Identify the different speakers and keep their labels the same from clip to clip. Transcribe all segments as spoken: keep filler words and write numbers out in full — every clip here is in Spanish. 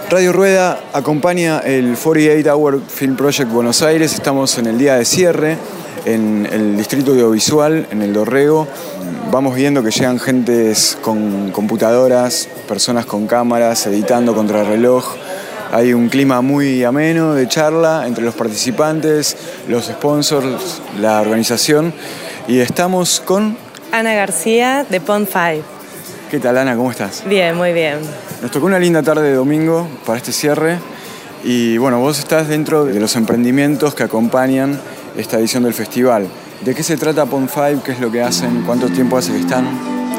Speaker 1: Radio Rueda acompaña el cuarenta y ocho Hour Film Project Buenos Aires. Estamos en el día de cierre en el distrito audiovisual, en el Dorrego. Vamos viendo que llegan gentes con computadoras, personas con cámaras, editando contrarreloj. Hay un clima muy ameno de charla entre los participantes, los sponsors, la organización. Y estamos con...
Speaker 2: Ana García, de Pond cinco.
Speaker 1: ¿Qué tal, Ana? ¿Cómo estás?
Speaker 2: Bien, muy bien.
Speaker 1: Nos tocó una linda tarde de domingo para este cierre. Y bueno, vos estás dentro de los emprendimientos que acompañan esta edición del festival. ¿De qué se trata Pond cinco? ¿Qué es lo que hacen? ¿Cuánto tiempo hace que están?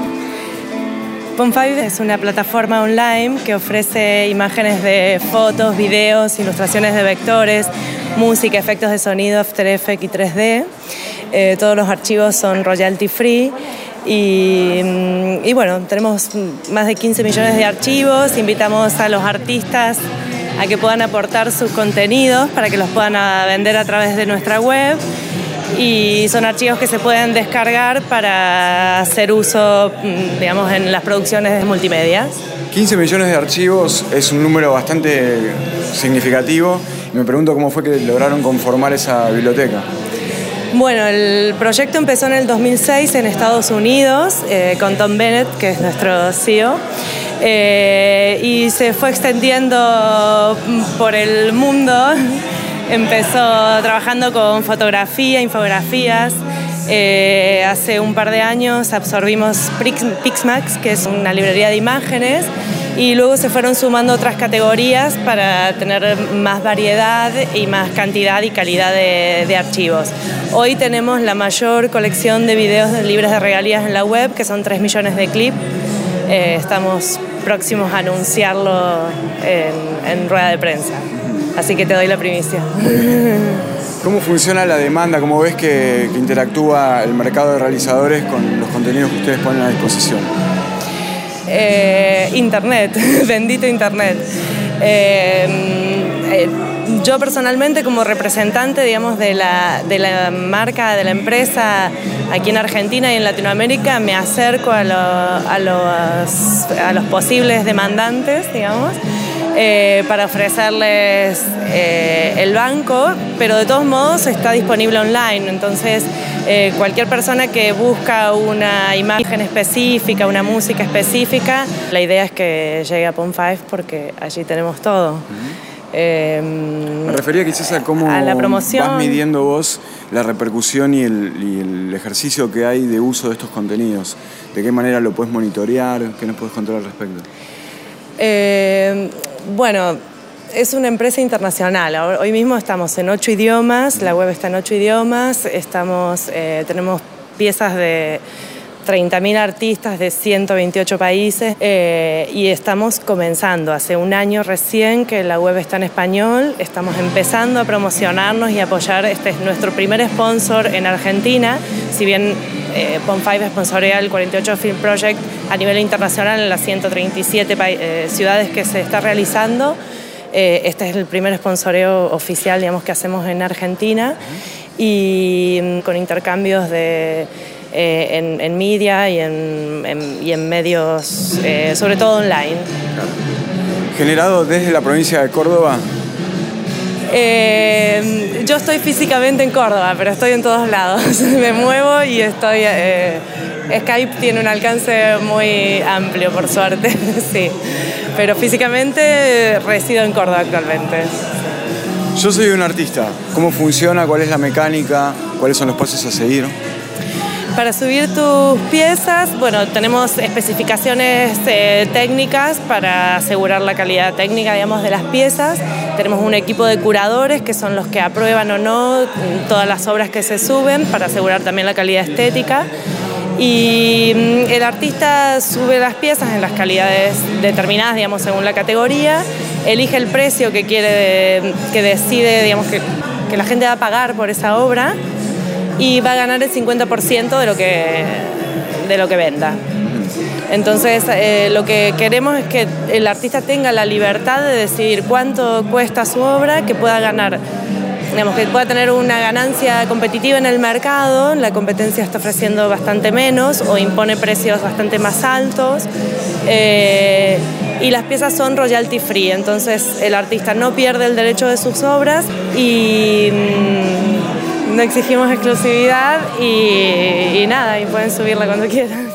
Speaker 2: Pond cinco es una plataforma online que ofrece imágenes de fotos, videos, ilustraciones de vectores, música, efectos de sonido, After Effects y tres D. Eh, todos los archivos son royalty free. Y, y bueno, tenemos más de quince millones de archivos. Invitamos a los artistas a que puedan aportar sus contenidos para que los puedan vender a través de nuestra web. Y son archivos que se pueden descargar para hacer uso, digamos, en las producciones de multimedia.
Speaker 1: quince millones de archivos es un número bastante significativo. Me pregunto cómo fue que lograron conformar esa biblioteca.
Speaker 2: Bueno, el proyecto empezó en el dos mil seis en Estados Unidos eh, con Tom Bennett, que es nuestro C E O, eh, y se fue extendiendo por el mundo. Empezó trabajando con fotografía, infografías. Eh, hace un par de años absorbimos Pixmax, que es una librería de imágenes, y luego se fueron sumando otras categorías para tener más variedad y más cantidad y calidad de, de archivos. Hoy tenemos la mayor colección de videos libres de regalías en la web, que son tres millones de clips. Eh, estamos próximos a anunciarlo en, en rueda de prensa, así que te doy la primicia.
Speaker 1: ¿Cómo funciona la demanda? ¿Cómo ves que, que interactúa el mercado de realizadores con los contenidos que ustedes ponen a disposición?
Speaker 2: Eh, internet, bendito internet. Eh, eh, yo personalmente, como representante, digamos, de la, de la marca, de la empresa aquí en Argentina y en Latinoamérica, me acerco a, lo, a, los, a los posibles demandantes, digamos, eh, para ofrecerles eh, el banco, pero de todos modos está disponible online. Entonces, eh, cualquier persona que busca una imagen específica, una música específica, la idea es que llegue a Pond cinco porque allí tenemos todo. Uh-huh. Eh,
Speaker 1: Me refería quizás a cómo
Speaker 2: a la promoción.
Speaker 1: Vas midiendo vos la repercusión y el, y el ejercicio que hay de uso de estos contenidos. ¿De qué manera lo puedes monitorear? ¿Qué nos puedes contar al respecto?
Speaker 2: Eh, bueno, es una empresa internacional. Hoy mismo estamos en ocho idiomas, la web está en ocho idiomas, estamos, eh, tenemos piezas de treinta mil artistas de ciento veintiocho países eh, y estamos comenzando. Hace un año recién que la web está en español, estamos empezando a promocionarnos y apoyar. Este es nuestro primer sponsor en Argentina, si bien eh, Pond cinco sponsorea el cuarenta y ocho Film Project a nivel internacional en las ciento treinta y siete eh, ciudades que se está realizando. Eh, este es el primer sponsoreo oficial, digamos, que hacemos en Argentina, y con intercambios de Eh, en, en media y en, en, y en medios, eh, sobre todo online.
Speaker 1: ¿Generado desde la provincia de Córdoba?
Speaker 2: Eh, yo estoy físicamente en Córdoba, pero estoy en todos lados. Me muevo y estoy... Eh, Skype tiene un alcance muy amplio, por suerte, sí. Pero físicamente resido en Córdoba actualmente.
Speaker 1: Yo soy un artista. ¿Cómo funciona? ¿Cuál es la mecánica? ¿Cuáles son los pasos a seguir?
Speaker 2: Para subir tus piezas, bueno, tenemos especificaciones eh, técnicas para asegurar la calidad técnica, digamos, de las piezas. Tenemos un equipo de curadores que son los que aprueban o no todas las obras que se suben para asegurar también la calidad estética. Y el artista sube las piezas en las calidades determinadas, digamos, según la categoría, elige el precio que quiere, que decide, digamos, que, que la gente va a pagar por esa obra, y va a ganar el cincuenta por ciento de lo que, de lo que venda. Entonces, eh, lo que queremos es que el artista tenga la libertad de decidir cuánto cuesta su obra, que pueda ganar, digamos, que pueda tener una ganancia competitiva en el mercado. La competencia está ofreciendo bastante menos o impone precios bastante más altos. Eh, y las piezas son royalty free, entonces el artista no pierde el derecho de sus obras y mmm, no exigimos exclusividad y, y nada, y pueden subirla cuando quieran.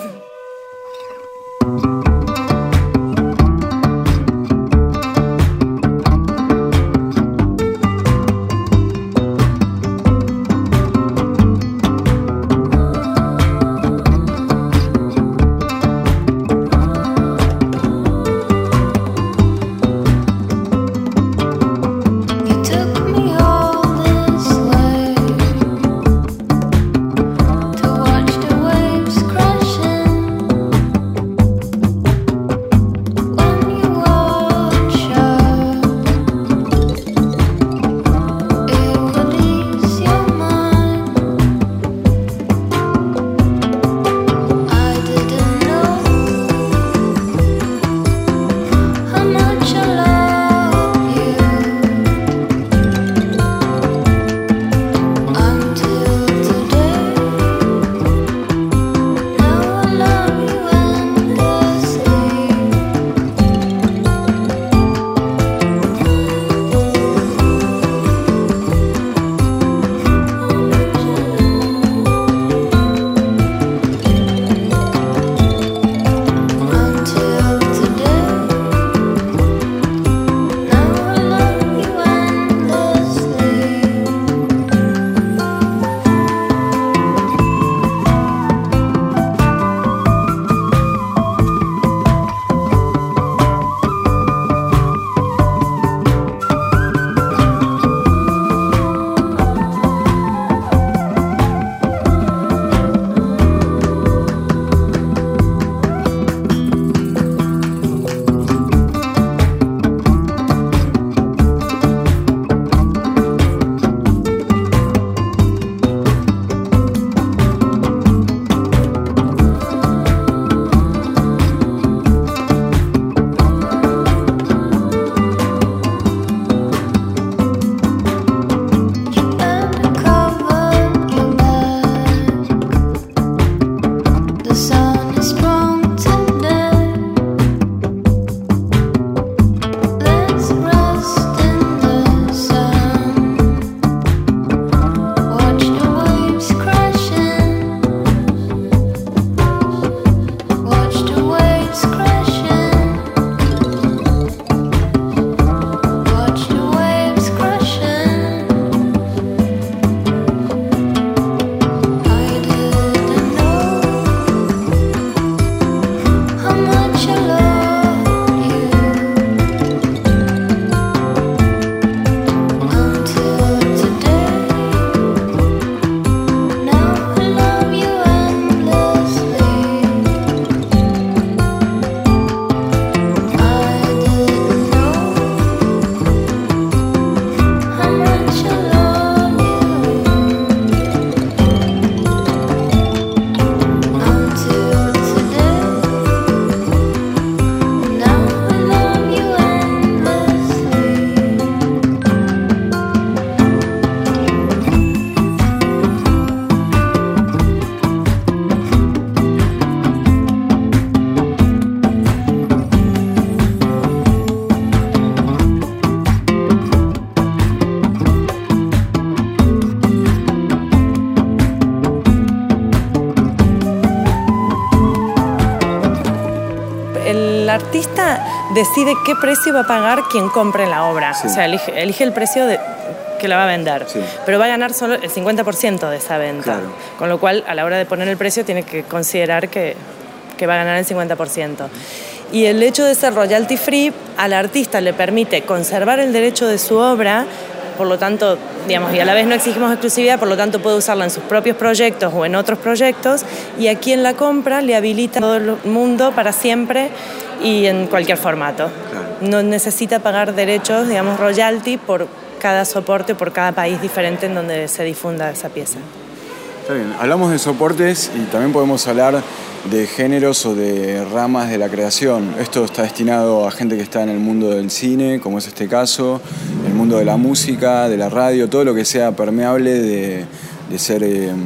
Speaker 2: artista decide qué precio va a pagar quien compre la obra. Sí. O sea, elige, elige el precio de, que la va a vender. Sí. Pero va a ganar solo el cincuenta por ciento de esa venta. Claro. Con lo cual, a la hora de poner el precio, tiene que considerar que, que va a ganar el cincuenta por ciento. Y el hecho de ser royalty free, al artista le permite conservar el derecho de su obra, por lo tanto, digamos, y a la vez no exigimos exclusividad, por lo tanto puede usarla en sus propios proyectos o en otros proyectos, y a quien la compra le habilita todo el mundo para siempre y en cualquier formato. Claro. No necesita pagar derechos, digamos, royalty por cada soporte, por cada país diferente en donde se difunda esa pieza.
Speaker 1: Está bien, hablamos de soportes y también podemos hablar de géneros o de ramas de la creación. Esto está destinado a gente que está en el mundo del cine, como es este caso, el mundo de la música, de la radio, todo lo que sea permeable de, de ser eh, eh,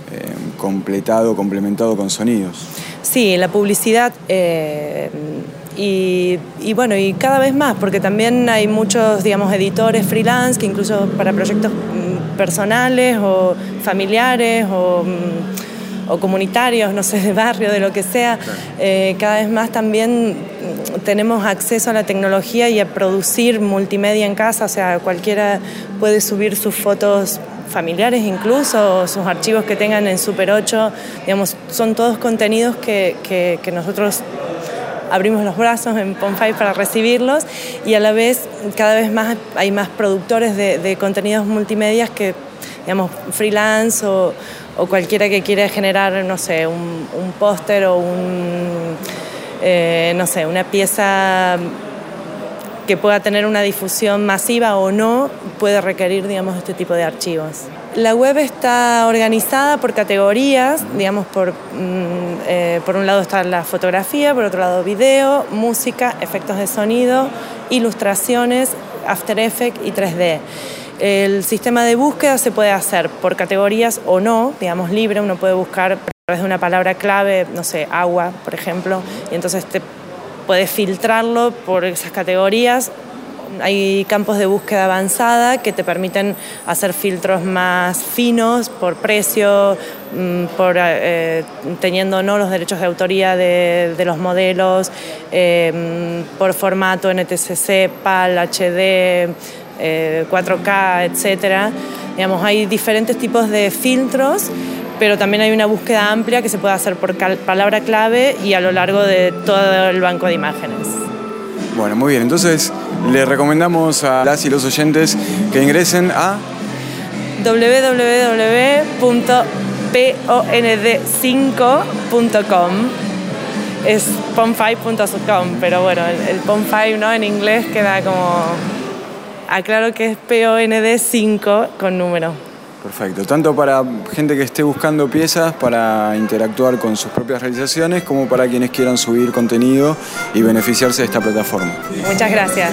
Speaker 1: completado, complementado con sonidos.
Speaker 2: Sí, la publicidad eh, Y, y bueno, y cada vez más, porque también hay muchos, digamos, editores freelance que incluso para proyectos personales o familiares o, o comunitarios, no sé, de barrio, de lo que sea, eh, cada vez más también tenemos acceso a la tecnología y a producir multimedia en casa, o sea, cualquiera puede subir sus fotos familiares incluso, o sus archivos que tengan en Super ocho, digamos, son todos contenidos que, que, que nosotros abrimos los brazos en Pond5 para recibirlos, y a la vez cada vez más hay más productores de, de contenidos multimedias que, digamos, freelance o, o cualquiera que quiera generar, no sé, un, un póster o un, eh, no sé, una pieza que pueda tener una difusión masiva o no, puede requerir, digamos, este tipo de archivos. La web está organizada por categorías, digamos, por, eh, por un lado está la fotografía, por otro lado video, música, efectos de sonido, ilustraciones, After Effects y tres D. El sistema de búsqueda se puede hacer por categorías o no, digamos, libre. Uno puede buscar a través de una palabra clave, no sé, agua, por ejemplo, y entonces te puedes filtrarlo por esas categorías. Hay campos de búsqueda avanzada que te permiten hacer filtros más finos por precio, por, eh, teniendo o no los derechos de autoría de, de los modelos, eh, por formato N T S C, PAL, H D, eh, cuatro K, etcétera. Digamos, hay diferentes tipos de filtros, pero también hay una búsqueda amplia que se puede hacer por palabra clave y a lo largo de todo el banco de imágenes.
Speaker 1: Bueno, muy bien. Entonces, le recomendamos a las y los oyentes que ingresen a
Speaker 2: doble u doble u doble u punto pond cinco punto com. Es pond cinco punto com, pero bueno, el, el pond cinco, ¿no?, en inglés queda como... Aclaro que es pond cinco con número.
Speaker 1: Perfecto, tanto para gente que esté buscando piezas para interactuar con sus propias realizaciones, como para quienes quieran subir contenido y beneficiarse de esta plataforma.
Speaker 2: Muchas gracias.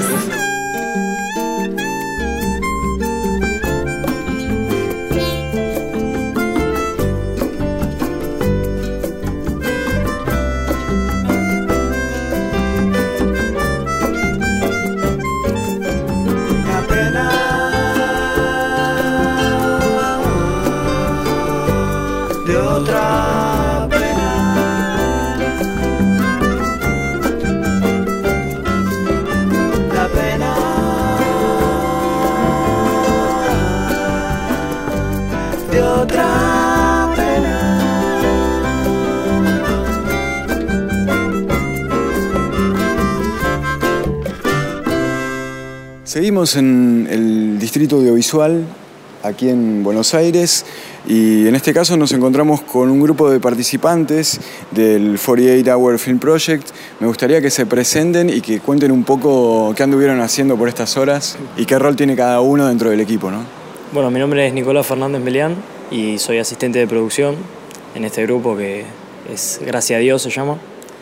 Speaker 3: De otra pena, la pena de otra pena.
Speaker 1: Seguimos en el Distrito Audiovisual, aquí en Buenos Aires, y en este caso nos encontramos con un grupo de participantes del cuarenta y ocho Hour Film Project. Me gustaría que se presenten y que cuenten un poco qué anduvieron haciendo por estas horas y qué rol tiene cada uno dentro del equipo, ¿no?
Speaker 4: Bueno, mi nombre es Nicolás Fernández Melián y soy asistente de producción en este grupo que es Gracias a Dios se llama.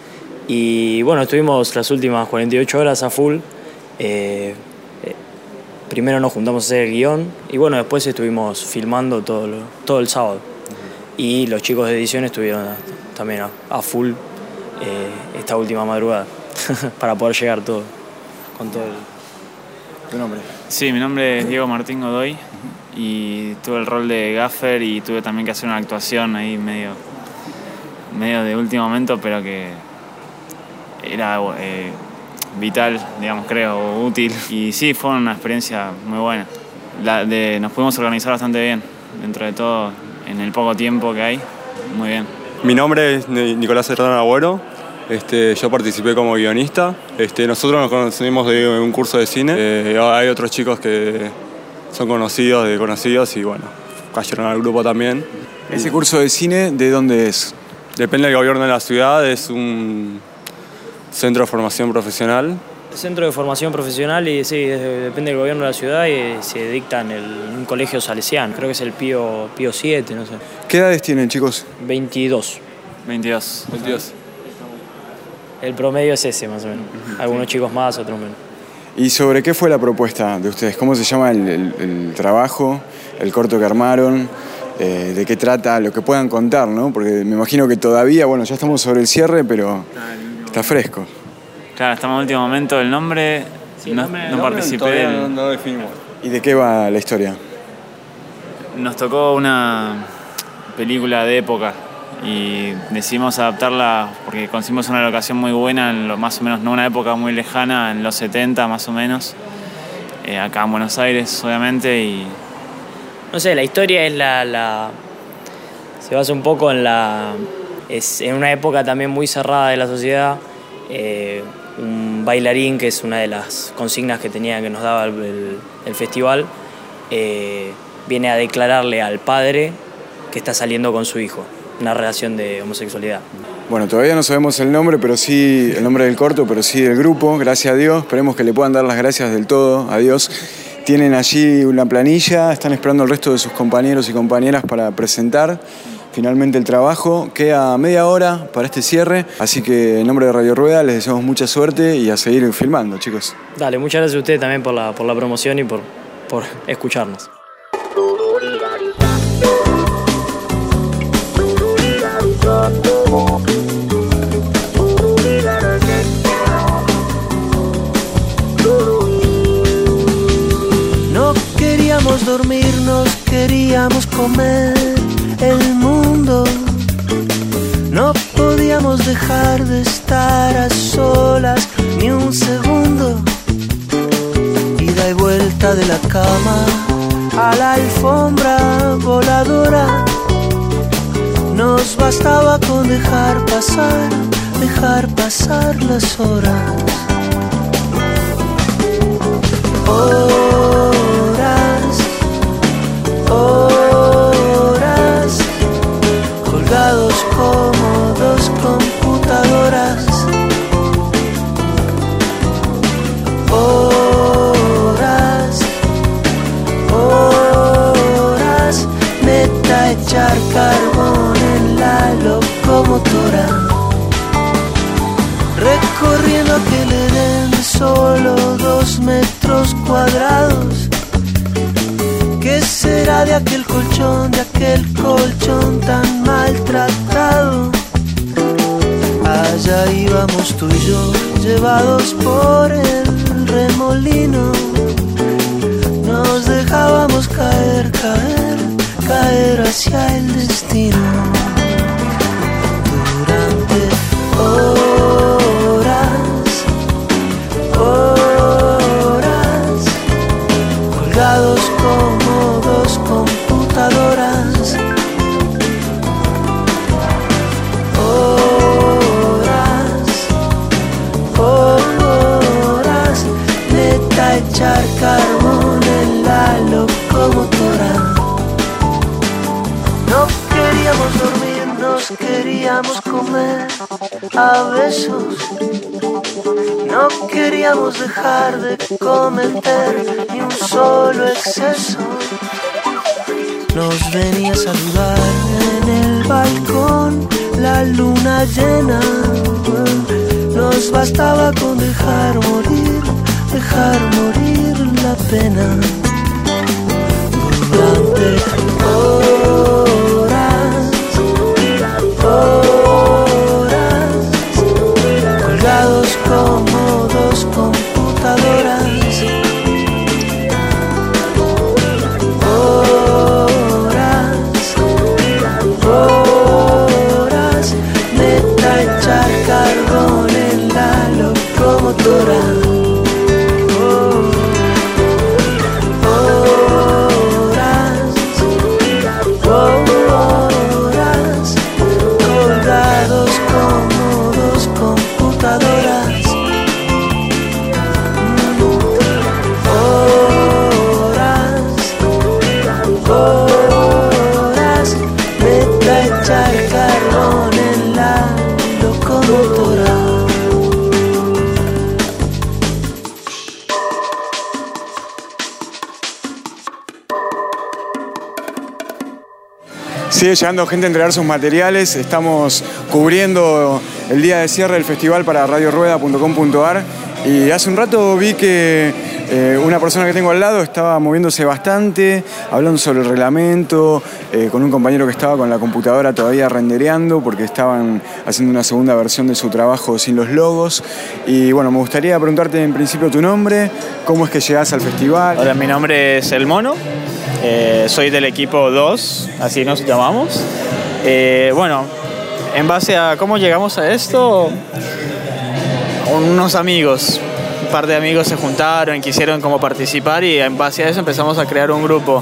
Speaker 4: Y bueno, estuvimos las últimas cuarenta y ocho horas a full. Eh, Primero nos juntamos a hacer el guión y bueno, después estuvimos filmando todo, lo, todo el sábado. Y los chicos de edición estuvieron a, también a, a full eh, esta última madrugada para poder llegar todo con todo el...
Speaker 1: ¿Tu nombre?
Speaker 5: Sí, mi nombre es Diego Martín Godoy y tuve el rol de gaffer y tuve también que hacer una actuación ahí medio, medio de último momento, pero que era... Eh, vital, digamos, creo, útil. Y sí, fue una experiencia muy buena. La de, nos pudimos organizar bastante bien, dentro de todo, en el poco tiempo que hay, muy bien.
Speaker 6: Mi nombre es Nicolás Herrera Agüero, este, yo participé como guionista. Este, nosotros nos conocimos de un curso de cine. Eh, hay otros chicos que son conocidos de conocidos y bueno, cayeron al grupo también.
Speaker 1: ¿Ese curso de cine de dónde es?
Speaker 6: Depende del gobierno de la ciudad, es un centro de formación profesional.
Speaker 4: Centro de formación profesional y sí, depende del gobierno de la ciudad y se dicta en, el, en un colegio salesiano, creo que es el Pío, Pío siete, no sé.
Speaker 1: ¿Qué edades tienen, chicos?
Speaker 4: veintidós.
Speaker 5: veintidós.
Speaker 6: veintidós.
Speaker 4: El promedio es ese, más o menos. Algunos chicos más, otros menos.
Speaker 1: ¿Y sobre qué fue la propuesta de ustedes? ¿Cómo se llama el, el, el trabajo, el corto que armaron? Eh, ¿De qué trata? Lo que puedan contar, ¿no? Porque me imagino que todavía, bueno, ya estamos sobre el cierre, pero está fresco.
Speaker 5: Claro, estamos en último momento. El nombre,
Speaker 4: Sí, el
Speaker 5: no,
Speaker 4: nombre-
Speaker 5: no
Speaker 4: el
Speaker 5: participé
Speaker 6: Todavía no,
Speaker 5: del...
Speaker 6: no lo definimos.
Speaker 1: ¿Y de qué va la historia?
Speaker 5: Nos tocó una película de época y decidimos adaptarla porque conseguimos una locación muy buena, en lo, más o menos no una época muy lejana, en los setenta más o menos, eh, acá en Buenos Aires obviamente, y
Speaker 4: No sé, la historia es la, la- se basa un poco en la... Es en una época también muy cerrada de la sociedad. eh, un bailarín, que es una de las consignas que tenía, que nos daba el, el- el festival, eh, viene a declararle al padre que está saliendo con su hijo. Una relación de homosexualidad.
Speaker 1: Bueno, todavía no sabemos el nombre, pero sí el nombre del corto, pero sí del grupo, gracias a Dios. Esperemos que le puedan dar las gracias del todo a Dios. Tienen allí una planilla, están esperando el resto de sus compañeros y compañeras para presentar finalmente el trabajo. Queda media hora para este cierre, así que en nombre de Radio Rueda les deseamos mucha suerte y a seguir filmando, chicos.
Speaker 4: Dale, muchas gracias a ustedes también por la, por la promoción y por, por escucharnos.
Speaker 3: No queríamos dormirnos, queríamos comer el mundo. No podíamos dejar de estar a solas ni un segundo. Ida y vuelta de la cama a la alfombra voladora. Nos bastaba con dejar pasar, dejar pasar las horas. Horas, horas, colgados como dos computadoras. Horas, horas, meta echar carbón en la locomotora. Recorriendo aquel Edén de solo dos metros cuadrados. ¿Qué será de aquel colchón, de aquel colchón tan maltratado? Allá íbamos tú y yo, llevados por el remolino. Nos dejábamos caer, caer, caer hacia el destino. Durante horas, horas, colgados como dos computadoras. Horas, horas, neta echar carbón en la locomotora. No queríamos dormirnos, queríamos comer a besos. No queríamos dejar de cometer ni un solo exceso. Nos venía a saludar en el balcón la luna llena. Nos bastaba con dejar morir, dejar morir la pena. Durante horas, horas, colgados como dos computadoras. Horas, horas, neta echar carbón en la locomotora. Horas, colgados como dos computadoras. Horas, horas, meta echar carbón en la locomotora.
Speaker 1: Sigue llegando gente a entregar sus materiales. Estamos cubriendo el día de cierre del festival para radio rueda punto com punto ar. Y hace un rato vi que Eh, una persona que tengo al lado estaba moviéndose bastante, hablando sobre el reglamento, eh, con un compañero que estaba con la computadora todavía rendereando porque estaban haciendo una segunda versión de su trabajo sin los logos. Y bueno, me gustaría preguntarte en principio tu nombre, cómo es que llegás al festival.
Speaker 7: Hola, mi nombre es El Mono, eh, soy del equipo dos, así nos llamamos. Eh, bueno, en base a cómo llegamos a esto, unos amigos, un par de amigos se juntaron, quisieron como participar y en base a eso empezamos a crear un grupo.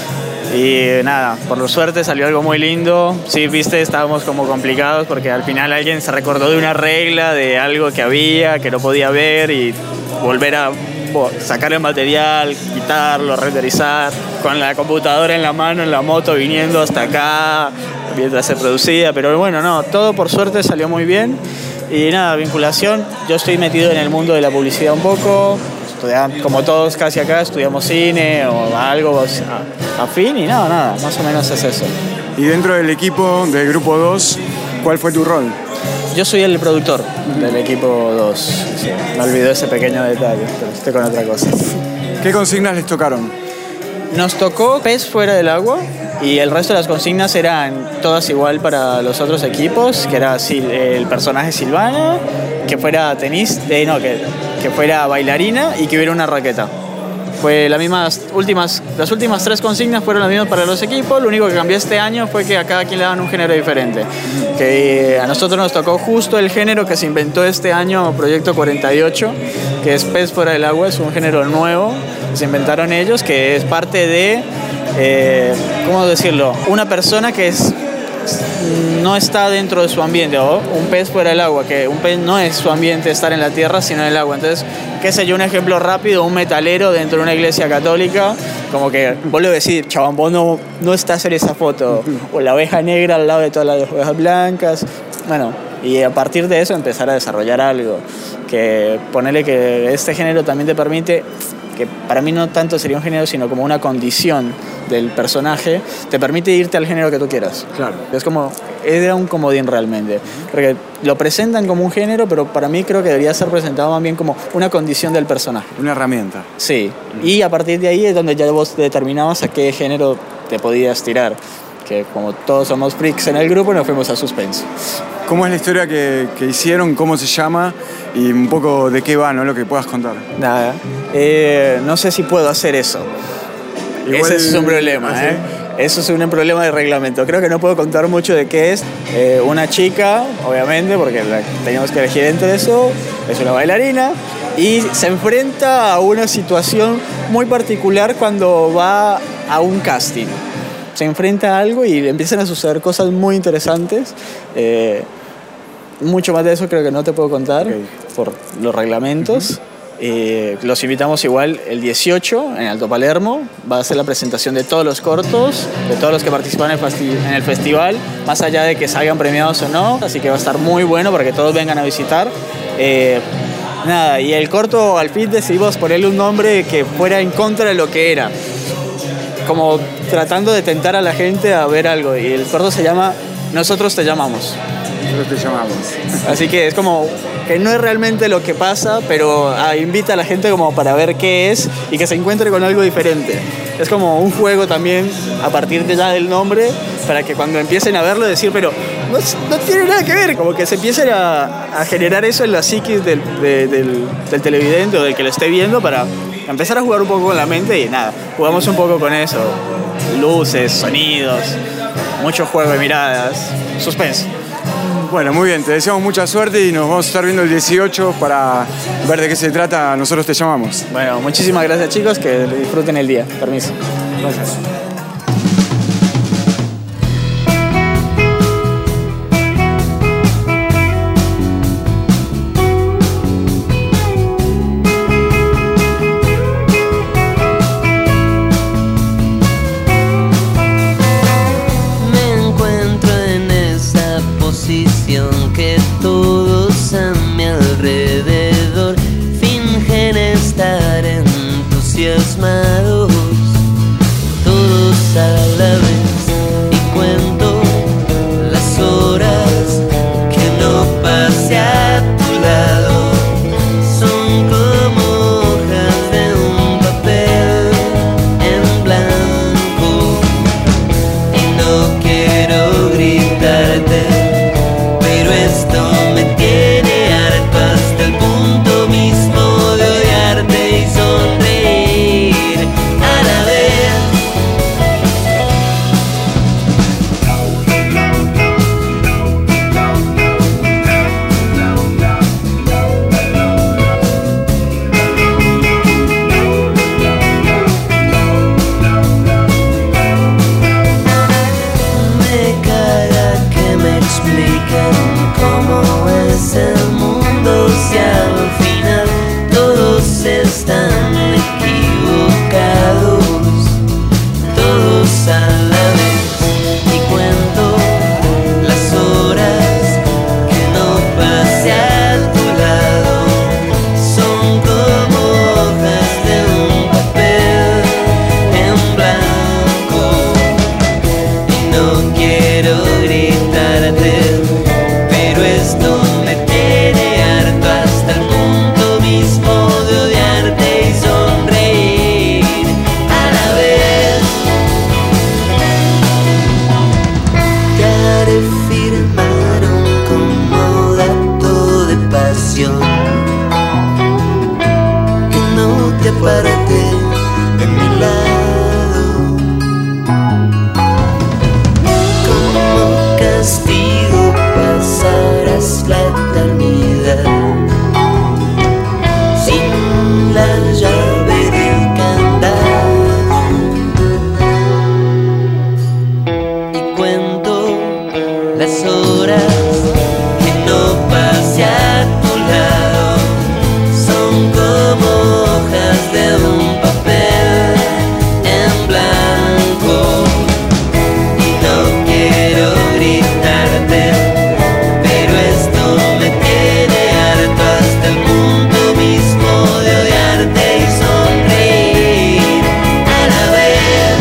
Speaker 7: Y nada, por suerte salió algo muy lindo. Sí, viste, estábamos como complicados porque al final alguien se recordó de una regla, de algo que había, que no podía ver y volver a sacar el material, quitarlo, renderizar, con la computadora en la mano, en la moto, viniendo hasta acá, mientras se producía. Pero bueno, no, todo por suerte salió muy bien. Y nada, vinculación, yo estoy metido en el mundo de la publicidad un poco, como todos casi acá, estudiamos cine o algo afín y nada, nada, más o menos es eso.
Speaker 1: Y dentro del equipo del grupo dos, ¿cuál fue tu rol?
Speaker 7: Yo soy el productor del equipo dos, sí, me olvidé ese pequeño detalle, pero estoy con otra cosa.
Speaker 1: ¿Qué consignas les tocaron?
Speaker 7: Nos tocó pez fuera del agua y el resto de las consignas eran todas igual para los otros equipos, que era el personaje Silvana, que fuera tenis, eh, no, que, que fuera bailarina y que hubiera una raqueta. Fue las mismas últimas, las últimas tres consignas fueron las mismas para los equipos. Lo único que cambió este año fue que a cada quien le daban un género diferente. Que a nosotros nos tocó justo el género que se inventó este año, Proyecto cuarenta y ocho, que es pez fuera del agua, es un género nuevo que se inventaron ellos, que es parte de, eh, ¿cómo decirlo? Una persona que es no está dentro de su ambiente, o un pez fuera del agua, que un pez no es su ambiente estar en la tierra, sino en el agua. Entonces, qué sé yo, un ejemplo rápido, un metalero dentro de una iglesia católica, como que vos le decís, chabón, vos no, no estás en esa foto, o la oveja negra al lado de todas las ovejas blancas, bueno, y a partir de eso empezar a desarrollar algo, que ponerle que este género también te permite, que para mí no tanto sería un género, sino como una condición del personaje, te permite irte al género que tú quieras.
Speaker 1: Claro.
Speaker 7: Es como, era un comodín realmente, porque lo presentan como un género, pero para mí creo que debería ser presentado más bien como una condición del personaje.
Speaker 1: Una herramienta.
Speaker 7: Sí, y a partir de ahí es donde ya vos determinabas a qué género te podías tirar, que como todos somos freaks en el grupo, nos fuimos a suspenso.
Speaker 1: ¿Cómo es la historia que, que hicieron? ¿Cómo se llama? Y un poco de qué va, ¿no? Lo que puedas contar.
Speaker 7: Nada, eh, no sé si puedo hacer eso. Igual, ese es un problema, ¿eh? Eso es un problema de reglamento. Creo que no puedo contar mucho de qué es. Eh, una chica, obviamente, porque la, teníamos que elegir entre eso, es una bailarina y se enfrenta a una situación muy particular cuando va a un casting. Se enfrenta a algo y le empiezan a suceder cosas muy interesantes. Eh, mucho más de eso creo que no te puedo contar, okay, por los reglamentos. Uh-huh. Eh, los invitamos igual el dieciocho en Alto Palermo. Va a ser la presentación de todos los cortos, de todos los que participan en el, festi- en el festival, más allá de que salgan premiados o no. Así que va a estar muy bueno para que todos vengan a visitar. Eh, nada, y el corto al fin decidimos ponerle un nombre que fuera en contra de lo que era, como tratando de tentar a la gente a ver algo. Y el corto se llama Nosotros te llamamos.
Speaker 1: Nosotros te llamamos.
Speaker 7: Así que es como que no es realmente lo que pasa, pero ah, invita a la gente como para ver qué es y que se encuentre con algo diferente. Es como un juego también a partir de ya del nombre, para que cuando empiecen a verlo decir, pero no, no tiene nada que ver, como que se empiecen a, a generar eso en la psiquis del, de, del, del televidente o del que lo esté viendo, para empezar a jugar un poco con la mente. Y nada, jugamos un poco con eso, luces, sonidos, mucho juego de miradas, suspense.
Speaker 1: Bueno, muy bien, te deseamos mucha suerte y nos vamos a estar viendo el dieciocho para ver de qué se trata. Nosotros te llamamos.
Speaker 7: Bueno, muchísimas gracias, chicos, que disfruten el día. Permiso.
Speaker 1: Gracias.
Speaker 3: Que todos a mi alrededor fingen estar entusiasmados, todos a la vez, y cuento las horas que no pasé a tu lado, son como hojas de un párate de mi lado. Como castigo pasarás la eternidad sin la llave del candado. Y cuento las horas que no pasé a tu lado, son como hojas de un papel en blanco. Y no quiero gritarte, pero esto me tiene harto hasta el punto mismo de odiarte y sonreír a la vez.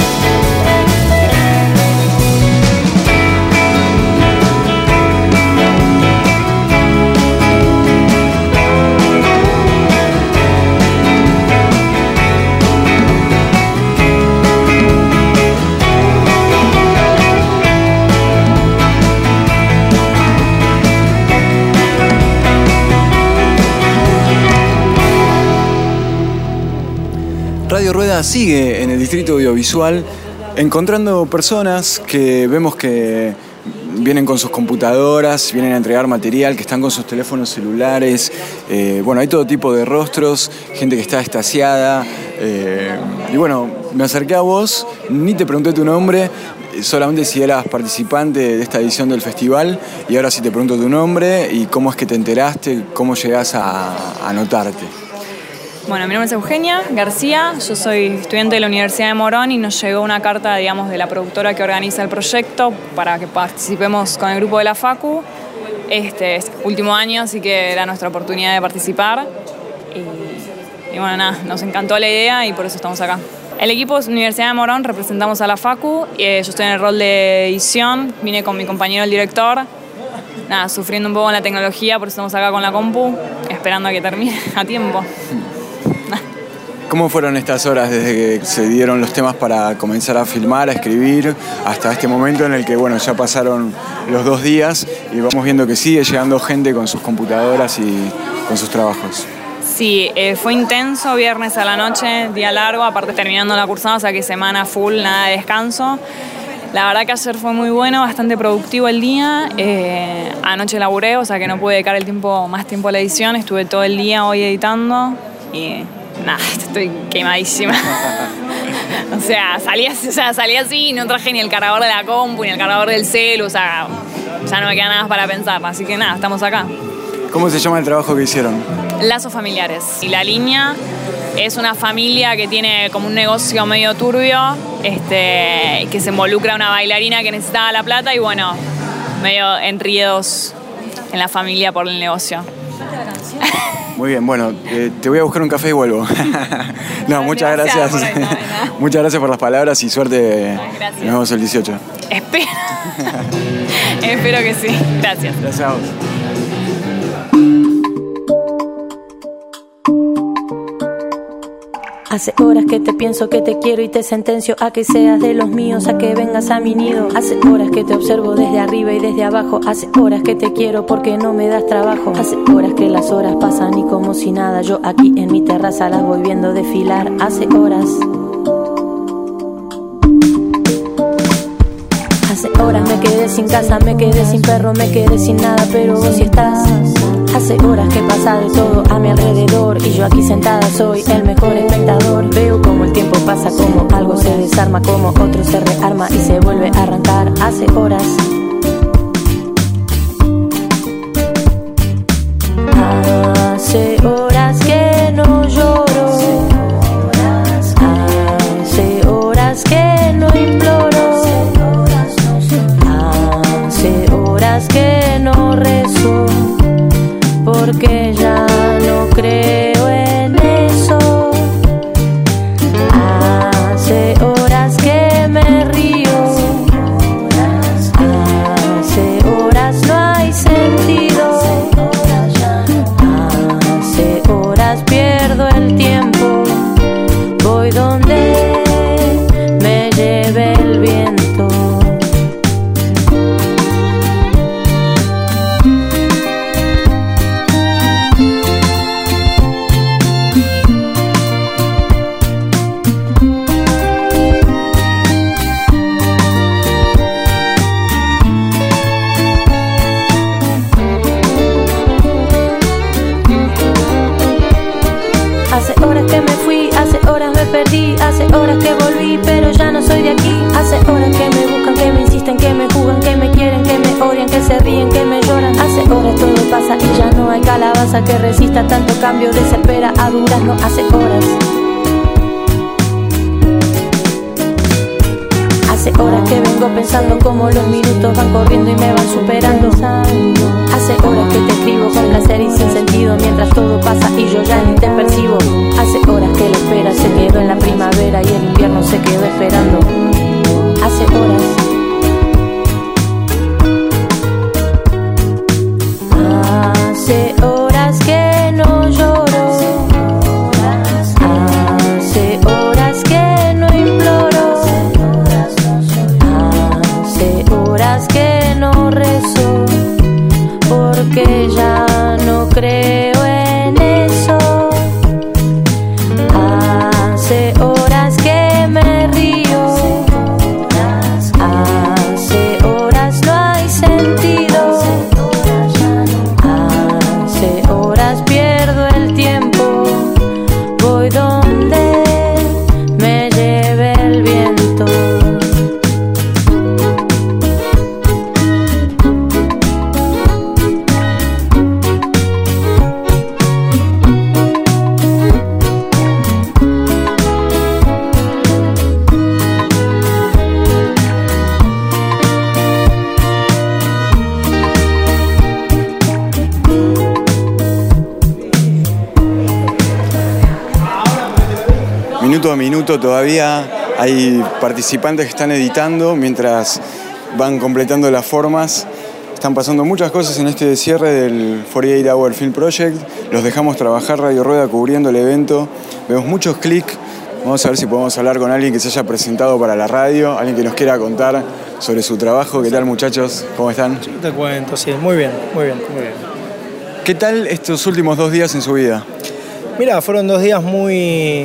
Speaker 1: Radio Rueda sigue en el distrito audiovisual encontrando personas que vemos que vienen con sus computadoras, vienen a entregar material, que están con sus teléfonos celulares. Eh, bueno, hay todo tipo de rostros, gente que está extasiada. Eh, y bueno, me acerqué a vos, ni te pregunté tu nombre, solamente si eras participante de esta edición del festival. Y ahora sí te pregunto tu nombre y cómo es que te enteraste, cómo llegás a a anotarte.
Speaker 8: Bueno, mi nombre es Eugenia García, yo soy estudiante de la Universidad de Morón y nos llegó una carta, digamos, de la productora que organiza el proyecto para que participemos con el grupo de la Facu. Este es último año, así que era nuestra oportunidad de participar. Y, y bueno, nada, nos encantó la idea y por eso estamos acá. El equipo es Universidad de Morón, representamos a la Facu. Eh, yo estoy en el rol de edición, vine con mi compañero el director. Nada, sufriendo un poco en la tecnología, por eso estamos acá con la compu, esperando a que termine a tiempo.
Speaker 1: ¿Cómo fueron estas horas desde que se dieron los temas para comenzar a filmar, a escribir, hasta este momento en el que, bueno, ya pasaron los dos días y vamos viendo que sigue llegando gente con sus computadoras y con sus trabajos?
Speaker 8: Sí, eh, fue intenso, viernes a la noche, día largo, aparte terminando la cursada, o sea que semana full, nada de descanso. La verdad que ayer fue muy bueno, bastante productivo el día. Eh, anoche laburé, o sea que no pude dedicar el tiempo, más tiempo a la edición. Estuve todo el día hoy editando y nada, estoy quemadísima. o, sea, salí, o sea, salí así y no traje ni el cargador de la compu, ni el cargador del celu, o sea, ya no me queda nada más para pensar. Así que nada, estamos acá.
Speaker 1: ¿Cómo se llama el trabajo que hicieron?
Speaker 8: Lazos familiares. Y la línea es una familia que tiene como un negocio medio turbio, este, que se involucra una bailarina que necesitaba la plata y bueno, medio enredos en la familia por el negocio.
Speaker 1: Muy bien, bueno, eh, te voy a buscar un café y vuelvo. no, muchas gracias.
Speaker 8: gracias. Por ahí, no, no.
Speaker 1: Muchas gracias por las palabras y suerte.
Speaker 8: Gracias.
Speaker 1: Nos vemos el dieciocho.
Speaker 8: Espero. Espero que sí. Gracias.
Speaker 1: Gracias a vos.
Speaker 9: Hace horas que te pienso, que te quiero y te sentencio a que seas de los míos, a que vengas a mi nido. Hace horas que te observo desde arriba y desde abajo. Hace horas que te quiero porque no me das trabajo. Hace horas que las horas pasan y como si nada. Yo aquí en mi terraza las voy viendo desfilar. Hace horas. Hace horas me quedé sin casa, me quedé sin perro, me quedé sin nada, pero vos sí estás. Hace horas que pasa de todo a mi alrededor y yo aquí sentada soy el mejor espectador. Veo como el tiempo pasa, como algo se desarma, como otro se rearma y se vuelve a arrancar. Hace horas. Hace horas que no lloro. Hace horas que no imploro. Hace horas que no rezo. Porque ya no creo en eso. Hace horas que me río. horas que volví, pero ya no soy de aquí. Hace horas que me buscan, que me insisten, que me jugan, que me quieren, que me odian, que se ríen, que me lloran. Hace horas todo pasa y ya no hay calabaza que resista tanto cambio, desespera a durazno. Hace horas. Hace horas que vengo pensando cómo los minutos van corriendo y me van superando. Hace horas que te escribo con placer y sin sentido, mientras todo pasa y yo ya ni te percibo. Hace horas que la espera se quedó en la primavera y el invierno se quedó esperando. Hace horas. Hace horas que no lloro. Hace horas que no imploro. Hace horas que no rezo, porque ya no creo en eso. Hace horas que me río. Hace horas no hay sentido. Hace horas pierdo el tiempo. Voy donde me lleve el viento.
Speaker 1: Minuto a minuto todavía hay participantes que están editando mientras van completando las formas. Están pasando muchas cosas en este cierre del cuarenta y ocho Hour Film Project. Los dejamos trabajar Radio Rueda cubriendo el evento. Vemos muchos clics. Vamos a ver si podemos hablar con alguien que se haya presentado para la radio, alguien que nos quiera contar sobre su trabajo. ¿Qué tal, muchachos? ¿Cómo están?
Speaker 10: Yo te cuento, sí, muy bien, muy bien, muy bien.
Speaker 1: ¿Qué tal estos últimos dos días en su vida?
Speaker 10: Mira, fueron dos días muy...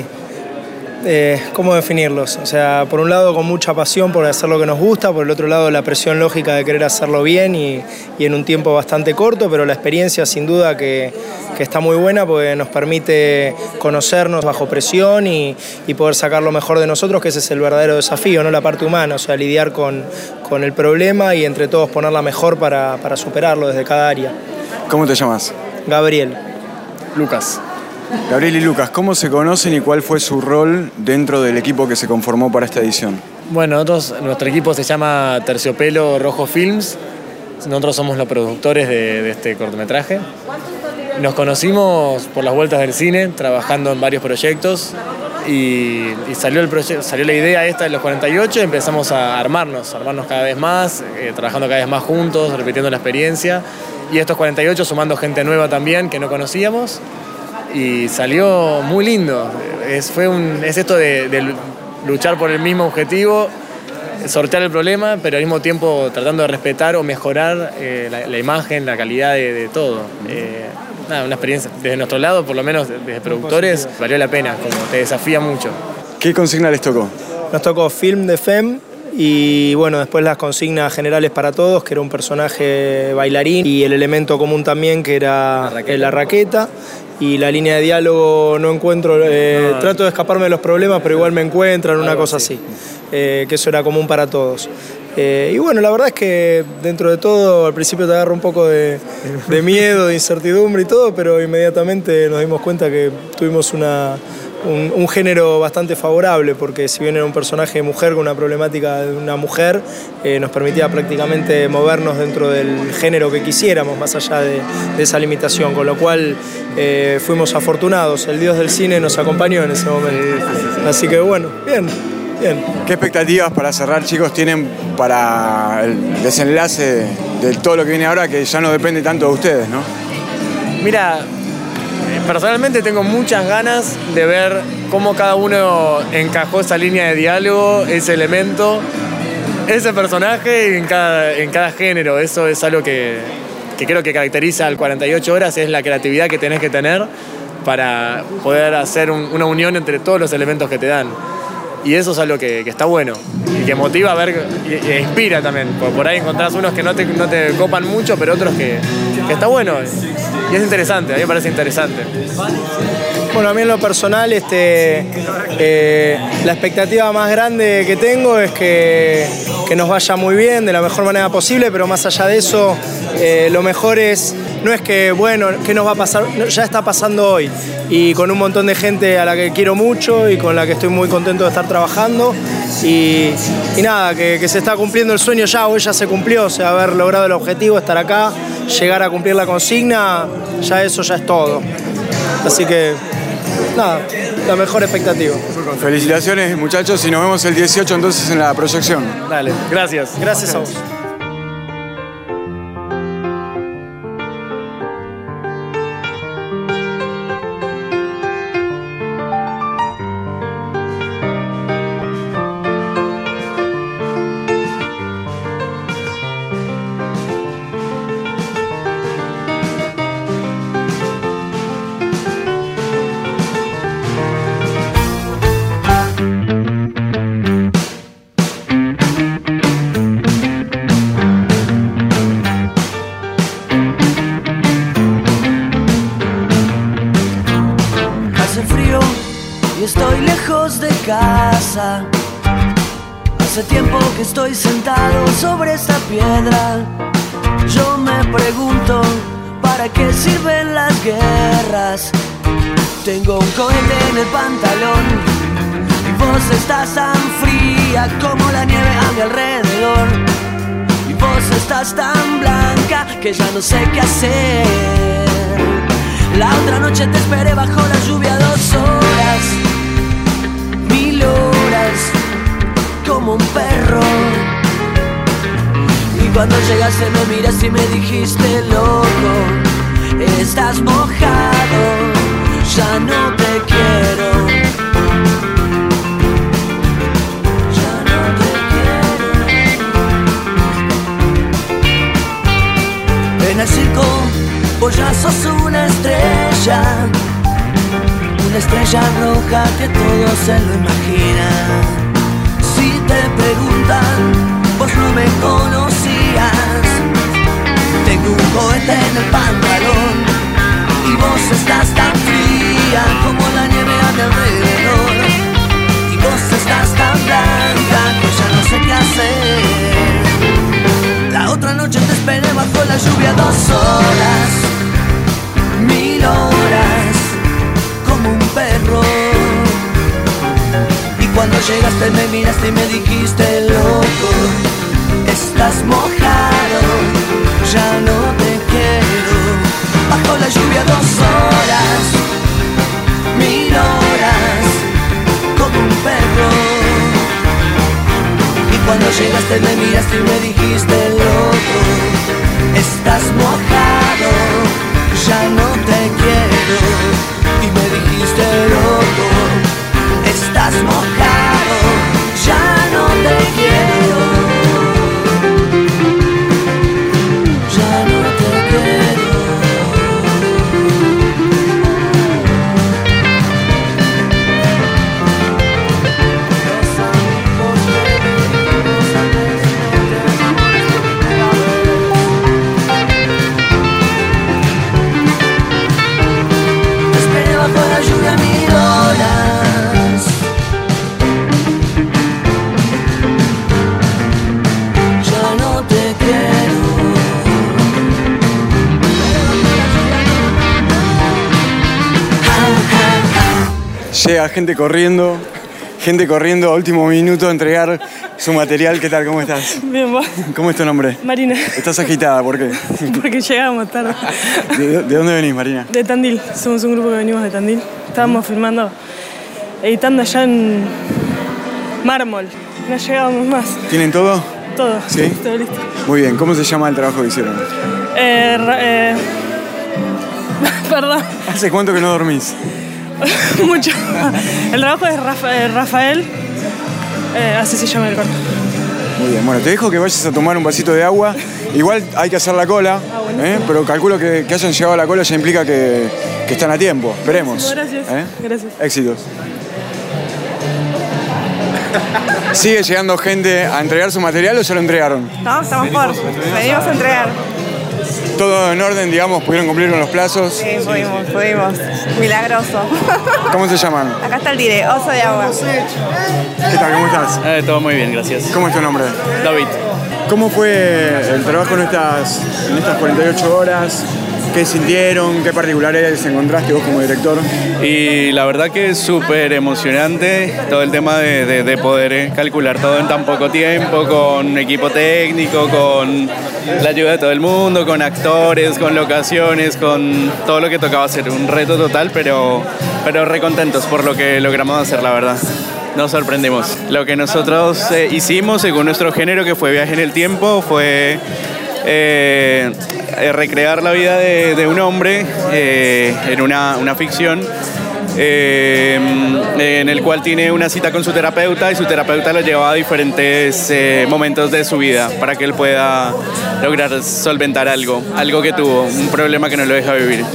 Speaker 10: Eh, ¿Cómo definirlos? O sea, por un lado con mucha pasión por hacer lo que nos gusta, por el otro lado la presión lógica de querer hacerlo bien y, y en un tiempo bastante corto, pero la experiencia sin duda que, que está muy buena porque nos permite conocernos bajo presión y, y poder sacar lo mejor de nosotros, que ese es el verdadero desafío, ¿no? La parte humana, o sea, lidiar con, con el problema y entre todos ponerla mejor para, para superarlo desde cada área.
Speaker 1: ¿Cómo te llamas?
Speaker 10: Gabriel.
Speaker 4: Lucas.
Speaker 1: Gabriel y Lucas, ¿cómo se conocen y cuál fue su rol dentro del equipo que se conformó para esta edición?
Speaker 4: Bueno, nosotros, nuestro equipo se llama Terciopelo Rojo Films. Nosotros somos los productores de, de este cortometraje. Nos conocimos por las vueltas del cine, trabajando en varios proyectos y, y salió, el proye- salió la idea esta de los cuarenta y ocho y empezamos a armarnos, armarnos cada vez más, eh, trabajando cada vez más juntos, repitiendo la experiencia. Y estos cuarenta y ocho sumando gente nueva también que no conocíamos. Y salió muy lindo. Es, fue un, es esto de, de luchar por el mismo objetivo, sortear el problema, pero al mismo tiempo tratando de respetar o mejorar eh, la, la imagen, la calidad de, de todo. Eh, nada, una experiencia desde nuestro lado, por lo menos desde productores, valió la pena, como te desafía mucho.
Speaker 1: ¿Qué consigna les tocó?
Speaker 10: Nos tocó Film de Femme y bueno, después las consignas generales para todos, que era un personaje bailarín y el elemento común también, que era la raqueta. La raqueta. Y la línea de diálogo no encuentro, eh, no, trato de escaparme de los problemas, pero igual me encuentran, una cosa así, eh, que eso era común para todos. Eh, y bueno, la verdad es que dentro de todo, al principio te agarra un poco de, de miedo, de incertidumbre y todo, pero inmediatamente nos dimos cuenta que tuvimos una, un, un género bastante favorable, porque si bien era un personaje de mujer con una problemática de una mujer, eh, nos permitía prácticamente movernos dentro del género que quisiéramos, más allá de, de esa limitación, con lo cual eh, fuimos afortunados. El dios del cine nos acompañó en ese momento. Así que bueno, bien. Bien.
Speaker 1: ¿Qué expectativas para cerrar, chicos, tienen para el desenlace de todo lo que viene ahora, que ya no depende tanto de ustedes, ¿no?
Speaker 4: Mira, personalmente tengo muchas ganas de ver cómo cada uno encajó esa línea de diálogo, ese elemento, ese personaje en cada, en cada género. Eso es algo que, que creo que caracteriza al cuarenta y ocho horas, es la creatividad que tenés que tener para poder hacer un, una unión entre todos los elementos que te dan. Y eso es algo que, que está bueno y que motiva a ver y, e inspira también. Por, por ahí encontrás unos que no te, no te copan mucho, pero otros que, que está bueno. Y es interesante, a mí me parece interesante.
Speaker 10: Bueno, a mí en lo personal, este, eh, la expectativa más grande que tengo es que, que nos vaya muy bien, de la mejor manera posible, pero más allá de eso, eh, lo mejor es, no es que, bueno, ¿qué nos va a pasar? Ya está pasando hoy, y con un montón de gente a la que quiero mucho y con la que estoy muy contento de estar trabajando, y, y nada, que, que se está cumpliendo el sueño ya, hoy ya se cumplió, o sea, haber logrado el objetivo, estar acá, llegar a cumplir la consigna, ya eso ya es todo. Así que, nada, la mejor expectativa.
Speaker 1: Felicitaciones, muchachos, y nos vemos el dieciocho entonces en la proyección.
Speaker 10: Dale, gracias. Gracias a vos.
Speaker 3: Hace tiempo que estoy sentado sobre esta piedra. Yo me pregunto, ¿para qué sirven las guerras? Tengo un cohete en el pantalón y vos estás tan fría como la nieve a mi alrededor. Y vos estás tan blanca que ya no sé qué hacer. La otra noche te esperé bajo la lluvia dos horas, mil horas, como un perro. Y cuando llegaste me miraste y me dijiste, loco, estás mojado, ya no te quiero, ya no te quiero. En el circo vos ya sos una estrella, una estrella roja que todo se lo imagina. Si te preguntan, vos no me conocías. Tengo un cohete en el pantalón y vos estás tan fría como la nieve a mi alrededor. Y vos estás tan blanca que ya no sé qué hacer. La otra noche te esperé bajo la lluvia dos horas, mil horas, como un perro. Y cuando llegaste me miraste y me dijiste, loco, estás mojado, ya no te quiero. Bajo la lluvia dos horas, mil horas, como un perro. Y cuando llegaste me miraste y me dijiste, loco, estás mojado, ya no te quiero. Y me dijiste, loco, estás mojado, ya no te quiero, ya no te quiero. Te esperé bajo la lluvia mil horas, ya no te quiero.
Speaker 1: Llega gente corriendo, gente corriendo a último minuto a entregar su material. ¿Qué tal? ¿Cómo estás?
Speaker 11: Bien, vos.
Speaker 1: ¿Cómo es tu nombre?
Speaker 11: Marina.
Speaker 1: ¿Estás agitada? ¿Por qué?
Speaker 11: Porque llegamos tarde.
Speaker 1: ¿De, de dónde venís, Marina?
Speaker 11: De Tandil. Somos un grupo que venimos de Tandil. Estábamos filmando, editando allá en Mármol. No llegábamos más.
Speaker 1: ¿Tienen todo?
Speaker 11: Todo.
Speaker 1: ¿Sí?
Speaker 11: Todo listo.
Speaker 1: Muy bien. ¿Cómo se llama el trabajo que hicieron?
Speaker 11: Eh, ra- eh... Perdón.
Speaker 1: ¿Hace cuánto que no dormís?
Speaker 11: Mucho. El trabajo es Rafa- eh, Rafael. Eh, así se llama el corto.
Speaker 1: Muy bien. Bueno, te dejo que vayas a tomar un vasito de agua. Igual hay que hacer la cola, ¿eh? Pero calculo que, que hayan llegado a la cola ya implica que, que están a tiempo. Esperemos.
Speaker 11: Gracias.
Speaker 1: ¿Eh?
Speaker 11: Gracias.
Speaker 1: Éxitos. ¿Sigue llegando gente a entregar su material o ya lo entregaron?
Speaker 12: No, estamos por. Venimos a entregar.
Speaker 1: ¿Todo en orden, digamos? ¿Pudieron cumplir con los plazos?
Speaker 12: Sí, pudimos, pudimos. Milagroso.
Speaker 1: ¿Cómo se llaman?
Speaker 12: Acá está el dire, oso de agua.
Speaker 1: ¿Qué tal? ¿Cómo estás?
Speaker 13: Eh, todo muy bien, gracias.
Speaker 1: ¿Cómo es tu nombre?
Speaker 13: David.
Speaker 1: ¿Cómo fue el trabajo en estas, en estas cuarenta y ocho horas? ¿Qué sintieron? ¿Qué particulares encontraste vos como director?
Speaker 13: Y la verdad que es súper emocionante todo el tema de, de, de poder calcular todo en tan poco tiempo, con equipo técnico, con la ayuda de todo el mundo, con actores, con locaciones, con todo lo que tocaba hacer. Un reto total, pero, pero recontentos por lo que logramos hacer, la verdad. Nos sorprendimos. Lo que nosotros eh, hicimos, según nuestro género, que fue viaje en el tiempo, fue eh, eh, recrear la vida de, de un hombre eh, en una, una ficción eh, en el cual tiene una cita con su terapeuta y su terapeuta lo lleva a diferentes eh, momentos de su vida para que él pueda lograr solventar algo, algo que tuvo, un problema que no lo deja vivir.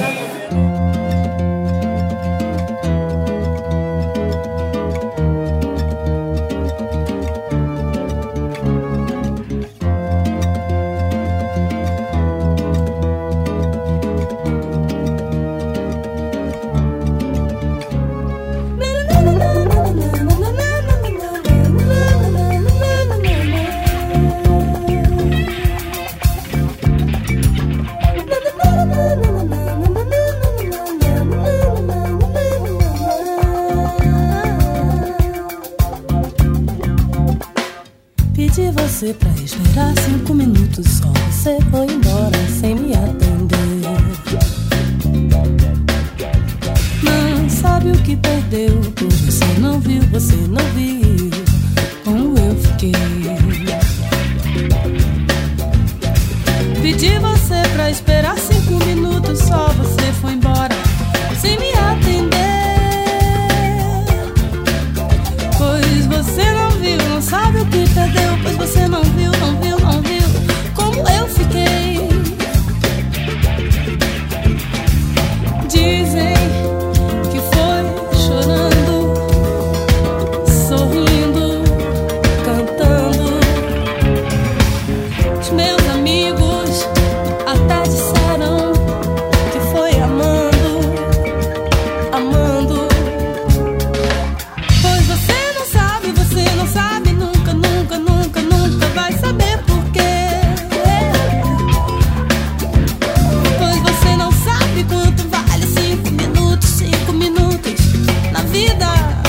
Speaker 14: Pedi você pra esperar cinco minutos só. Você foi embora sem me atender. Não sabe o que perdeu, pois você não viu, você não viu como eu fiquei. Pedi você pra esperar cinco minutos só. Você foi embora sem me atender. Pois você não viu, não sabe o que perdeu. Pois você não viu, não viu, não viu como eu fiquei. Dizem que foi chorando, sorrindo, cantando. Os meus amigos até disseram que foi amando, amando. Pois você não sabe, você não sabe, nunca, nunca, nunca, nunca vai saber por quê. Pois você não sabe quanto vale cinco minutos, cinco minutos na vida.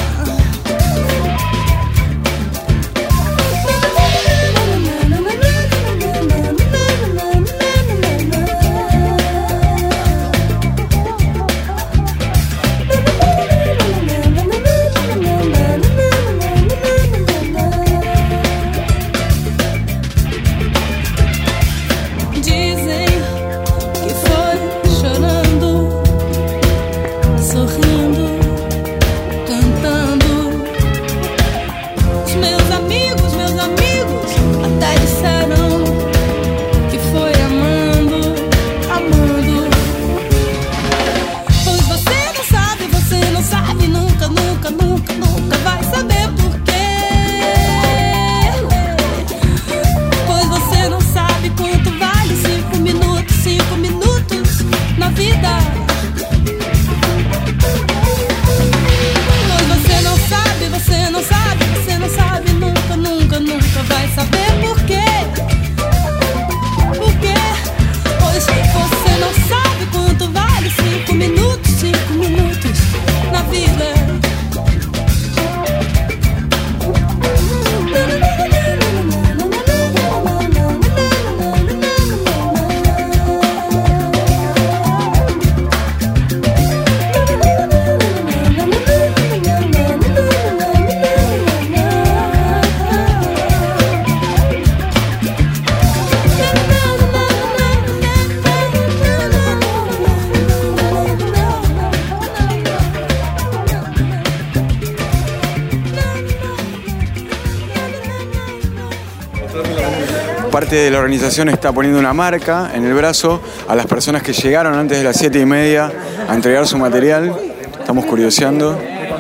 Speaker 14: Dizem que foi chorando, sorrindo, cantando. Os meus amigos, meus amigos até disseram que foi amando, amando. Pois você não sabe, você não sabe, nunca, nunca, nunca, nunca vai saber por quê. Pois você não sabe quanto vale cinco minutos, cinco minutos na vida. Pois você não sabe, você não sabe, você não sabe, nunca, nunca, nunca vai saber por quê. Por quê? Pois você não sabe quanto vale cinco minutos, cinco minutos na vida.
Speaker 1: Parte de la organización está poniendo una marca en el brazo a las personas que llegaron antes de las siete y media a entregar su material. Estamos curioseando.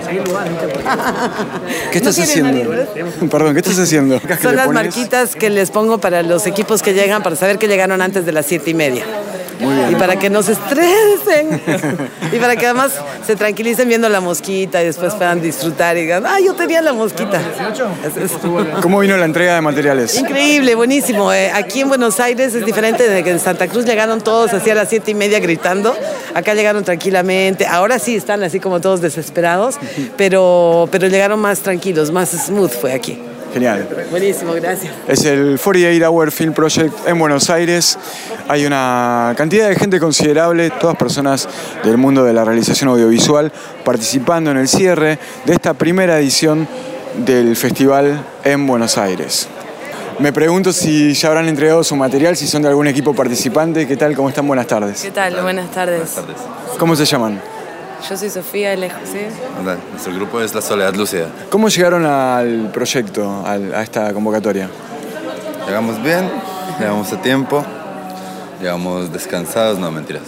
Speaker 1: ¿Qué estás
Speaker 15: ¿No tienen
Speaker 1: haciendo?
Speaker 15: marcas?
Speaker 1: Perdón, ¿qué estás haciendo?
Speaker 15: Son las marquitas que les pongo para los equipos que llegan, para saber que llegaron antes de las siete y media.
Speaker 1: Muy bien.
Speaker 15: Y para que no se estresen. Y para que además se tranquilicen viendo la mosquita y después puedan disfrutar y digan, ah, yo tenía la mosquita. Es, es...
Speaker 1: ¿Cómo vino la entrega de materiales?
Speaker 15: Increíble, buenísimo. Eh, aquí en Buenos Aires es diferente de que en Santa Cruz llegaron todos así a las siete y media gritando. Acá llegaron tranquilamente. Ahora sí están así como todos desesperados, pero, pero llegaron más tranquilos, más smooth fue aquí.
Speaker 1: Genial.
Speaker 15: Buenísimo, gracias.
Speaker 1: Es el cuarenta y ocho hour Film Project en Buenos Aires. Hay una cantidad de gente considerable, todas personas del mundo de la realización audiovisual, participando en el cierre de esta primera edición del festival en Buenos Aires. Me pregunto si ya habrán entregado su material, si son de algún equipo participante. ¿Qué tal? ¿Cómo están? Buenas tardes.
Speaker 2: ¿Qué tal? Buenas tardes.
Speaker 16: Buenas tardes.
Speaker 1: ¿Cómo se llaman?
Speaker 2: Yo soy Sofía, él es José.
Speaker 16: Hola, nuestro grupo es La Soledad Lúcida.
Speaker 1: ¿Cómo llegaron al proyecto, al, a esta convocatoria?
Speaker 16: Llegamos bien, llegamos a tiempo, llegamos descansados, no, mentiras.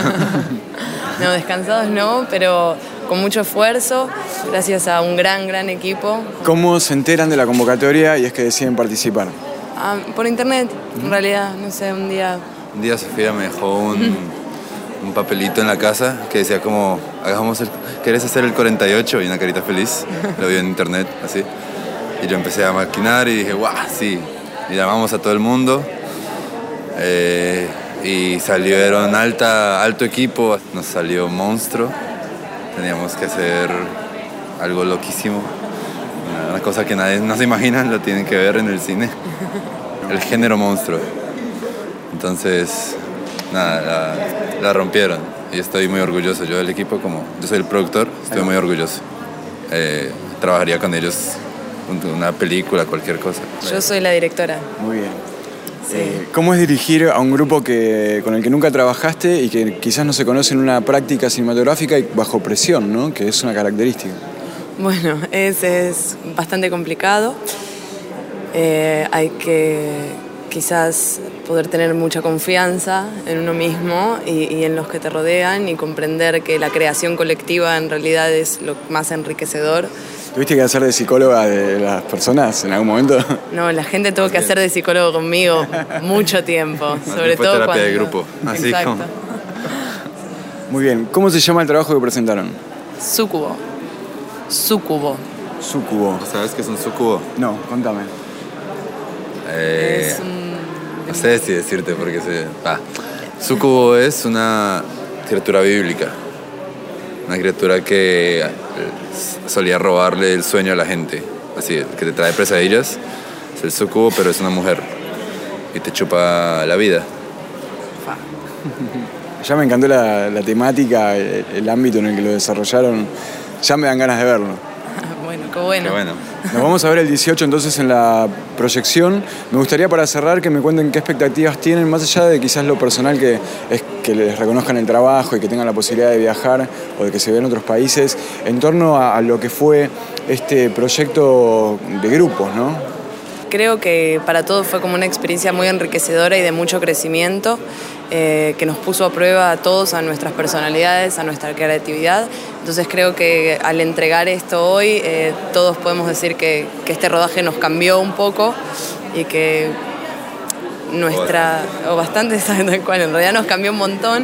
Speaker 2: No, descansados no, pero con mucho esfuerzo, gracias a un gran, gran equipo.
Speaker 1: ¿Cómo se enteran de la convocatoria y es que deciden participar?
Speaker 2: Ah, por internet, en realidad, no sé, un día...
Speaker 16: Un día Sofía me dejó un, un papelito en la casa que decía como, hagamos el, ¿querés hacer el cuarenta y ocho? Y una carita feliz, lo vi en internet, así. Y yo empecé a maquinar y dije, guau, sí. Y llamamos a todo el mundo. Eh, y salieron alta, alto equipo, nos salió Monstruo. Teníamos que hacer algo loquísimo, una cosa que nadie no se imagina, lo tienen que ver en el cine. El género monstruo. Entonces, nada, la, la rompieron y estoy muy orgulloso. Yo del equipo, como yo soy el productor, estoy muy orgulloso. Eh, trabajaría con ellos una película, cualquier cosa.
Speaker 2: Yo soy la directora.
Speaker 1: Muy bien. Sí. Eh, ¿Cómo es dirigir a un grupo que, con el que nunca trabajaste y que quizás no se conoce en una práctica cinematográfica y bajo presión, ¿no? Que es una característica?
Speaker 2: Bueno, es, es bastante complicado. Eh, hay que quizás poder tener mucha confianza en uno mismo y, y en los que te rodean y comprender que la creación colectiva en realidad es lo más enriquecedor.
Speaker 1: ¿Tuviste que hacer de psicóloga de las personas en algún momento?
Speaker 2: No, la gente tuvo que hacer de psicólogo conmigo mucho tiempo, sobre
Speaker 16: fue
Speaker 2: todo
Speaker 16: terapia
Speaker 2: cuando...
Speaker 16: de grupo, así
Speaker 2: Exacto.
Speaker 16: como...
Speaker 1: Muy bien, ¿cómo se llama el trabajo que presentaron?
Speaker 2: Súcubo. Súcubo.
Speaker 1: Súcubo.
Speaker 16: ¿Sabes qué es un súcubo?
Speaker 1: No, contame.
Speaker 16: Eh, no sé si decirte porque se... Ah. Súcubo es una criatura bíblica. Una criatura que solía robarle el sueño a la gente. Así, que te trae pesadillas. Es el súcubo, pero es una mujer. Y te chupa la vida.
Speaker 1: Ya me encantó la, la temática, el, el ámbito en el que lo desarrollaron. Ya me dan ganas de verlo.
Speaker 2: Bueno, qué bueno.
Speaker 16: Qué bueno.
Speaker 1: Nos vamos a ver el dieciocho entonces en la proyección. Me gustaría para cerrar que me cuenten qué expectativas tienen, más allá de quizás lo personal que es que les reconozcan el trabajo y que tengan la posibilidad de viajar o de que se vean en otros países, en torno a, a lo que fue este proyecto de grupos, ¿no?
Speaker 2: Creo que para todos fue como una experiencia muy enriquecedora y de mucho crecimiento, eh, que nos puso a prueba a todos, a nuestras personalidades, a nuestra creatividad. Entonces creo que al entregar esto hoy, eh, todos podemos decir que, que este rodaje nos cambió un poco y que nuestra... o bastante, tal cual, en realidad nos cambió un montón.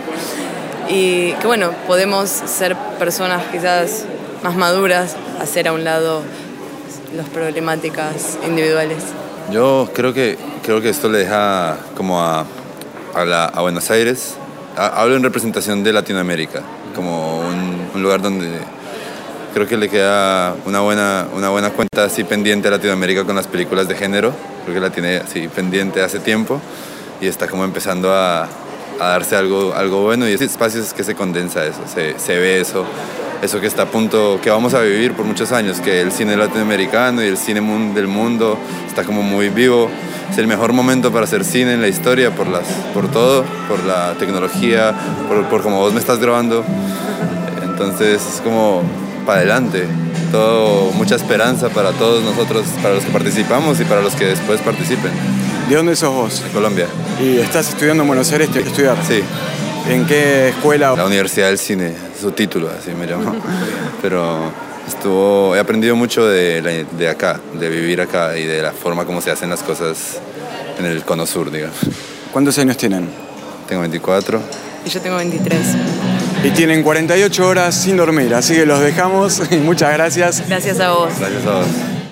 Speaker 2: Y que bueno, podemos ser personas quizás más maduras, hacer a un lado las problemáticas individuales.
Speaker 16: Yo creo que, creo que esto le deja como a, a, la, a Buenos Aires, a, hablo en representación de Latinoamérica, como un, un lugar donde creo que le queda una buena, una buena cuenta así pendiente a Latinoamérica con las películas de género, creo que la tiene así pendiente hace tiempo y está como empezando a, a darse algo, algo bueno y ese espacio es que se condensa eso, se, se ve eso. Eso que está a punto, que vamos a vivir por muchos años, que el cine latinoamericano y el cine del mundo está como muy vivo. Es el mejor momento para hacer cine en la historia, por, las, por todo, por la tecnología, por, por como vos me estás grabando. Entonces es como para adelante, todo, mucha esperanza para todos nosotros, para los que participamos y para los que después participen.
Speaker 1: ¿De dónde sos vos?
Speaker 16: De Colombia.
Speaker 1: ¿Y estás estudiando en Buenos Aires? ¿Te estudiar?
Speaker 16: Sí.
Speaker 1: ¿En qué escuela?
Speaker 16: La Universidad del Cine, su título, así me llamó. Pero estuvo, he aprendido mucho de, la, de acá, de vivir acá y de la forma como se hacen las cosas en el Cono Sur, digamos.
Speaker 1: ¿Cuántos años tienen?
Speaker 16: tengo veinticuatro.
Speaker 17: Y yo tengo veintitrés.
Speaker 1: Y tienen cuarenta y ocho horas sin dormir, así que los dejamos y muchas gracias.
Speaker 17: Gracias a vos.
Speaker 16: Gracias a vos.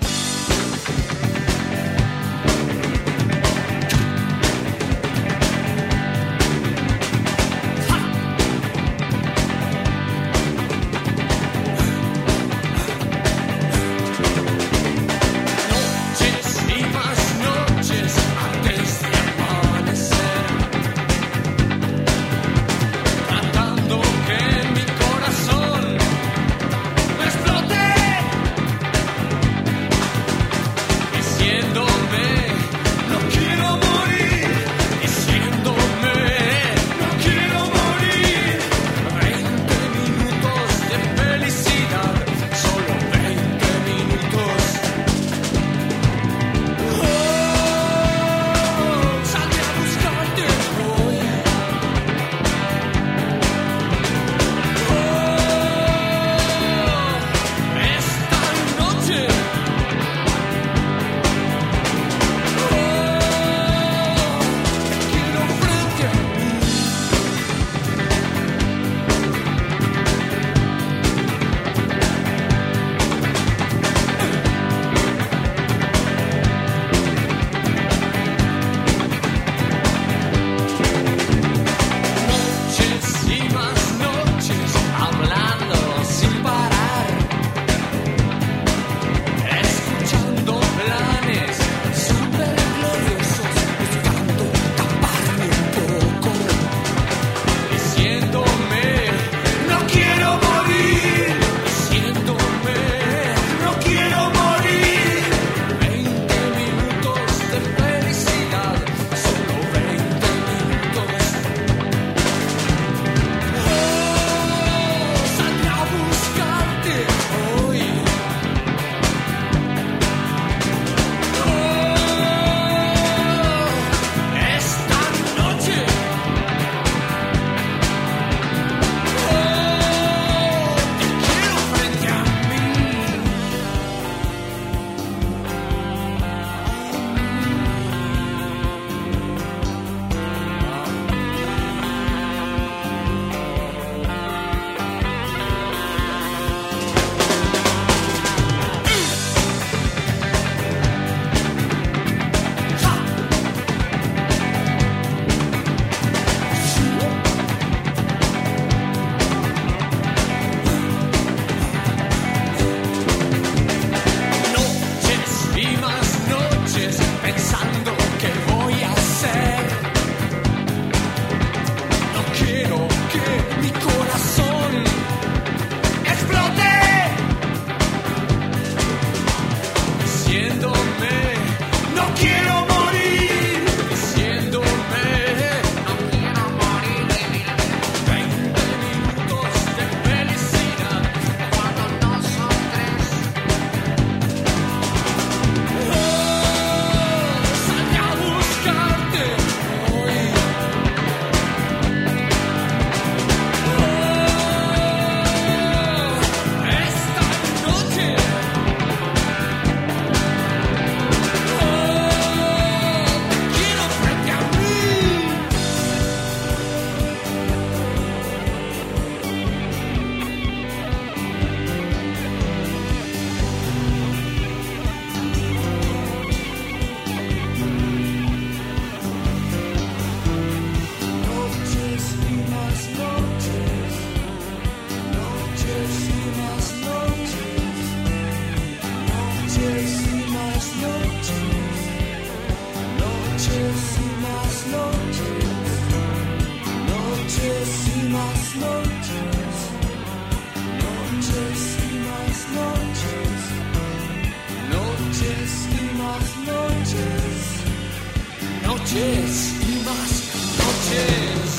Speaker 18: noches y más noches.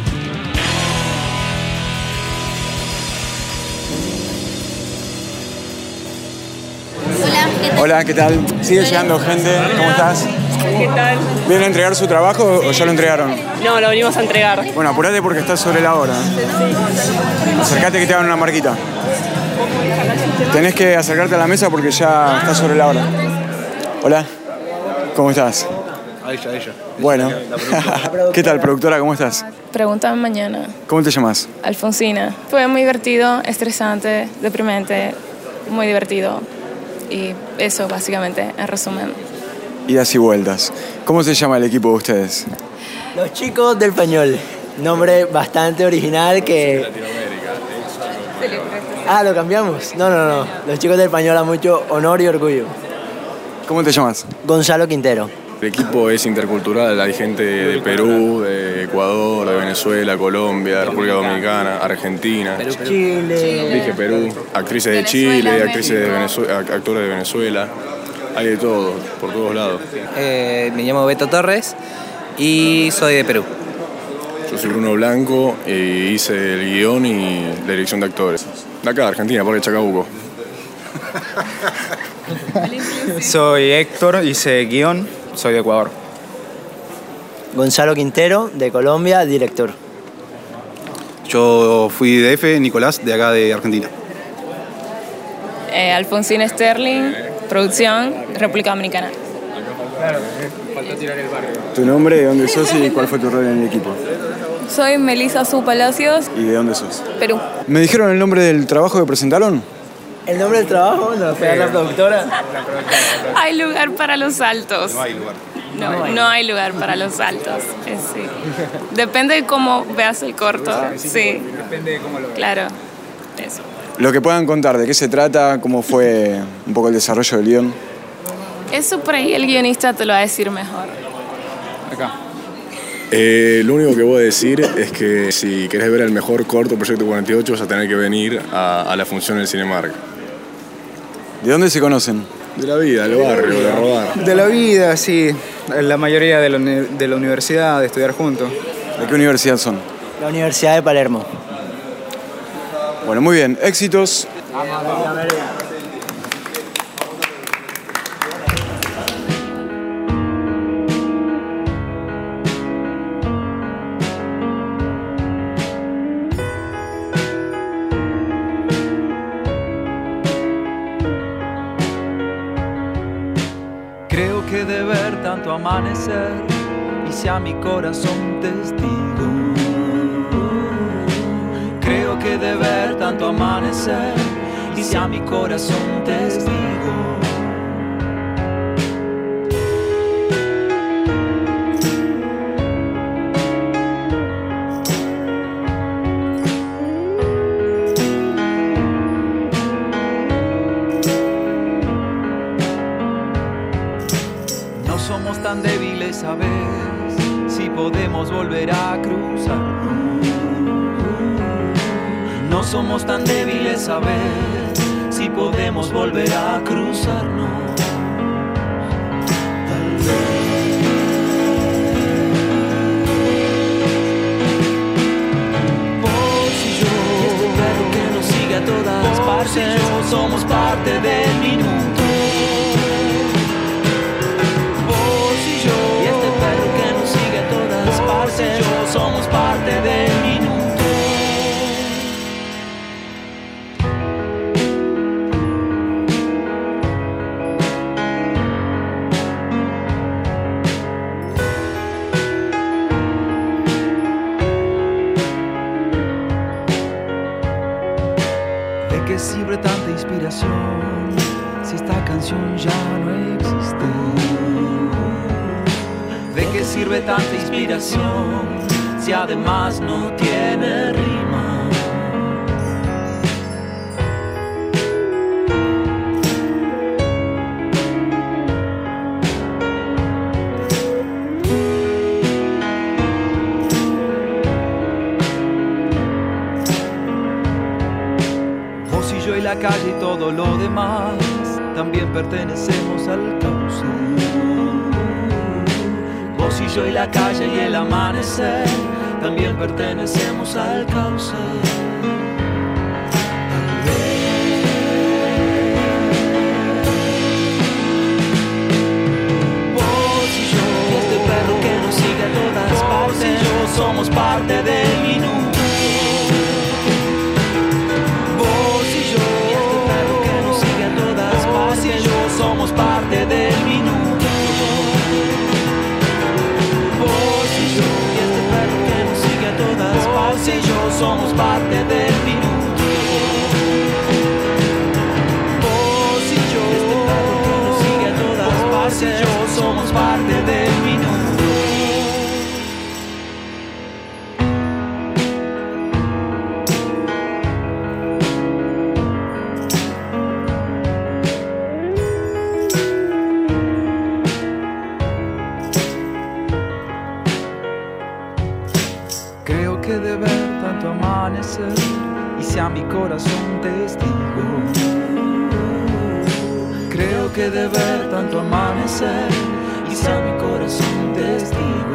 Speaker 19: Hola, ¿qué tal?
Speaker 1: Hola, ¿qué tal? Sigue llegando gente. ¿Cómo estás?
Speaker 2: ¿Qué tal?
Speaker 1: ¿Vienen a entregar su trabajo o ya lo entregaron?
Speaker 2: No, lo venimos a entregar.
Speaker 1: Bueno, apurate porque estás sobre la hora. Acercate que te hagan una marquita. Tenés que acercarte a la mesa porque ya estás sobre la hora. Hola, ¿cómo estás?
Speaker 17: A ella, a ella.
Speaker 1: Bueno. ¿Qué tal, productora? ¿Cómo estás?
Speaker 20: Pregúntame mañana.
Speaker 1: ¿Cómo te llamas?
Speaker 20: Alfonsina. Fue muy divertido, estresante, deprimente, muy divertido. Y eso, básicamente, en resumen.
Speaker 1: Idas y vueltas. ¿Cómo se llama el equipo de ustedes?
Speaker 21: Los chicos del Pañol. Nombre bastante original que... Ah, ¿lo cambiamos? No, no, no. Los chicos del Pañol a mucho honor y orgullo.
Speaker 1: ¿Cómo te llamas?
Speaker 21: Gonzalo Quintero.
Speaker 22: El equipo es intercultural, hay gente de Perú, de Ecuador, de Venezuela, Colombia, República Dominicana, Argentina.
Speaker 21: Chile.
Speaker 22: Dije Perú, actrices de Chile, actrices de Venezuela, actores de Venezuela. Hay de todo, por todos lados.
Speaker 23: Eh, me llamo Beto Torres y soy de Perú.
Speaker 22: Yo soy Bruno Blanco y hice el guión y la dirección de actores. De acá, de Argentina, por el Chacabuco.
Speaker 24: Soy Héctor, hice guión, soy de Ecuador.
Speaker 21: Gonzalo Quintero, de Colombia, director.
Speaker 17: Yo fui de F, Nicolás, de acá de Argentina.
Speaker 20: Eh, Alfonsina Sterling, producción, República Dominicana.
Speaker 1: ¿Tu nombre, de dónde sos y cuál fue tu rol en el equipo?
Speaker 20: Soy Melissa Su Palacios,
Speaker 1: ¿Y de dónde sos?
Speaker 20: Perú.
Speaker 1: ¿Me dijeron el nombre del trabajo que presentaron?
Speaker 21: ¿El nombre del trabajo? ¿Nos fue a la productora?
Speaker 20: Hay lugar para los altos.
Speaker 17: No hay lugar.
Speaker 20: No, no hay lugar para los altos. Eh, sí. Depende de cómo veas el corto. Sí.
Speaker 24: Depende de cómo lo veas.
Speaker 20: Claro. Eso.
Speaker 1: Lo que puedan contar, de qué se trata, cómo fue un poco el desarrollo del guión.
Speaker 20: Eso por ahí el guionista te lo va a decir mejor.
Speaker 24: Acá.
Speaker 22: Eh, lo único que voy a decir es que si querés ver el mejor corto Proyecto cuarenta y ocho vas a tener que venir a, a la función del Cinemark.
Speaker 1: ¿De dónde se conocen?
Speaker 22: De la vida, del barrio, de rodar.
Speaker 24: De la vida, sí. La mayoría de la, uni- de la universidad, de estudiar juntos.
Speaker 1: ¿De qué universidad son?
Speaker 21: La Universidad de Palermo.
Speaker 1: Bueno, muy bien. Éxitos.
Speaker 25: Creo que de ver tanto amanecer hice a mi corazón testigo. Creo que de ver tanto amanecer hice a mi corazón testigo. No somos tan débiles, ¿sabes? Si podemos volver a cruzarnos. No somos tan débiles, ¿sabes? Si podemos volver a cruzarnos. Tal vez. Vos y yo, y este perro que nos sigue a todas partes, y yo somos parte del minuto. Vos y yo, y este perro que nos sigue a todas partes, y yo somos parte del minuto. ¿De qué sirve tanta inspiración si esta canción ya no existe? ¿De qué sirve tanta inspiración si además no tiene rima? Vos y yo y la calle y todo lo demás también pertenecemos al cauce. Vos y yo y la calle y el amanecer también pertenecemos al cauce. Vos y yo, y este perro que nos sigue a todas partes, vos y yo somos parte del minuto. Vos y yo, y este perro que nos sigue a todas partes, vos y yo somos parte del minuto. parte del minuto. Vos y yo, este perro que nos sigue a todas partes, vos y yo somos parte del minuto. Creo que de ver tanto amanecer y sea mi corazón testigo. Creo que de ver tanto amanecer y sea mi corazón testigo.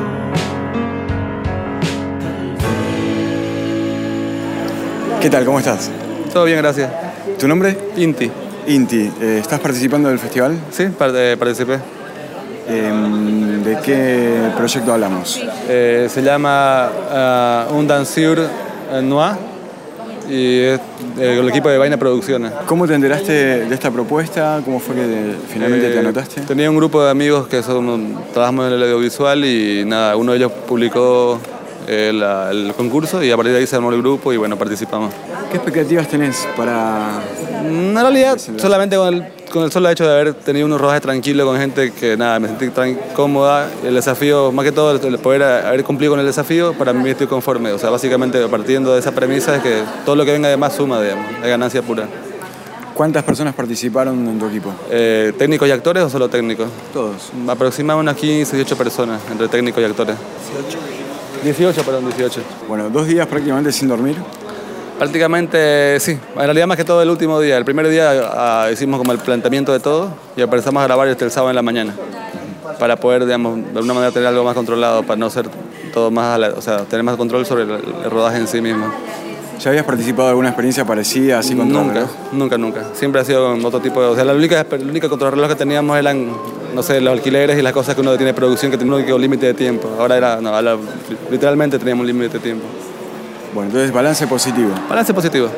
Speaker 1: ¿Qué tal? ¿Cómo estás?
Speaker 13: Todo bien, gracias.
Speaker 1: ¿Tu nombre?
Speaker 13: Inti.
Speaker 1: Inti, eh, ¿estás participando del festival?
Speaker 13: Sí, part- participé.
Speaker 1: Eh, ¿De qué proyecto hablamos?
Speaker 13: Eh, se llama uh, Un Danseur Noir y es eh, el equipo de Vaina Producciones.
Speaker 1: ¿Cómo te enteraste de esta propuesta? ¿Cómo fue que finalmente
Speaker 13: Eh,
Speaker 1: te anotaste?
Speaker 13: Tenía un grupo de amigos que son, trabajamos en el audiovisual y nada, uno de ellos publicó eh, la- el concurso y a partir de ahí se armó el grupo y bueno, participamos.
Speaker 1: ¿Qué expectativas tenés para...?
Speaker 13: En realidad, solamente con el, con el solo hecho de haber tenido unos rodajes tranquilos con gente que nada, me sentí tan cómoda. El desafío, más que todo, el poder haber cumplido con el desafío, para mí estoy conforme. O sea, básicamente partiendo de esa premisa es que todo lo que venga de más suma, digamos, es ganancia pura.
Speaker 1: ¿Cuántas personas participaron en tu equipo?
Speaker 13: Eh, ¿Técnicos y actores o solo técnicos?
Speaker 1: Todos.
Speaker 13: Aproximadamente unas quince, dieciocho personas, entre técnicos y actores. dieciocho, perdón, dieciocho.
Speaker 1: Bueno, dos días prácticamente sin dormir.
Speaker 13: Prácticamente sí, en realidad más que todo el último día. El primer día ah, hicimos como el planteamiento de todo y empezamos a grabar este el sábado en la mañana para poder, digamos, de alguna manera tener algo más controlado, para no ser todo más, a la- o sea, tener más control sobre el, el rodaje en sí mismo.
Speaker 1: ¿Ya habías participado de alguna experiencia parecida así con
Speaker 13: Nunca, nunca, nunca. Siempre ha sido con otro tipo de... O sea, la única, el único contrarreloj que teníamos eran, no sé, los alquileres y las cosas que uno tiene de producción, que tiene un único límite de tiempo. Ahora era, no, ahora literalmente teníamos un límite de tiempo.
Speaker 1: Bueno, entonces balance positivo.
Speaker 13: Balance positivo.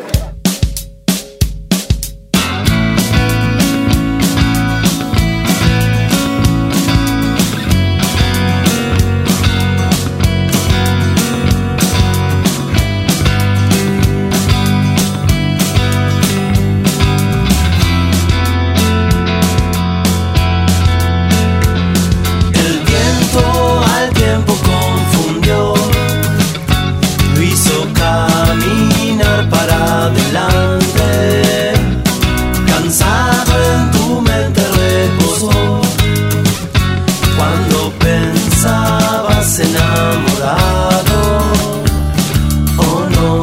Speaker 3: El viento al tiempo confundió, lo hizo caminar para adelante. Cansado en tu mente reposó, cuando pensabas enamorado. Oh no,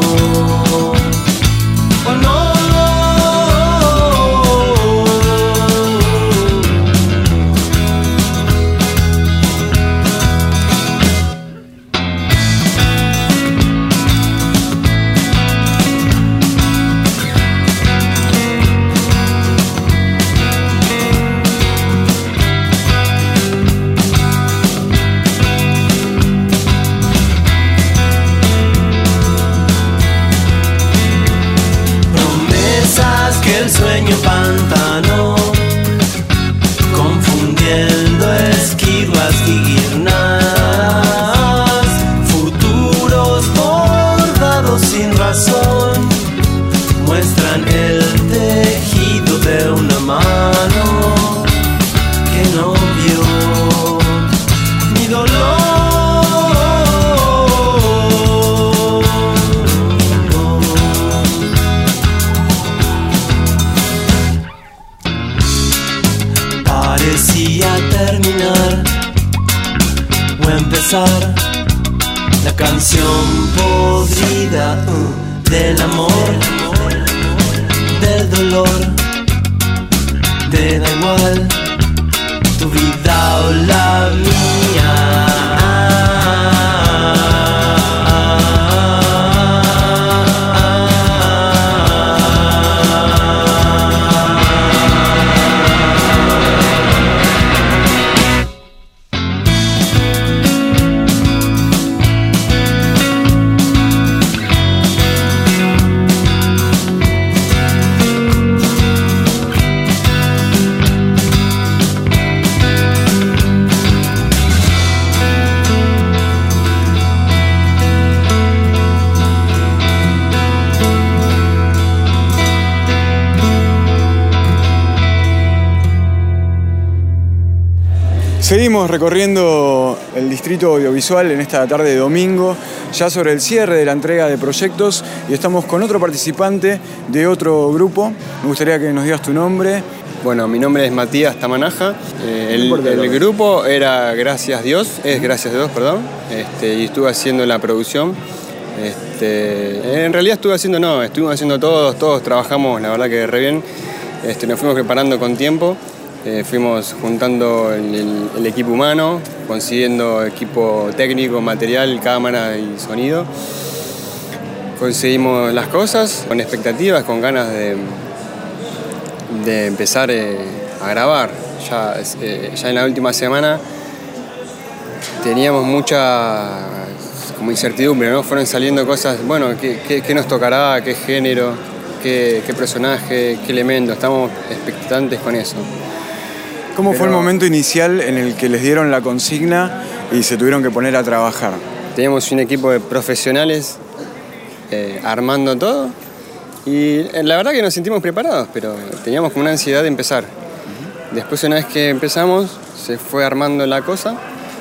Speaker 3: oh no. Promesas que el sueño pantanó, confundiendo esquivas y guirnaldas, futuros bordados sin razón, muestran el tejido de una mano que no vio mi dolor. Parecía terminar o empezar la canción podrida uh, del amor, del dolor. Te da igual tu vida o la mía.
Speaker 1: Seguimos recorriendo el distrito audiovisual en esta tarde de domingo, ya sobre el cierre de la entrega de proyectos, y estamos con otro participante de otro grupo. Me gustaría que nos digas tu nombre.
Speaker 5: Bueno, mi nombre es Matías Tamanaja. Eh, el, el grupo era Gracias Dios, es Gracias Dios, perdón, este, y estuve haciendo la producción. Este, en realidad estuve haciendo, no, estuvimos haciendo todos, todos trabajamos, la verdad que re bien. Este, nos fuimos preparando con tiempo. Eh, fuimos juntando el, el, el equipo humano, consiguiendo equipo técnico, material, cámara y sonido. Conseguimos las cosas con expectativas, con ganas de, de empezar eh, a grabar. Ya, eh, ya en la última semana teníamos mucha como incertidumbre, ¿no? Fueron saliendo cosas, bueno, ¿qué, qué, qué nos tocará? ¿Qué género? ¿Qué, qué personaje? ¿Qué elemento? Estamos expectantes con eso.
Speaker 1: ¿Cómo
Speaker 5: Pero,
Speaker 1: fue el momento inicial en el que les dieron la consigna y se tuvieron que poner a trabajar?
Speaker 5: Teníamos un equipo de profesionales eh, armando todo y eh, la verdad que nos sentimos preparados, pero teníamos como una ansiedad de empezar. Uh-huh. Después, una vez que empezamos, se fue armando la cosa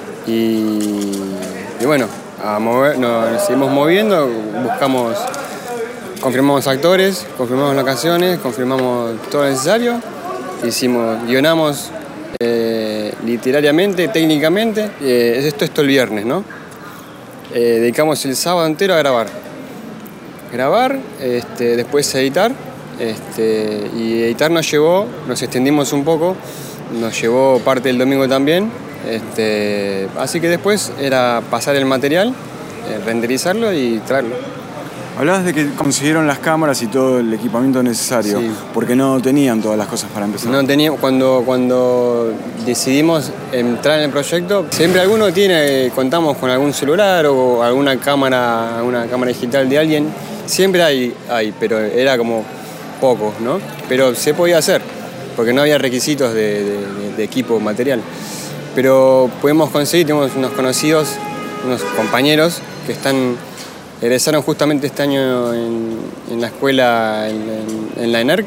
Speaker 5: y, y bueno, a mover, nos seguimos moviendo, buscamos, confirmamos actores, confirmamos locaciones, confirmamos todo lo necesario, hicimos, guionamos eh, literariamente, técnicamente, eh, esto, esto el viernes, ¿no? Eh, dedicamos el sábado entero a grabar. Grabar, este, después editar, este, y editar nos llevó, nos extendimos un poco, nos llevó parte del domingo también, este, así que después era pasar el material, eh, renderizarlo y traerlo.
Speaker 1: Hablabas de que consiguieron las cámaras y todo el equipamiento necesario, sí, porque no tenían todas las cosas para empezar.
Speaker 5: No teníamos, cuando, cuando decidimos entrar en el proyecto, siempre alguno tiene, contamos con algún celular o alguna cámara, alguna cámara digital de alguien, siempre hay, hay, pero era como poco, ¿no? Pero se podía hacer, porque no había requisitos de, de, de equipo, material. Pero podemos conseguir, tenemos unos conocidos, unos compañeros que están... Egresaron justamente este año en, en la escuela, en, en, en la ENERC,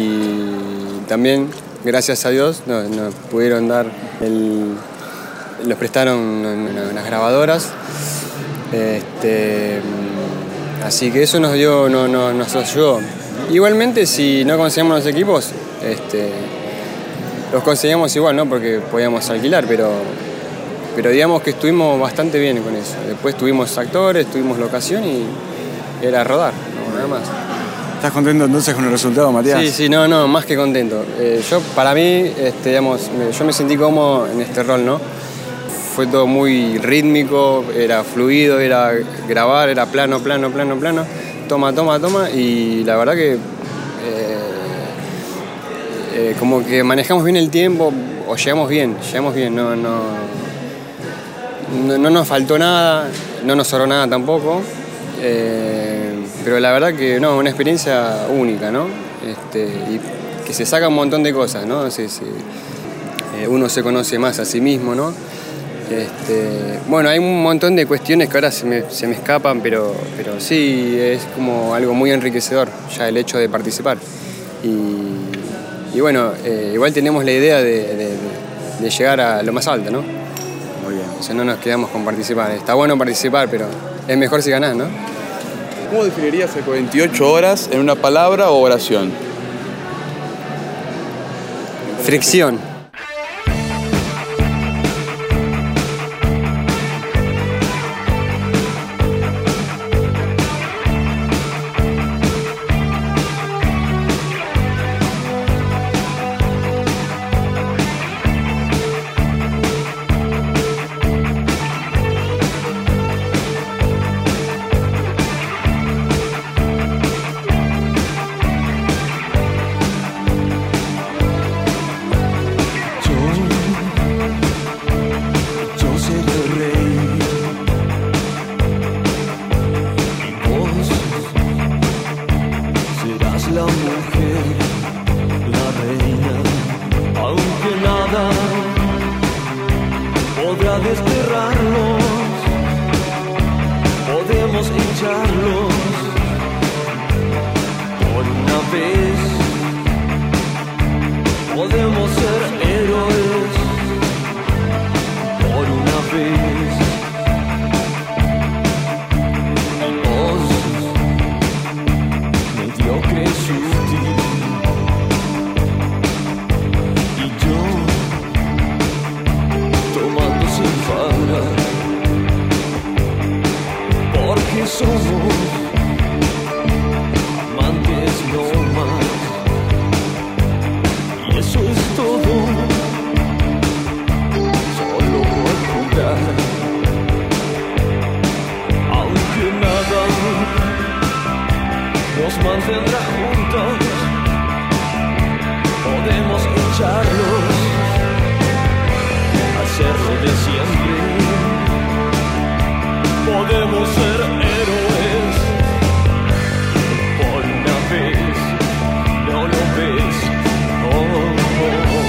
Speaker 5: y también, gracias a Dios, nos, nos pudieron dar, el, nos prestaron unas grabadoras. Este, así que eso nos dio, no, no, nos ayudó. Igualmente, si no conseguíamos los equipos, este, los conseguíamos igual, ¿no? Porque podíamos alquilar, pero... Pero digamos que estuvimos bastante bien con eso. Después tuvimos actores, tuvimos locación y era rodar, no, nada más.
Speaker 1: ¿Estás contento entonces con el resultado, Matías?
Speaker 5: Sí, sí, no, no, más que contento. Eh, yo, para mí, este, digamos, yo me sentí cómodo en este rol, ¿no? Fue todo muy rítmico, era fluido, era grabar, era plano, plano, plano, plano, toma, toma, toma, y la verdad que eh, eh, como que manejamos bien el tiempo, o llegamos bien, llegamos bien, no, no... No, no nos faltó nada, no nos sobró nada tampoco, eh, pero la verdad que no, una experiencia única, ¿no? Este, y que se saca un montón de cosas, ¿no? Se, se, eh, uno se conoce más a sí mismo, ¿no? Este, bueno, hay un montón de cuestiones que ahora se me, se me escapan, pero, pero sí, es como algo muy enriquecedor ya el hecho de participar. Y, y bueno, eh, igual tenemos la idea de, de, de llegar a lo más alto, ¿no?
Speaker 1: Muy bien.
Speaker 5: O sea, no nos quedamos con participar. Está bueno participar, pero es mejor si ganás, ¿no?
Speaker 6: ¿Cómo definirías el cuarenta y ocho horas en una palabra o oración?
Speaker 5: Fricción.
Speaker 3: Podemos ser héroes
Speaker 18: somos amantes no más. Y eso es todo, solo por jugar. Aunque nada nos mantendrá juntos, podemos echarlos, hacerlo de siempre. Podemos ser héroes por una vez, no lo ves, oh, oh, oh.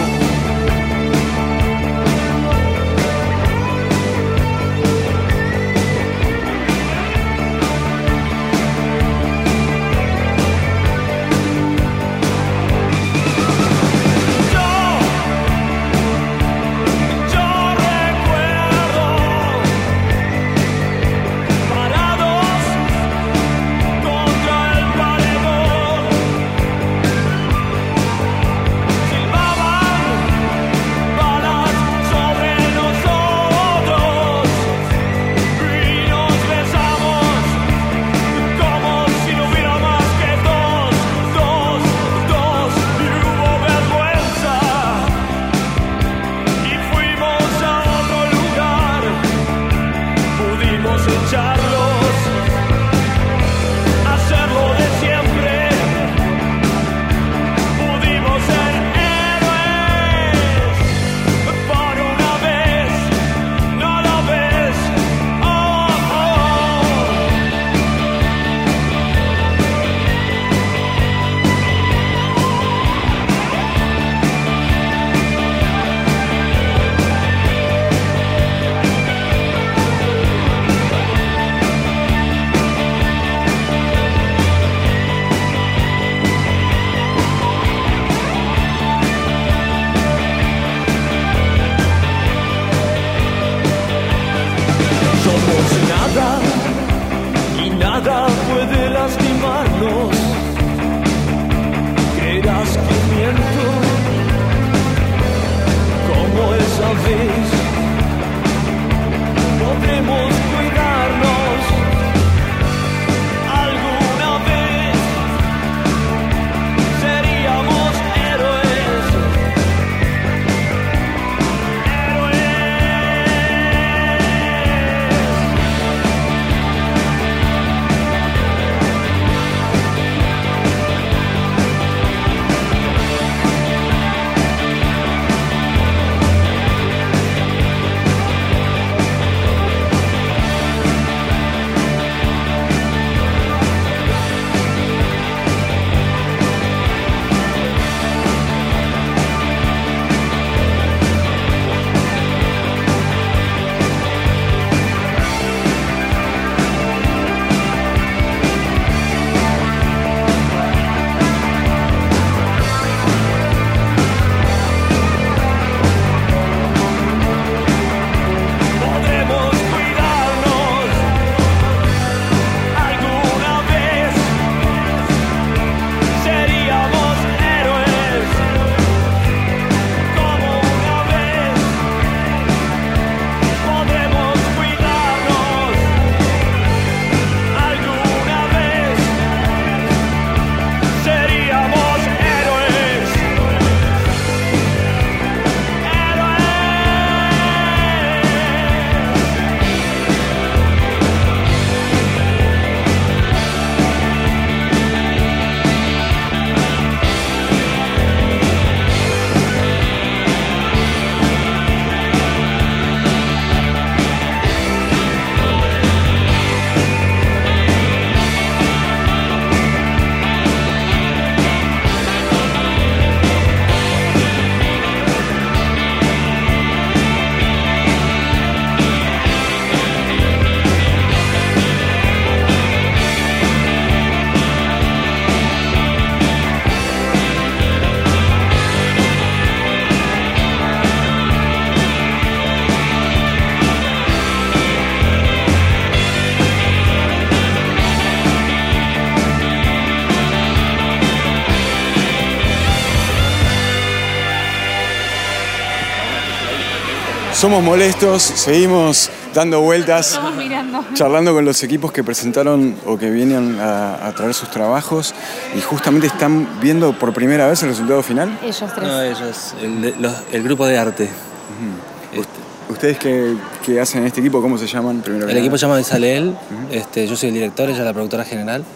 Speaker 1: Somos Molestos, seguimos dando vueltas,
Speaker 4: Estamos mirando.
Speaker 1: charlando con los equipos que presentaron o que vienen a, a traer sus trabajos y justamente están viendo por primera vez el resultado final.
Speaker 4: Ellos tres.
Speaker 7: No, ellos, el, los- el grupo de arte.
Speaker 1: ¿Ustedes qué, qué hacen en este equipo? ¿Cómo se llaman? Primero que
Speaker 7: El
Speaker 1: nada.
Speaker 7: equipo se llama Besaleel, este, yo soy el director, ella es la productora general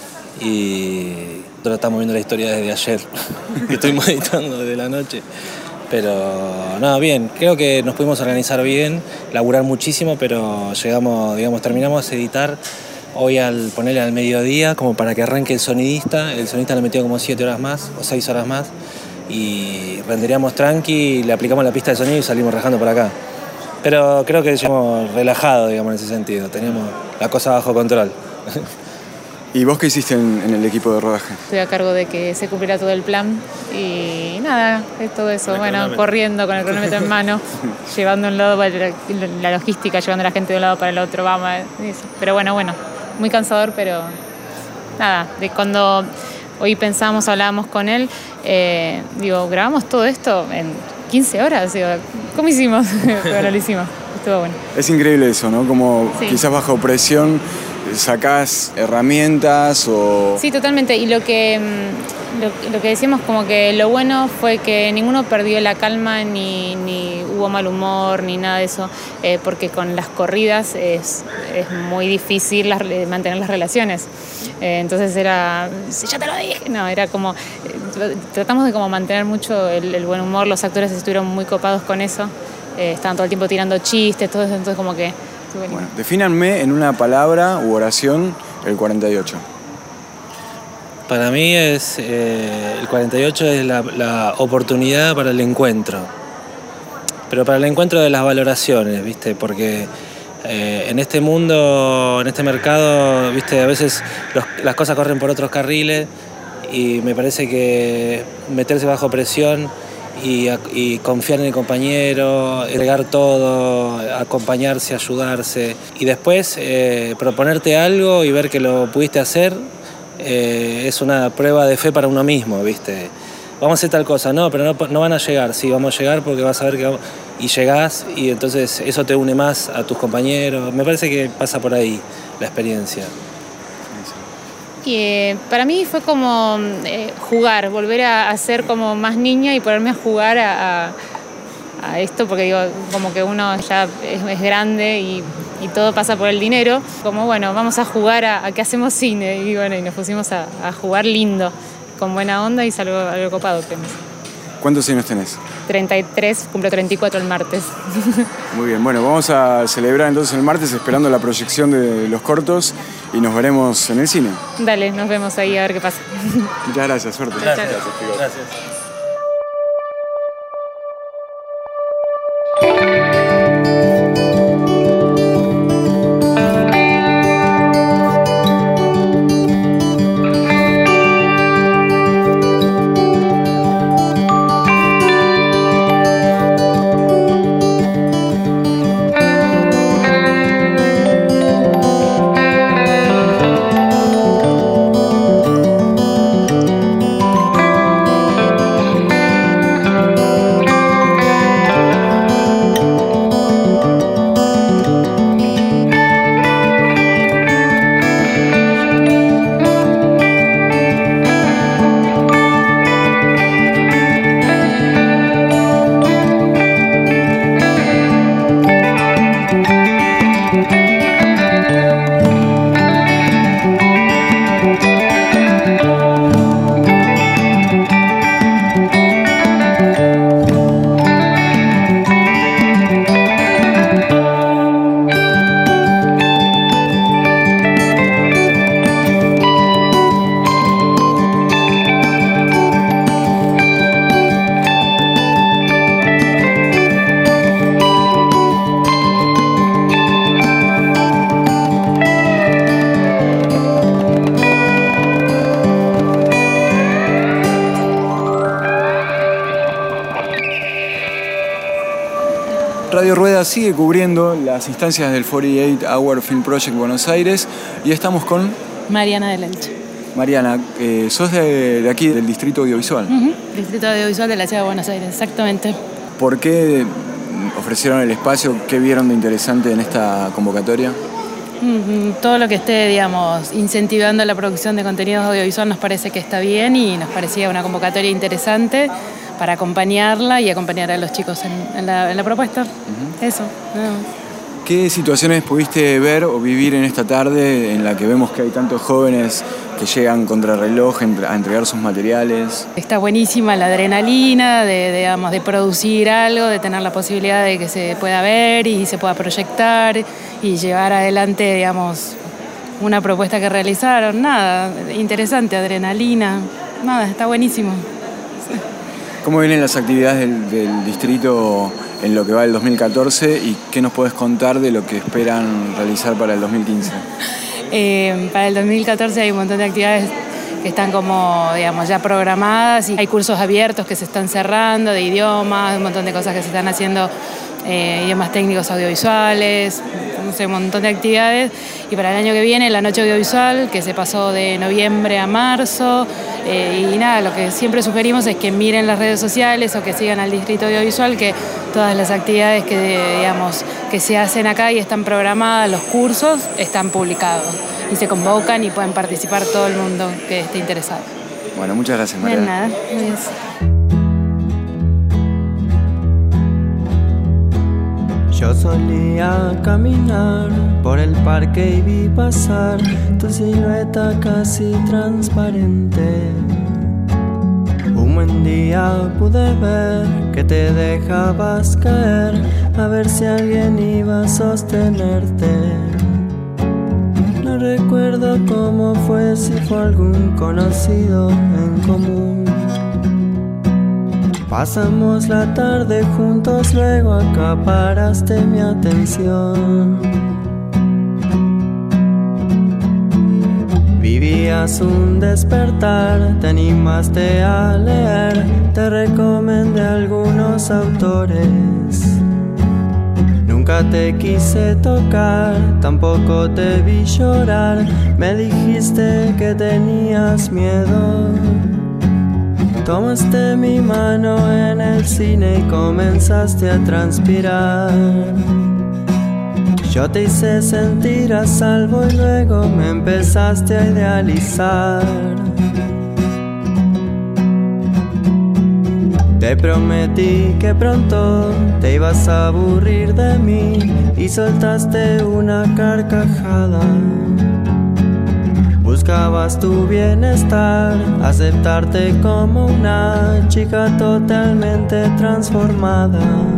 Speaker 7: y nosotros estamos viendo la historia desde ayer, que estoy meditando desde la noche. Pero no, bien, creo que nos pudimos organizar bien, laburar muchísimo, pero llegamos, digamos, terminamos de editar hoy al ponerle al mediodía como para que arranque el sonidista. El sonidista le metió como siete horas más o seis horas más y renderíamos tranqui, le aplicamos la pista de sonido y salimos rajando por acá. Pero creo que llegamos relajados, digamos, en ese sentido. Teníamos la cosa bajo control.
Speaker 1: ¿Y vos qué hiciste en, en el equipo de rodaje?
Speaker 4: Estoy a cargo de que se cumpliera todo el plan y nada, es todo eso. Bueno, corriendo con el cronómetro en mano, llevando un lado para la, la logística, llevando a la gente de un lado para el otro, vamos. Eso. Pero bueno, bueno, muy cansador, pero nada, de cuando hoy pensamos, hablábamos con él, eh, digo, grabamos todo esto en quince horas, digo, ¿cómo hicimos? Pero lo hicimos, estuvo bueno.
Speaker 1: Es increíble eso, ¿no? Como
Speaker 4: Sí.
Speaker 1: quizás bajo presión sacás herramientas o...
Speaker 4: Sí, totalmente. Y lo que, mm, lo, lo que decíamos como que lo bueno fue que ninguno perdió la calma ni, ni hubo mal humor ni nada de eso, eh, porque con las corridas es, es muy difícil las- eh, mantener las relaciones. Eh, entonces era, "Sí, ya te lo dije". No, era como, eh, tr- tratamos de como mantener mucho el, el buen humor. Los actores estuvieron muy copados con eso. Eh, estaban todo el tiempo tirando chistes, todo eso, entonces como que... estuvo lindo.
Speaker 1: Bueno, defínanme en una palabra u oración el cuarenta y ocho.
Speaker 7: Para mí es eh, el cuarenta y ocho es la, la oportunidad para el encuentro. Pero para el encuentro de las valoraciones, ¿viste? Porque eh, en este mundo, en este mercado, ¿viste? A veces los- las cosas corren por otros carriles y me parece que meterse bajo presión y, ac- y confiar en el compañero, entregar todo, acompañarse, ayudarse y después eh, proponerte algo y ver que lo pudiste hacer. Eh, es una prueba de fe para uno mismo, ¿viste? Vamos a hacer tal cosa, no, pero no, no van a llegar, sí, vamos a llegar porque vas a ver que vamos... Y llegás y entonces eso te une más a tus compañeros. Me parece que pasa por ahí la experiencia.
Speaker 4: Y eh, para mí fue como eh, jugar, volver a, a ser como más niña y ponerme a jugar a, a- a esto, porque digo, como que uno ya es, es grande y, y todo pasa por el dinero. Como bueno, vamos a jugar a, a que hacemos cine. Y bueno, y nos pusimos a, a jugar lindo, con buena onda y salgo algo copado. Creemos.
Speaker 1: ¿Cuántos años tenés?
Speaker 4: treinta y tres, cumplo treinta y cuatro el martes.
Speaker 1: Muy bien, bueno, vamos a celebrar entonces el martes esperando la proyección de los cortos y nos veremos en el cine.
Speaker 4: Dale, nos vemos ahí a ver qué pasa.
Speaker 1: Muchas gracias, suerte.
Speaker 4: Gracias.
Speaker 7: Gracias.
Speaker 1: Radio Rueda sigue cubriendo las instancias del cuarenta y ocho Hour Film Project Buenos Aires y estamos con
Speaker 8: Mariana del Elche.
Speaker 1: Mariana. Eh, sos de, de aquí, del Distrito Audiovisual.
Speaker 8: Ujú. Distrito Audiovisual de la Ciudad de Buenos Aires, exactamente.
Speaker 1: ¿Por qué ofrecieron el espacio. ¿Qué vieron de interesante en esta convocatoria?
Speaker 2: Todo lo que esté, digamos, incentivando la producción de contenidos audiovisual nos parece que está bien y nos parecía una convocatoria interesante para acompañarla y acompañar a los chicos en, en, la, en la propuesta. Uh-huh. Eso. No.
Speaker 1: ¿Qué situaciones pudiste ver o vivir en esta tarde en la que vemos que hay tantos jóvenes que llegan contrarreloj a entregar sus materiales?
Speaker 2: Está buenísima la adrenalina de, digamos, de producir algo, de tener la posibilidad de que se pueda ver y se pueda proyectar y llevar adelante, digamos, una propuesta que realizaron. Nada, interesante, adrenalina, nada, está buenísimo.
Speaker 1: ¿Cómo vienen las actividades del, del distrito en lo que va del dos mil catorce y qué nos puedes contar de lo que esperan realizar para el dos mil quince?
Speaker 2: Eh, para el dos mil catorce hay un montón de actividades que están como, digamos, ya programadas y hay cursos abiertos que se están cerrando de idiomas, un montón de cosas que se están haciendo, eh, idiomas técnicos audiovisuales, no sé, un montón de actividades. Y para el año que viene la noche audiovisual, que se pasó de noviembre a marzo, eh, y nada, lo que siempre sugerimos es que miren las redes sociales o que sigan al Distrito Audiovisual, que todas las actividades que, digamos, que se hacen acá y están programadas, los cursos, están publicados y se convocan y pueden participar todo el mundo que esté interesado.
Speaker 1: Bueno, muchas gracias, María.
Speaker 2: De nada, adiós.
Speaker 3: Yo solía caminar por el parque y vi pasar tu silueta casi transparente. Un buen día pude ver que te dejabas caer, a ver si alguien iba a sostenerte. No recuerdo cómo fue, si fue algún conocido en común. Pasamos la tarde juntos, luego acaparaste mi atención. Vivías un despertar, te animaste a leer, te recomendé algunos autores. Nunca te quise tocar, tampoco te vi llorar, me dijiste que tenías miedo. Tomaste mi mano en el cine y comenzaste a transpirar. Yo te hice sentir a salvo y luego me empezaste a idealizar. Te prometí que pronto te ibas a aburrir de mí y soltaste una carcajada. Buscabas tu bienestar, aceptarte como una chica totalmente transformada.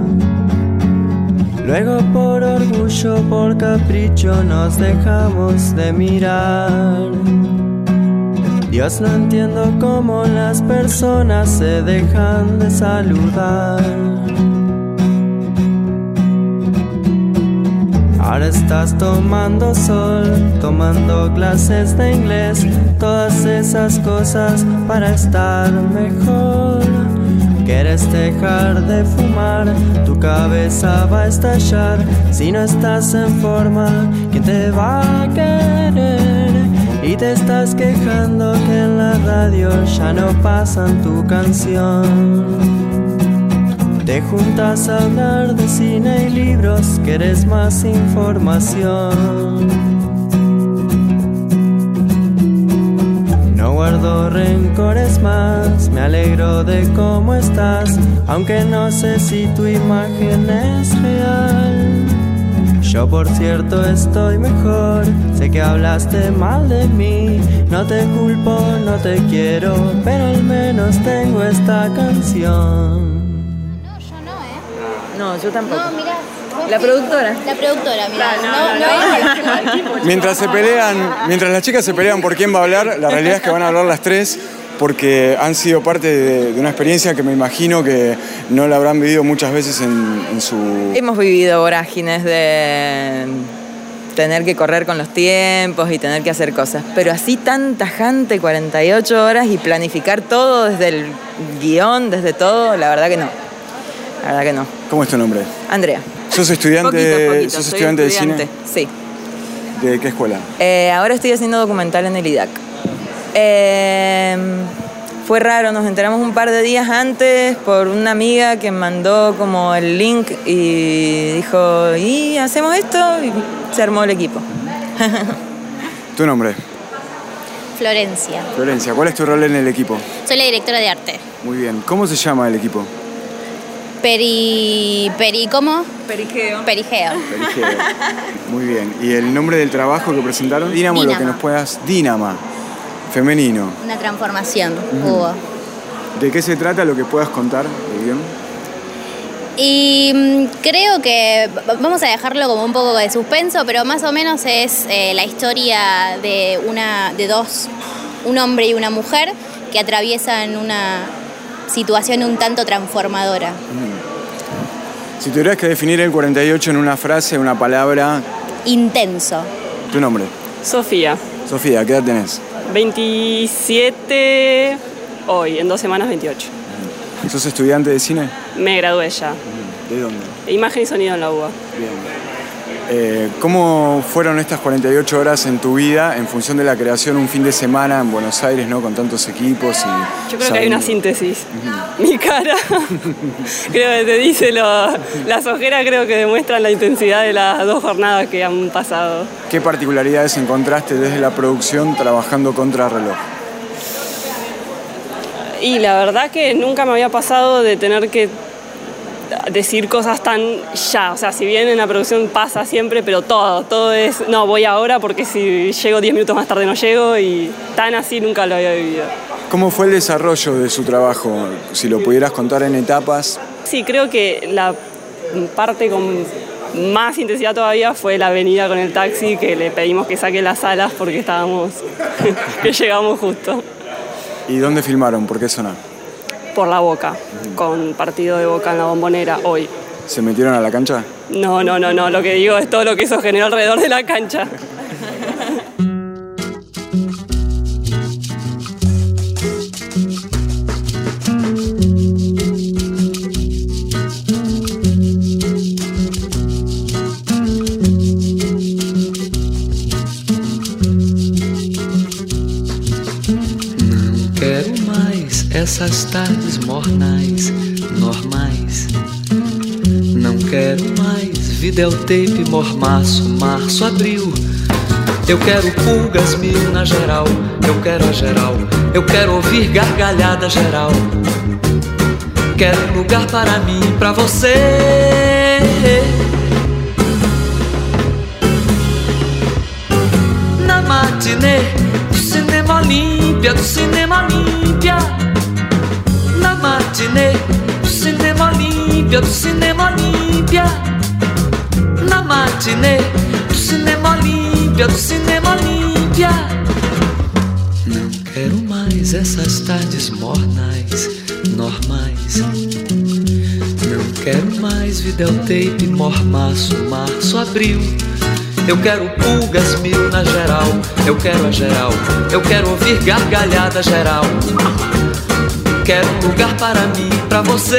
Speaker 3: Luego por orgullo, por capricho nos dejamos de mirar. Dios, no entiendo cómo las personas se dejan de saludar. Ahora estás tomando sol, tomando clases de inglés, todas esas cosas para estar mejor. Quieres dejar de fumar, tu cabeza va a estallar. Si no estás en forma, ¿quién te va a querer? Y te estás quejando que en la radio ya no pasan tu canción. Te juntas a hablar de cine y libros, quieres más información. No guardo rencores más, me alegro de cómo estás, aunque no sé si tu imagen es real. Yo por cierto estoy mejor, sé que hablaste mal de mí, no te culpo, no te quiero, pero al menos tengo esta canción.
Speaker 15: No, yo tampoco.
Speaker 19: No, mira.
Speaker 15: La productora.
Speaker 19: La productora, mira.
Speaker 15: No,
Speaker 19: No, no, no.
Speaker 1: Mientras se pelean, mientras las chicas se pelean por quién va a hablar, la realidad es que van a hablar las tres porque han sido parte de, de una experiencia que me imagino que no la habrán vivido muchas veces en, en su...
Speaker 8: Hemos vivido vorágines de tener que correr con los tiempos y tener que hacer cosas, pero así tan tajante, cuarenta y ocho horas y planificar todo desde el guión, desde todo, la verdad que no. La verdad que no.
Speaker 1: ¿Cómo es tu nombre?
Speaker 8: Andrea.
Speaker 1: ¿Sos estudiante,
Speaker 8: Poquito, poquito.
Speaker 1: ¿sos
Speaker 8: Soy
Speaker 1: estudiante,
Speaker 8: estudiante
Speaker 1: de
Speaker 8: cine? Sí.
Speaker 1: ¿De qué escuela?
Speaker 8: Eh, ahora estoy haciendo documental en el I D A C. Eh, fue raro, nos enteramos un par de días antes por una amiga que mandó como el link y dijo, ¿y hacemos esto? Y se armó el equipo.
Speaker 1: ¿Tu nombre?
Speaker 19: Florencia.
Speaker 1: Florencia, ¿cuál es tu rol en el equipo?
Speaker 19: Soy la directora de arte.
Speaker 1: Muy bien, ¿cómo se llama el equipo?
Speaker 19: Peri... Peri... ¿Cómo?
Speaker 8: Perigeo.
Speaker 19: Perigeo.
Speaker 1: Perigeo. Muy bien, ¿y el nombre del trabajo que presentaron? Dínamo, lo
Speaker 19: Dínama.
Speaker 1: que nos puedas... Dínama, femenino.
Speaker 19: Una transformación
Speaker 1: Ujú.
Speaker 19: hubo.
Speaker 1: ¿De qué se trata lo que puedas contar del guión?
Speaker 19: Y mm, creo que v- vamos a dejarlo como un poco de suspenso, pero más o menos es eh, la historia de una, de dos, un hombre y una mujer que atraviesan una situación un tanto transformadora.
Speaker 1: Si tuvieras que definir el cuarenta y ocho en una frase, una palabra,
Speaker 19: Intenso.
Speaker 1: tu nombre.
Speaker 9: Sofía,
Speaker 1: Sofía, ¿qué edad tenés?
Speaker 9: veintisiete, hoy, en dos semanas veintiocho.
Speaker 1: ¿Sos estudiante de cine?
Speaker 9: Me gradué ya.
Speaker 1: ¿De dónde?
Speaker 9: Imagen y sonido en la U B A.
Speaker 1: Bien. Eh, ¿Cómo fueron estas cuarenta y ocho horas en tu vida en función de la creación un fin de semana en Buenos Aires, ¿no? Con tantos equipos y...
Speaker 9: Yo creo que hay una síntesis. Mi cara, creo que te dice, lo, las ojeras creo que demuestran la intensidad de las dos jornadas que han pasado.
Speaker 1: ¿Qué particularidades encontraste desde la producción trabajando contra reloj?
Speaker 9: Y la verdad que nunca me había pasado de tener que decir cosas tan ya, o sea, si bien en la producción pasa siempre, pero todo, todo es, no, voy ahora porque si llego diez minutos más tarde no llego y tan así nunca lo había vivido.
Speaker 1: ¿Cómo fue el desarrollo de su trabajo? Si lo pudieras contar en etapas.
Speaker 9: Sí, creo que la parte con más intensidad todavía fue la venida con el taxi, que le pedimos que saque las alas porque estábamos, que llegamos justo.
Speaker 1: ¿Y dónde filmaron? ¿Por qué zona?
Speaker 9: Por la Boca, con partido de Boca en la Bombonera hoy.
Speaker 1: ¿Se metieron a la cancha?
Speaker 9: No, no, no, no, lo que digo es todo lo que eso generó alrededor de la cancha.
Speaker 10: Quero mais essas tardes mornais, normais. Não quero mais videotape, mormaço, março, abril. Eu quero pulgas mil na geral, eu quero a geral. Eu quero ouvir gargalhada geral. Quero um lugar para mim, pra você. Na matinê do cinema Olímpia, do cinema Olímpia. Na matinê do cinema Olímpia, do cinema Olímpia. Na matinê do cinema Olímpia, do cinema Olímpia. Não quero mais essas tardes mornais, normais. Não quero mais videotape, mormaço, março, abril. Eu quero pulgas mil na geral, eu quero a geral. Eu quero ouvir gargalhada geral. Quero um lugar para mim, pra você.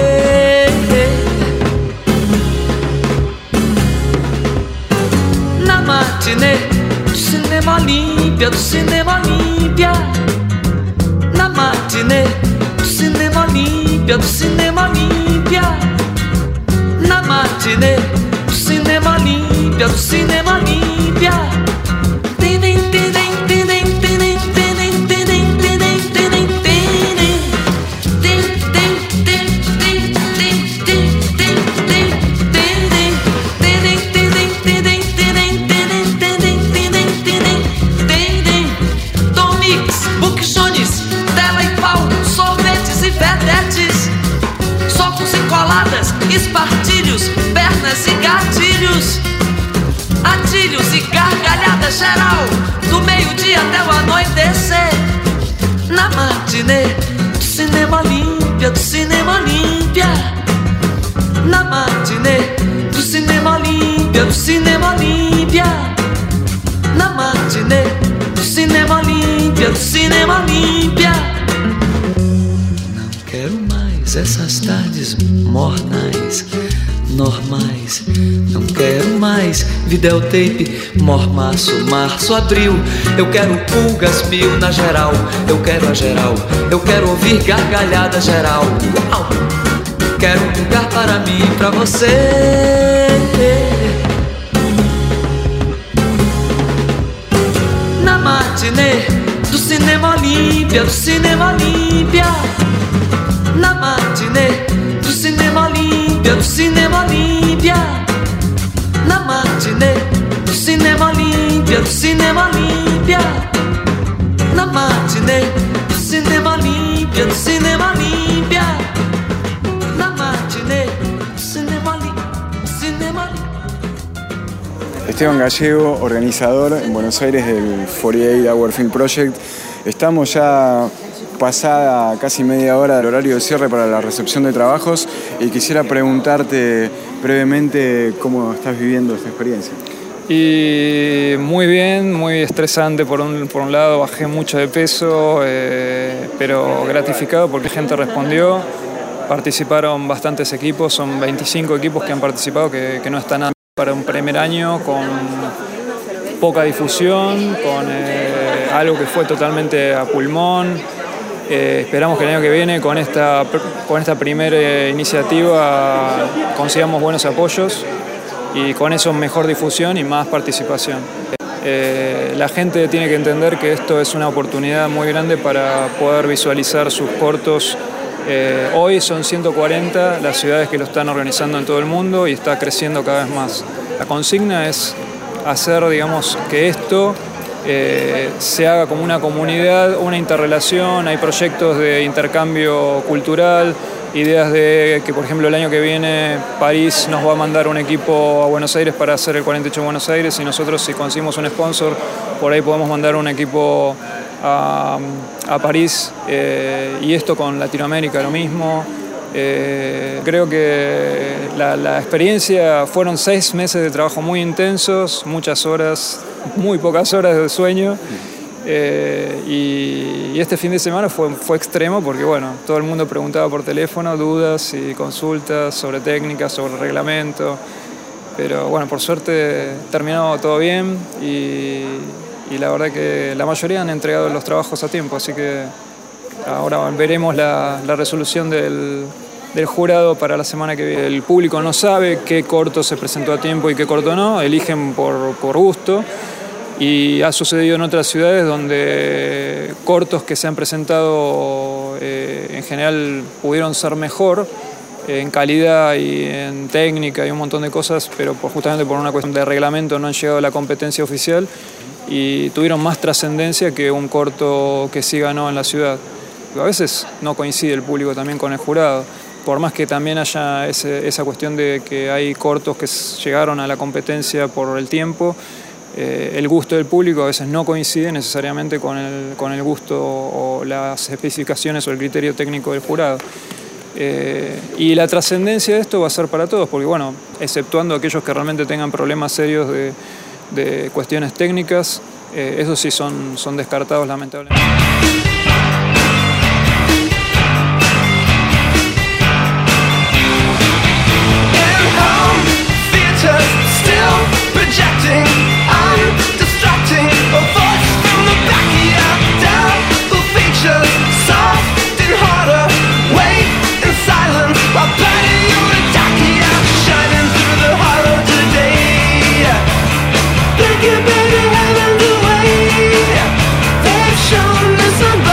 Speaker 10: Na matinê do cinema Olímpia, do cinema Olímpia. Na matinê do cinema Olímpia, do cinema Olímpia. Na matinê do cinema Olímpia, do cinema Olímpia. Tidim, tidim, tidim, tidim, tidim, tidim, tidim, tidim, tidim. Tim, tim, tim, tim, tim, tim, tim, tim, tidim. Tidim, tidim, tidim, tidim, tidim, tidim, tidim, tidim, tidim. Tomix, buquichones, tela e pau, sorvetes e vedetes. Socos e coladas, espartilhos, pernas e gatilhos. Atilhos e gargalhada geral, do meio-dia até o anoitecer. Na matinê do cinema Olímpia, do cinema Olímpia. Na matinê do cinema Olímpia, do cinema Olímpia. Na matinê do cinema Olímpia, do cinema Olímpia. Não quero mais essas tardes mornais, normais. Não quero mais videotape, mormaço, março, abril. Eu quero pulgas mil na geral. Eu quero a geral. Eu quero ouvir gargalhada geral. Uau! Quero um lugar para mim e pra você. Na matinê do Cinema Olímpia, do Cinema Olímpia. Na matinê do Cinema Olímpia, do Cinema Olímpia. Na matinê do Cinema Olímpia, do Cinema Olímpia. Na matinê do Cinema Olímpia, do Cinema Olímpia. Na matinê do Cinema Olímpia, Cinema Olímpia.
Speaker 1: Esteban Gallego, organizador en Buenos Aires del cuarenta y ocho Hour Film Project. Estamos ya pasada casi media hora del horario de cierre para la recepción de trabajos y quisiera preguntarte brevemente cómo estás viviendo esta experiencia.
Speaker 11: Y muy bien, muy estresante por un, por un lado, bajé mucho de peso, eh, pero gratificado porque gente respondió. Participaron bastantes equipos, son veinticinco equipos que han participado, que, que no está nada para un primer año, con poca difusión, con eh, algo que fue totalmente a pulmón. Eh, esperamos que el año que viene con esta, con esta primera iniciativa consigamos buenos apoyos y con eso mejor difusión y más participación. Eh, la gente tiene que entender que esto es una oportunidad muy grande para poder visualizar sus cortos. Eh, hoy son ciento cuarenta las ciudades que lo están organizando en todo el mundo y está creciendo cada vez más. La consigna es hacer, digamos, que esto eh, se haga como una comunidad, una interrelación. Hay proyectos de intercambio cultural, ideas de que, por ejemplo, el año que viene París nos va a mandar un equipo a Buenos Aires para hacer el cuarenta y ocho Buenos Aires y nosotros, si conseguimos un sponsor, por ahí podemos mandar un equipo a, a París, eh, y esto con Latinoamérica lo mismo. Eh, creo que la, la experiencia fueron seis meses de trabajo muy intensos, muchas horas, muy pocas horas de sueño, eh, y, y este fin de semana fue, fue extremo porque bueno, todo el mundo preguntaba por teléfono, dudas y consultas sobre técnicas, sobre reglamento, pero bueno, por suerte terminó todo bien y, y la verdad que la mayoría han entregado los trabajos a tiempo, así que ahora veremos la, la resolución del, del jurado para la semana que viene. El público no sabe qué corto se presentó a tiempo y qué corto no, eligen por, por gusto. Y ha sucedido en otras ciudades donde cortos que se han presentado eh, en general pudieron ser mejor eh, en calidad y en técnica y un montón de cosas, pero por, justamente por una cuestión de reglamento no han llegado a la competencia oficial y tuvieron más trascendencia que un corto que sí ganó en la ciudad. A veces no coincide el público también con el jurado, por más que también haya ese, esa cuestión de que hay cortos que llegaron a la competencia por el tiempo, eh, el gusto del público a veces no coincide necesariamente con el, con el gusto o las especificaciones o el criterio técnico del jurado. Eh, y la trascendencia de esto va a ser para todos, porque bueno, exceptuando aquellos que realmente tengan problemas serios de, de cuestiones técnicas, eh, esos sí son, son descartados lamentablemente.
Speaker 18: Still projecting, I'm distracting. A voice from the back here, down the features, soft and harder. Wait in silence while burning your attack here, shining through the horror today. Think you better have the way. They've shown us somebody.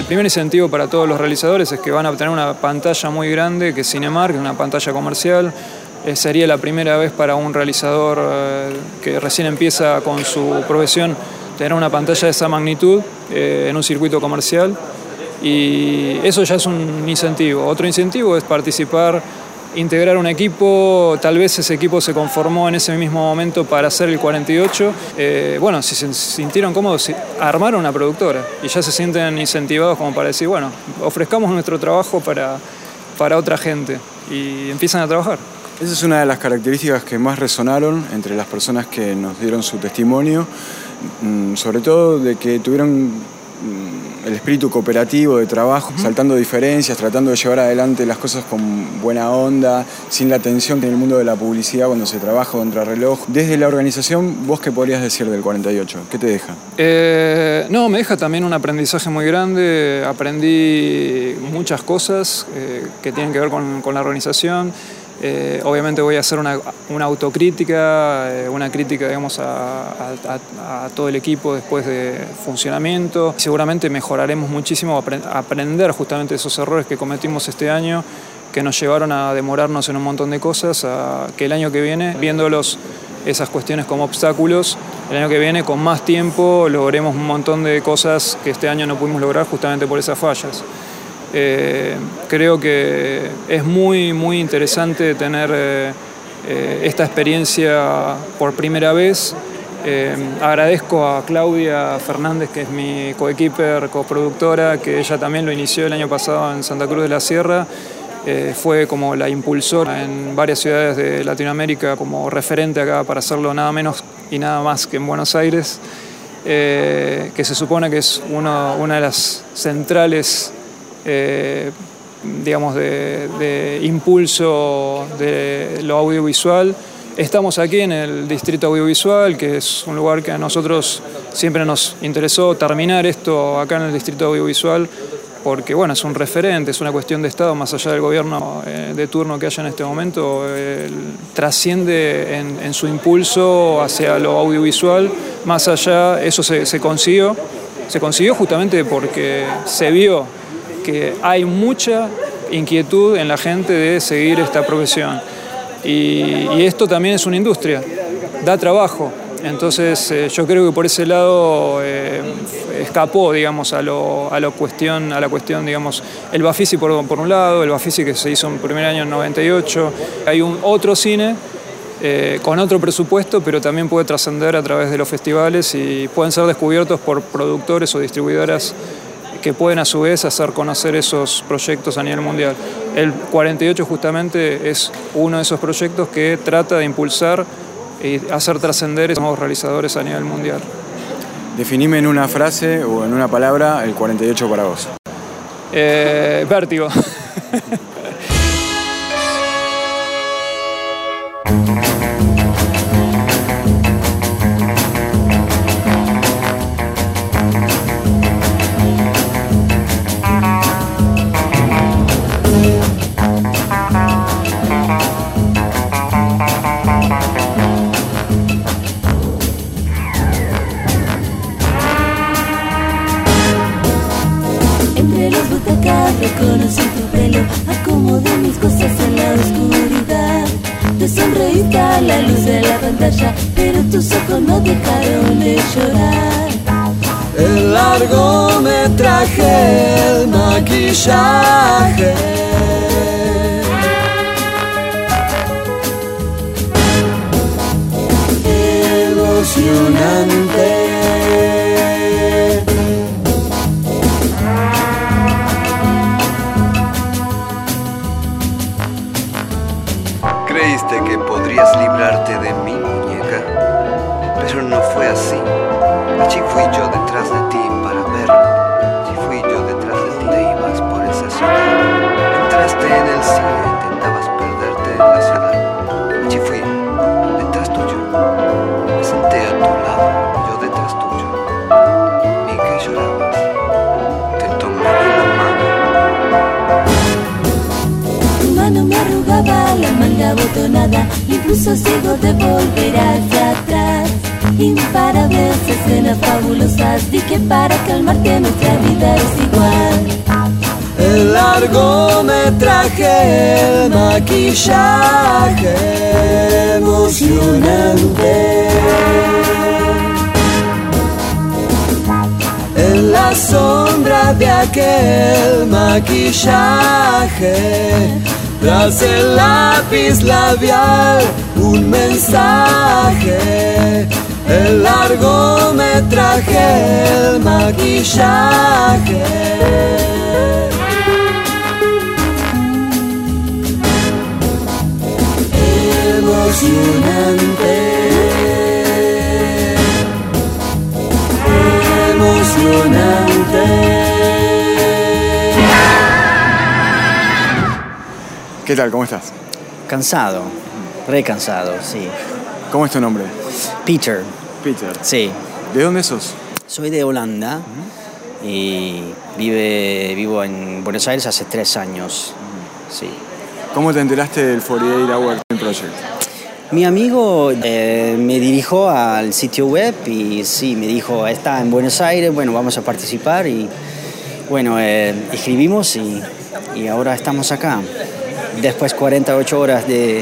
Speaker 11: primer incentivo para todos los realizadores es que van a obtener una pantalla muy grande, que es Cinemark, que es una pantalla comercial. Eh, sería la primera vez para un realizador eh, que recién empieza con su profesión tener una pantalla de esa magnitud eh, en un circuito comercial. Y eso ya es un incentivo. Otro incentivo es participar, integrar un equipo. Tal vez ese equipo se conformó en ese mismo momento para hacer el cuarenta y ocho. Eh, bueno, si se sintieron cómodos, armaron una productora y ya se sienten incentivados como para decir, bueno, ofrezcamos nuestro trabajo para, para otra gente, y empiezan a trabajar.
Speaker 1: Esa es una de las características que más resonaron entre las personas que nos dieron su testimonio, sobre todo de que tuvieron el espíritu cooperativo de trabajo, uh-huh. saltando diferencias, tratando de llevar adelante las cosas con buena onda, sin la tensión que en el mundo de la publicidad cuando se trabaja contra reloj. Desde la organización, ¿vos qué podrías decir del cuarenta y ocho? ¿Qué te deja?
Speaker 11: Eh, no, me deja también un aprendizaje muy grande. Aprendí muchas cosas eh, que tienen que ver con, con la organización. Eh, obviamente voy a hacer una, una autocrítica, eh, una crítica, digamos, a, a, a todo el equipo después de funcionamiento. Seguramente mejoraremos muchísimo, aprend- aprender justamente esos errores que cometimos este año, que nos llevaron a demorarnos en un montón de cosas, a que el año que viene, viéndolos esas cuestiones como obstáculos, el año que viene con más tiempo logremos un montón de cosas que este año no pudimos lograr justamente por esas fallas. Eh, creo que es muy, muy interesante tener eh, eh, esta experiencia por primera vez. Eh, agradezco a Claudia Fernández, que es mi coequiper, coproductora, que ella también lo inició el año pasado en Santa Cruz de la Sierra. Eh, fue como la impulsora en varias ciudades de Latinoamérica, como referente acá para hacerlo nada menos y nada más que en Buenos Aires, eh, que se supone que es uno, una de las centrales Eh, digamos, de, de impulso de lo audiovisual. Estamos aquí en el Distrito Audiovisual, que es un lugar que a nosotros siempre nos interesó terminar esto acá en el Distrito Audiovisual, porque bueno, es un referente, es una cuestión de Estado, más allá del gobierno eh, de turno que haya en este momento, eh, trasciende en, en su impulso hacia lo audiovisual. Más allá, eso se, se consiguió, se consiguió justamente porque se vio que hay mucha inquietud en la gente de seguir esta profesión. Y, y esto también es una industria, da trabajo. Entonces eh, yo creo que por ese lado eh, escapó, digamos, a, lo, a, lo cuestión, a la cuestión, digamos, el Bafisi por, por un lado, el Bafisi que se hizo en primer año en noventa y ocho. Hay un otro cine eh, con otro presupuesto, pero también puede trascender a través de los festivales y pueden ser descubiertos por productores o distribuidoras que pueden a su vez hacer conocer esos proyectos a nivel mundial. El cuarenta y ocho justamente es uno de esos proyectos que trata de impulsar y hacer trascender esos nuevos realizadores a nivel mundial.
Speaker 1: Definime en una frase o en una palabra el cuarenta y ocho para vos.
Speaker 11: Eh, vértigo.
Speaker 12: Reconocí tu pelo, acomodé mis cosas en la oscuridad. Te sonreíste a la luz de la pantalla, pero tus ojos no dejaron de llorar.
Speaker 3: El largometraje, el maquillaje. Emocionante.
Speaker 14: Creíste que podrías librarte de mi muñeca, pero no fue así. Allí fui yo detrás de ti para verlo. Allí fui yo detrás de ti. Te ibas por esa ciudad. Entraste en el cine, intentabas perderte en la ciudad. Allí fui, detrás tuyo. Me senté a tu lado, yo detrás tuyo. Vi que llorabas. Te tomé de la mano.
Speaker 12: Tu mano me arrugaba la manga botonada, incluso ciego de volver hacia atrás. imparables escenas fabulosas. Di que para calmarte nuestra vida es igual.
Speaker 3: El largometraje, el maquillaje emocionante. En la sombra de aquel maquillaje, tras el lápiz labial, un mensaje. El largometraje, el maquillaje. Emocionante, emocionante.
Speaker 1: ¿Qué tal? ¿Cómo estás?
Speaker 16: Cansado, re cansado, sí.
Speaker 1: ¿Cómo es tu nombre?
Speaker 16: Peter.
Speaker 1: Peter.
Speaker 16: Sí.
Speaker 1: ¿De dónde sos?
Speaker 16: Soy de Holanda uh-huh. y vive, vivo en Buenos Aires hace tres años. Uh-huh. Sí.
Speaker 1: ¿Cómo te enteraste del cuarenta y ocho Hour Film Project?
Speaker 16: Mi amigo eh, me dirigió al sitio web y sí, me dijo, está en Buenos Aires, bueno, vamos a participar y bueno, eh, escribimos y, y ahora estamos acá. Después cuarenta y ocho horas de,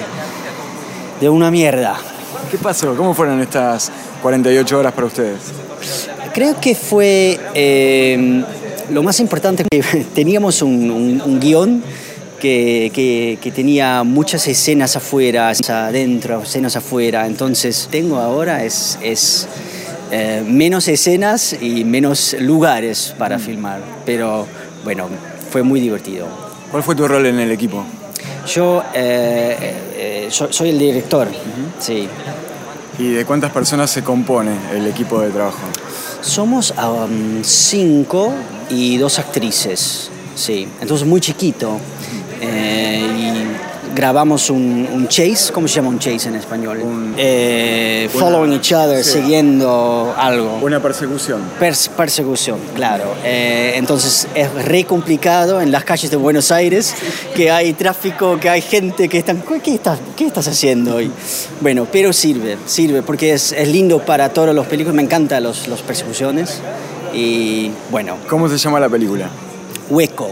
Speaker 16: de una mierda.
Speaker 1: ¿Qué pasó? ¿Cómo fueron estas cuarenta y ocho horas para ustedes?
Speaker 16: Creo que fue eh, lo más importante, que teníamos un, un, un guión que, que, que tenía muchas escenas afuera, adentro, escenas afuera. Entonces tengo ahora es, es eh, menos escenas y menos lugares para mm. filmar. Pero bueno, fue muy divertido.
Speaker 1: ¿Cuál fue tu rol en el equipo?
Speaker 16: Yo eh, eh, soy, soy el director, uh-huh. sí.
Speaker 1: ¿Y de cuántas personas se compone el equipo de trabajo?
Speaker 16: Somos um, cinco y dos actrices, sí. Entonces muy chiquito. Eh, y grabamos un, un chase, ¿cómo se llama un chase en español? Un, eh, una, following each other, sí. Siguiendo algo.
Speaker 1: Una persecución.
Speaker 16: Pers- persecución, claro. Eh, entonces es re complicado en las calles de Buenos Aires, que hay tráfico, que hay gente que están, ¿qué estás, qué estás haciendo hoy? Bueno, pero sirve, sirve, porque es, es lindo para todos los películas, me encantan los, los persecuciones y bueno.
Speaker 1: ¿Cómo se llama la película?
Speaker 16: Hueco.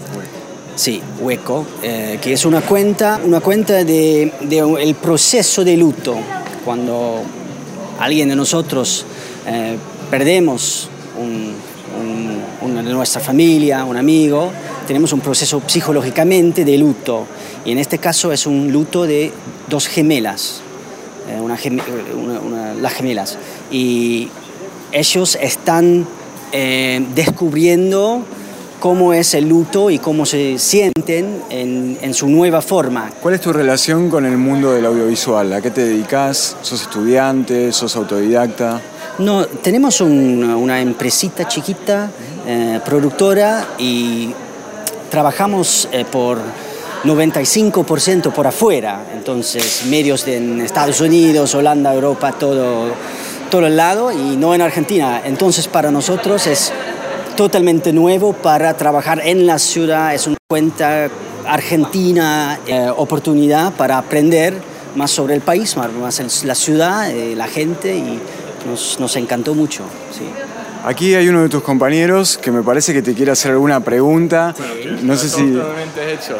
Speaker 16: Sí, Hueco, eh, que es una cuenta, una cuenta de, de el proceso de luto. Cuando alguien de nosotros eh, perdemos un, un, una de nuestra familia, un amigo, tenemos un proceso psicológicamente de luto. Y en este caso es un luto de dos gemelas, eh, una gem, una, una, las gemelas. Y ellos están eh, descubriendo cómo es el luto y cómo se sienten en, en su nueva forma.
Speaker 1: ¿Cuál es tu relación con el mundo del audiovisual? ¿A qué te dedicas? ¿Sos estudiante? ¿Sos autodidacta?
Speaker 16: No, tenemos un, una empresita chiquita, eh, productora, y trabajamos eh, por noventa y cinco por ciento por afuera. Entonces, medios de en Estados Unidos, Holanda, Europa, todo, todo el lado, y no en Argentina. Entonces, para nosotros es totalmente nuevo para trabajar en la ciudad. Es una cuenta argentina, eh, oportunidad para aprender más sobre el país, más la ciudad, eh, la gente, y nos, nos encantó mucho. Sí.
Speaker 1: Aquí hay uno de tus compañeros que me parece que te quiere hacer alguna pregunta.
Speaker 6: Sí,
Speaker 1: no sé si...
Speaker 6: Totalmente hecho.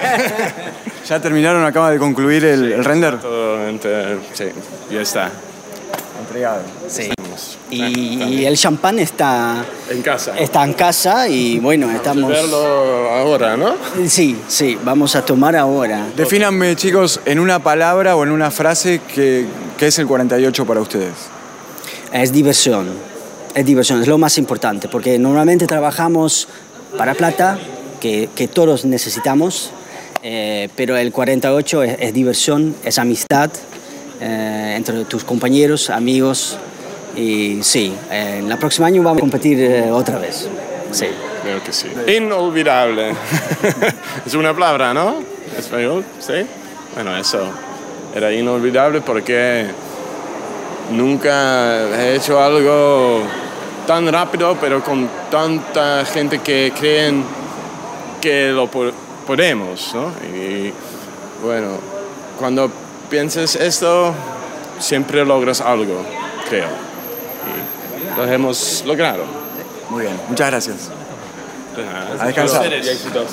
Speaker 1: ¿Ya terminaron? ¿Acaba de concluir el,
Speaker 6: sí,
Speaker 1: el render?
Speaker 6: Totalmente, sí, ya está.
Speaker 1: Entregado.
Speaker 16: Sí. Y, y el champán está
Speaker 6: en casa.
Speaker 16: Está en casa y bueno, estamos...
Speaker 6: Vamos a verlo ahora, ¿no?
Speaker 16: Sí, sí, vamos a tomar ahora.
Speaker 1: Defínanme, chicos, en una palabra o en una frase qué es el cuarenta y ocho para ustedes.
Speaker 16: Es diversión, es diversión, es lo más importante, porque normalmente trabajamos para plata, que, que todos necesitamos, eh, pero el cuarenta y ocho es, es diversión, es amistad, eh, entre tus compañeros, amigos. Y sí, eh, en el próximo año vamos a competir eh, otra vez. Sí.
Speaker 6: Creo que sí. Inolvidable. Es una palabra, ¿no? Español, ¿sí? Bueno, eso. Era inolvidable porque nunca he hecho algo tan rápido, pero con tanta gente que creen que lo po- podemos, ¿no? Y bueno, cuando piensas esto, siempre logras algo. creo. Y lo hemos logrado.
Speaker 1: Muy bien, muchas gracias.
Speaker 6: De nada.
Speaker 1: A descansar.
Speaker 6: Y éxitos.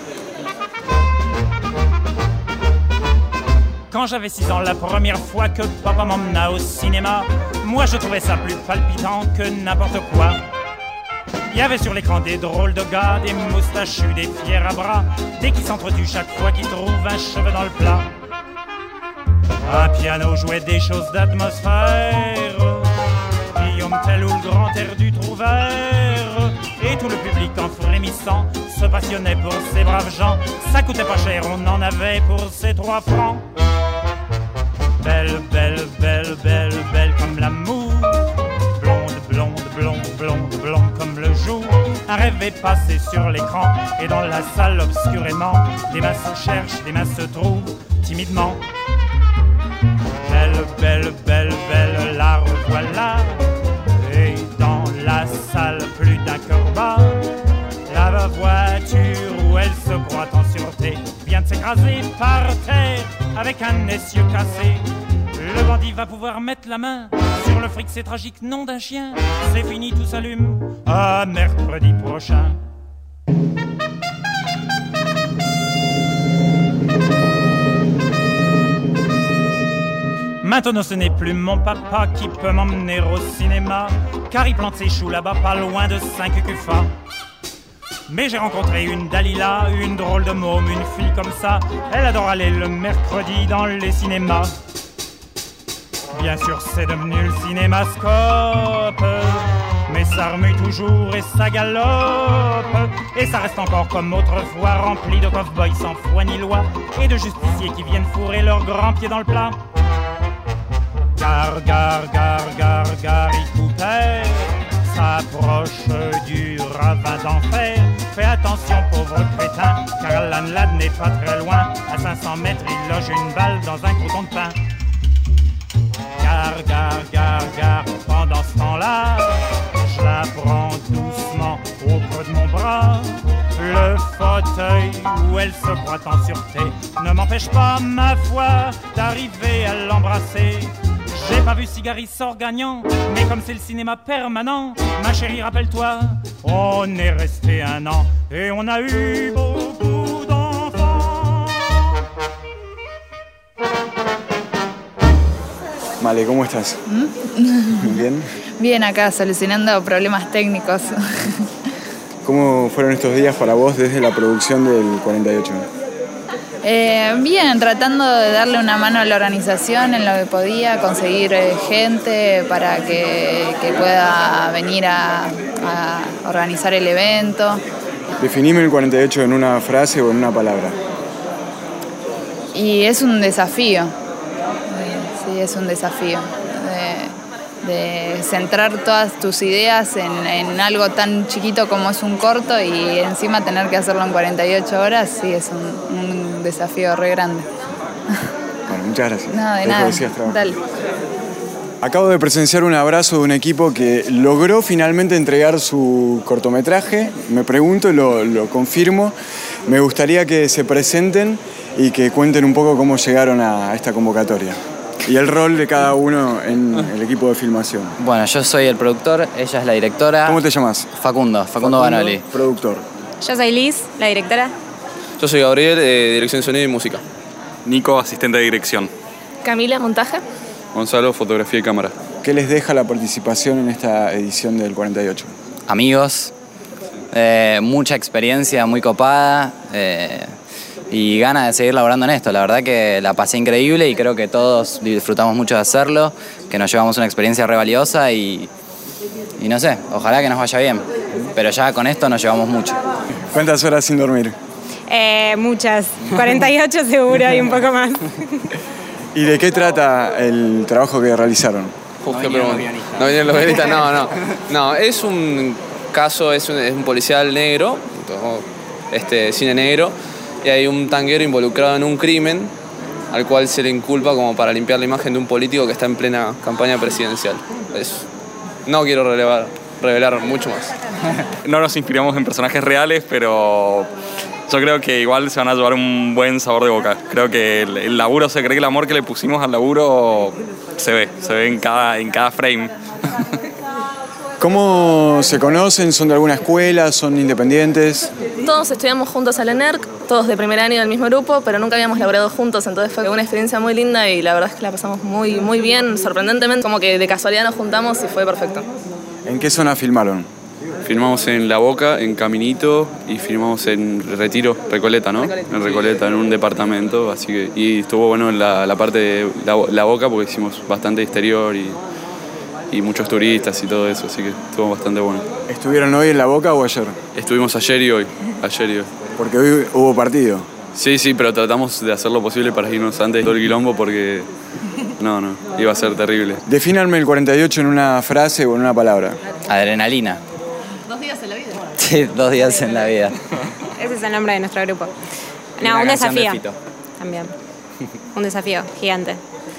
Speaker 17: Quand j'avais six ans, la première fois que papa m'emmena au cinéma, moi je trouvais ça plus palpitant que n'importe quoi. Il y avait sur l'écran des drôles de gars, des moustachus, des fiers à bras, des qui s'entretuent chaque fois qu'ils trouvent un cheveu dans le plat. Un piano jouait des choses d'atmosphère, Guillaume Tell ou le grand air du Trouvert, et tout le public en frémissant se passionnait pour ces braves gens. Ça coûtait pas cher, on en avait pour ces trois francs. Belle, belle, belle, belle, belle comme l'amour, blonde, blonde, blonde, blonde, blonde comme le jour. Un rêve est passé sur l'écran et dans la salle obscurément, des mains se cherchent, des mains se trouvent timidement. Belle, belle, belle, belle, la revoilà. Et dans la salle, plus d'un cœur bat. La voiture où elle se croit en sûreté vient de s'écraser par terre avec un essieu cassé. Le bandit va pouvoir mettre la main sur le fric, c'est tragique, nom d'un chien. C'est fini, tout s'allume à mercredi prochain. Maintenant ce n'est plus mon papa qui peut m'emmener au cinéma, car il plante ses choux là-bas pas loin de Saint-Cucufa. Mais j'ai rencontré une Dalila, une drôle de môme, une fille comme ça. Elle adore aller le mercredi dans les cinémas. Bien sûr c'est devenu le cinémascope, mais ça remue toujours et ça galope. Et ça reste encore comme autrefois, rempli de cow-boys sans foi ni loi, et de justiciers qui viennent fourrer leurs grands pieds dans le plat. Gare, gare, gare, gare, Gary Cooper s'approche du ravin d'enfer. Fais attention pauvre crétin, car Alan Ladd n'est pas très loin. À cinq cents mètres il loge une balle dans un crouton de pain. Gare, gare, gare, gare, pendant ce temps-là, je la prends doucement au creux de mon bras. Le fauteuil où elle se croit en sûreté ne m'empêche pas, ma foi, d'arriver à l'embrasser. J'ai pas vu Cigari sort gagnant, mais comme c'est le cinéma permanent, ma chérie, rappelle-toi, on est resté un an et on a eu beaucoup d'enfants.
Speaker 1: Male, ¿cómo estás?
Speaker 20: ¿Mm?
Speaker 1: ¿Bien?
Speaker 20: Bien, acá solucionando problemas técnicos.
Speaker 1: ¿Cómo fueron estos días para vos desde la producción del cuarenta y ocho?
Speaker 20: Eh, bien, tratando de darle una mano a la organización en lo que podía, conseguir eh, gente para que, que pueda venir a, a organizar el evento.
Speaker 1: Definime el cuarenta y ocho en una frase o en una palabra.
Speaker 20: Y es un desafío, eh, sí, es un desafío. De, de centrar todas tus ideas en, en algo tan chiquito como es un corto y encima tener que hacerlo en cuarenta y ocho horas, sí, es un, un desafío re grande.
Speaker 1: Bueno, muchas gracias.
Speaker 20: No, de
Speaker 1: Te
Speaker 20: nada.
Speaker 1: decías,
Speaker 20: Dale.
Speaker 1: Acabo de presenciar un abrazo de un equipo que logró finalmente entregar su cortometraje. Me pregunto y lo, lo confirmo. Me gustaría que se presenten y que cuenten un poco cómo llegaron a esta convocatoria y el rol de cada uno en el equipo de filmación.
Speaker 22: Bueno, yo soy el productor, ella es la directora.
Speaker 1: ¿Cómo te llamas?
Speaker 22: Facundo, Facundo, Facundo Banoli.
Speaker 1: Productor.
Speaker 23: Yo soy Liz, la directora.
Speaker 24: Yo soy Gabriel, de dirección de sonido y música.
Speaker 26: Nico, asistente de dirección.
Speaker 23: Camila, montaje.
Speaker 26: Gonzalo, fotografía y cámara.
Speaker 1: ¿Qué les deja la participación en esta edición del cuarenta y ocho?
Speaker 22: Amigos, eh, mucha experiencia, muy copada. Eh, Y ganas de seguir laburando en esto. La verdad que la pasé increíble y creo que todos disfrutamos mucho de hacerlo, que nos llevamos una experiencia re valiosa y, y no sé, ojalá que nos vaya bien. Pero ya con esto nos llevamos mucho.
Speaker 1: ¿Cuántas horas sin dormir?
Speaker 23: Eh, muchas, cuarenta y ocho seguro y un poco más.
Speaker 1: ¿Y de qué trata el trabajo que realizaron?
Speaker 24: Uf, qué pregunta. No vinieron los guionistas, no, no. No, es un caso, es un, es un policial negro, este, cine negro, y hay un tanguero involucrado en un crimen al cual se le inculpa como para limpiar la imagen de un político que está en plena campaña presidencial. Es, no quiero relevar, revelar mucho más.
Speaker 26: No nos inspiramos en personajes reales, pero yo creo que igual se van a llevar un buen sabor de boca. Creo que el, el laburo, se cree que el amor que le pusimos al laburo se ve, se ve en cada, en cada frame.
Speaker 1: ¿Cómo se conocen? ¿Son de alguna escuela? ¿Son independientes?
Speaker 4: Todos estudiamos juntos a la N E R C, todos de primer año del mismo grupo, pero nunca habíamos laborado juntos, entonces fue una experiencia muy linda y la verdad es que la pasamos muy, muy bien, sorprendentemente, como que de casualidad nos juntamos y fue perfecto.
Speaker 1: ¿En qué zona filmaron?
Speaker 26: Filmamos en La Boca, en Caminito, y filmamos en Retiro, Recoleta, ¿no?
Speaker 4: Recoleta.
Speaker 26: En Recoleta, en un departamento, así que... Y estuvo bueno en la, la parte de la, la Boca porque hicimos bastante exterior y, y muchos turistas y todo eso, así que estuvo bastante bueno.
Speaker 1: ¿Estuvieron hoy en La Boca o ayer?
Speaker 26: Estuvimos ayer y hoy, ayer y hoy.
Speaker 1: Porque hoy hubo partido.
Speaker 26: Sí, sí, pero tratamos de hacer lo posible para irnos antes de todo el quilombo porque... No, no, iba a ser terrible.
Speaker 1: Defínanme el cuarenta y ocho en una frase o en una palabra.
Speaker 22: Adrenalina.
Speaker 23: Dos días en la vida.
Speaker 22: Sí, dos días en la vida.
Speaker 23: Ese es el nombre de nuestro grupo.
Speaker 22: Y
Speaker 23: No,
Speaker 22: una
Speaker 23: un
Speaker 22: canción de
Speaker 23: desafío.
Speaker 22: Fito.
Speaker 23: También. Un desafío gigante.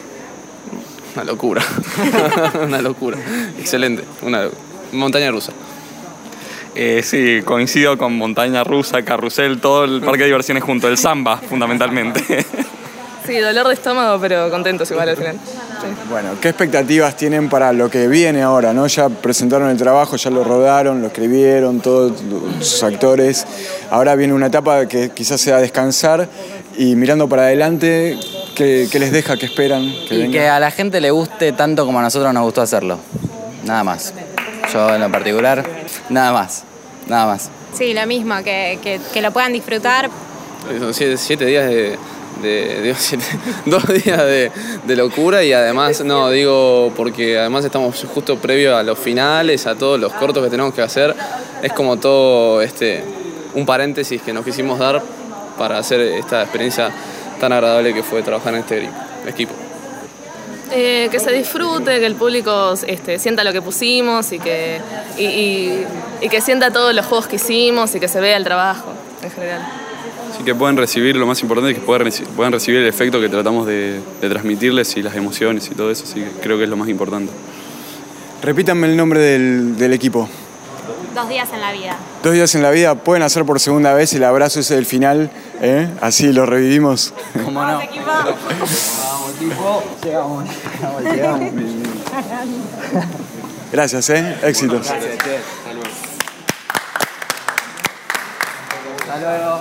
Speaker 24: Una locura. Una locura. Excelente. Una montaña rusa.
Speaker 26: Eh, sí, coincido con montaña rusa, carrusel, todo el parque de diversiones junto, el samba, fundamentalmente.
Speaker 4: Sí, dolor de estómago, pero contentos igual al final. Sí.
Speaker 1: Bueno, ¿qué expectativas tienen para lo que viene ahora, no? Ya presentaron el trabajo, ya lo rodaron, lo escribieron, todos sus actores. Ahora viene una etapa que quizás sea descansar y mirando para adelante, ¿qué, qué les deja, qué esperan? Que
Speaker 22: Y
Speaker 1: venga?
Speaker 22: que a la gente le guste tanto como a nosotros nos gustó hacerlo. Nada más. Yo en lo particular, nada más. Nada más.
Speaker 23: Sí, lo mismo, que, que, que lo puedan disfrutar.
Speaker 24: Son siete, siete días de... de, de siete, dos días de, de locura y además, no, digo, porque además estamos justo previo a los finales, a todos los cortos que tenemos que hacer. Es como todo este un paréntesis que nos quisimos dar para hacer esta experiencia tan agradable que fue trabajar en este equipo.
Speaker 4: Eh, que se disfrute, que el público este, sienta lo que pusimos y que, y, y, y que sienta todos los juegos que hicimos y que se vea el trabajo en general.
Speaker 26: Así que pueden recibir, lo más importante es que puedan, reci- puedan recibir el efecto que tratamos de, de transmitirles y las emociones y todo eso, así que creo que es lo más importante.
Speaker 1: Repítanme el nombre del, del equipo.
Speaker 23: Dos días en la vida.
Speaker 1: Dos días en la vida, pueden hacer por segunda vez el abrazo ese del final, ¿eh? Así lo revivimos.
Speaker 22: ¿Cómo no?
Speaker 16: Vamos, tipo, llegamos, llegamos, llegamos.
Speaker 1: Gracias, ¿eh? Éxitos.
Speaker 16: Hasta luego.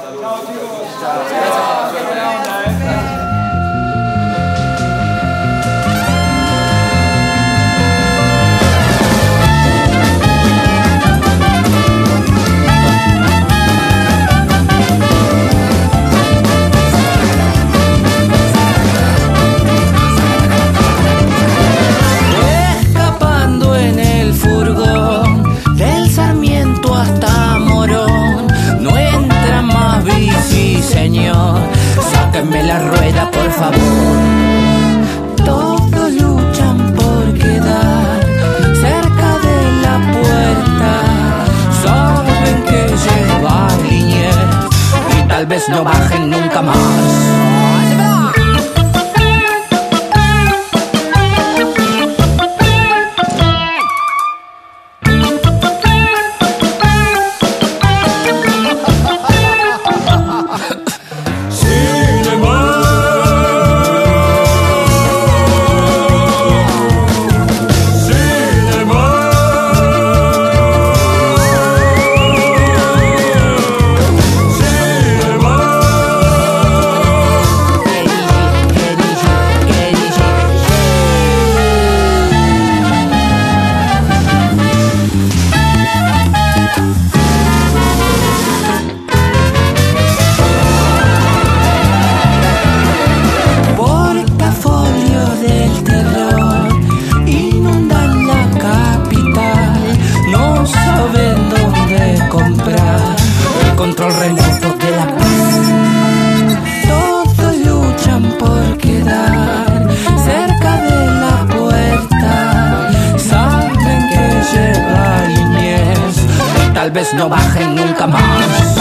Speaker 10: Escapando en el furgón del Sarmiento hasta Morón, no entra más bici, señor. Sáquenme la rueda, por favor. Todos luchan por quedar cerca de la puerta. Saben que lleva Liniers y tal vez no bajen nunca más. Portafolio del terror inundan la capital, no saben dónde comprar el control remoto de la paz. Todos luchan por quedar cerca de la puerta. Saben que llega Liniers y tal vez no bajen nunca más.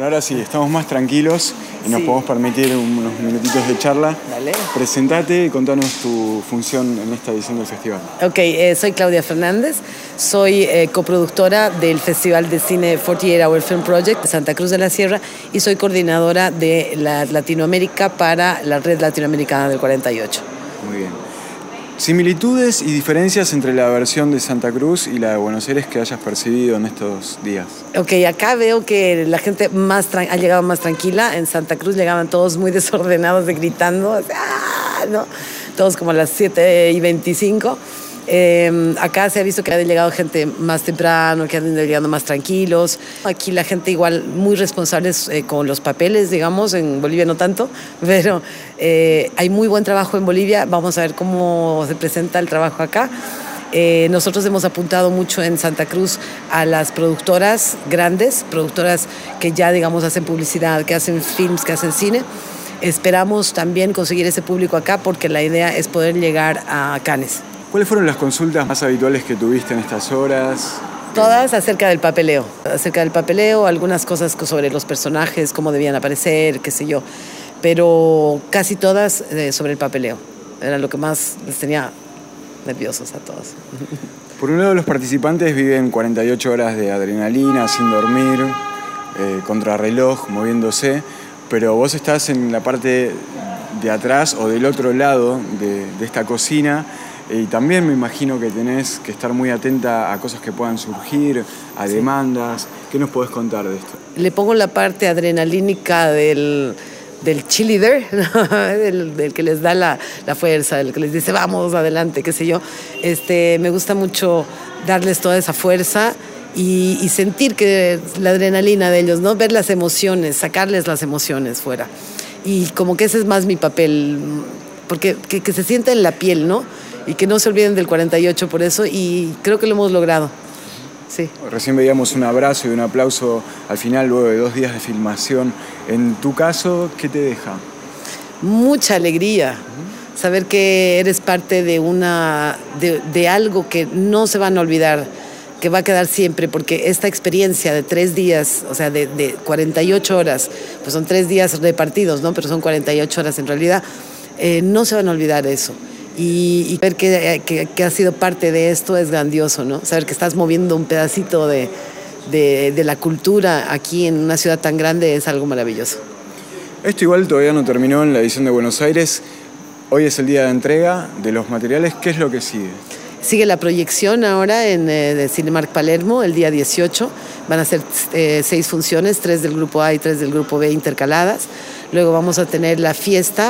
Speaker 1: ahora sí, estamos más tranquilos y nos
Speaker 15: Sí.
Speaker 1: podemos permitir unos minutitos de charla.
Speaker 15: Dale.
Speaker 1: Presentate y contanos tu función en esta edición del festival.
Speaker 15: Ok, eh, soy Claudia Fernández, soy eh, coproductora del Festival de Cine cuarenta y ocho Hour Film Project de Santa Cruz de la Sierra y soy coordinadora de la Latinoamérica para la Red Latinoamericana del cuarenta y ocho.
Speaker 1: Muy bien. Similitudes y diferencias entre la versión de Santa Cruz y la de Buenos Aires que hayas percibido en estos días.
Speaker 15: Ok, acá veo que la gente más tran- ha llegado más tranquila. En Santa Cruz llegaban todos muy desordenados, de gritando. ¡Ah! ¿No? Todos como a las siete y veinticinco. Eh, acá se ha visto que ha llegado gente más temprano, que han llegado más tranquilos. Aquí la gente igual muy responsables eh, con los papeles, digamos. En Bolivia no tanto, pero eh, hay muy buen trabajo en Bolivia. Vamos a ver cómo se presenta el trabajo acá. Eh, nosotros hemos apuntado mucho en Santa Cruz a las productoras grandes, productoras que ya, digamos, hacen publicidad, que hacen films, que hacen cine. Esperamos también conseguir ese público acá porque la idea es poder llegar a Cannes.
Speaker 1: ¿Cuáles fueron las consultas más habituales que tuviste en estas horas?
Speaker 15: Todas acerca del papeleo, acerca del papeleo, algunas cosas sobre los personajes, cómo debían aparecer, qué sé yo, pero casi todas eh, sobre el papeleo. Era lo que más les tenía nerviosos a todos.
Speaker 1: Por un lado, los participantes viven cuarenta y ocho horas de adrenalina, sin dormir, eh, contrarreloj, moviéndose, pero vos estás en la parte de atrás o del otro lado de, de esta cocina. Y también me imagino que tenés que estar muy atenta a cosas que puedan surgir, a demandas. ¿Qué nos podés contar de esto?
Speaker 15: Le pongo la parte adrenalínica del, del cheerleader, ¿no? del, del que les da la, la fuerza, del que les dice vamos, adelante, qué sé yo. Este, me gusta mucho darles toda esa fuerza y, y sentir que la adrenalina de ellos, ¿no? Ver las emociones, sacarles las emociones fuera. Y como que ese es más mi papel, porque que, que se sienta en la piel, ¿no? Y que no se olviden del cuarenta y ocho por eso, y creo que lo hemos logrado. Sí.
Speaker 1: Recién veíamos un abrazo y un aplauso al final, luego de dos días de filmación. En tu caso, ¿qué te deja?
Speaker 15: Mucha alegría. Uh-huh. Saber que eres parte de, una, de, de algo que no se van a olvidar, que va a quedar siempre, porque esta experiencia de tres días, o sea, de, de cuarenta y ocho horas, pues son tres días repartidos, ¿no? Pero son cuarenta y ocho horas en realidad, eh, no se van a olvidar eso. Y, y ver que, que, que has sido parte de esto es grandioso, ¿no? Saber que estás moviendo un pedacito de, de, de la cultura aquí en una ciudad tan grande es algo maravilloso.
Speaker 1: Esto igual todavía no terminó en la edición de Buenos Aires. Hoy es el día de entrega de los materiales. ¿Qué es lo que sigue?
Speaker 15: Sigue la proyección ahora en eh, de Cinemark Palermo el día dieciocho. Van a ser eh, seis funciones, tres del grupo A y tres del grupo B intercaladas. Luego vamos a tener la fiesta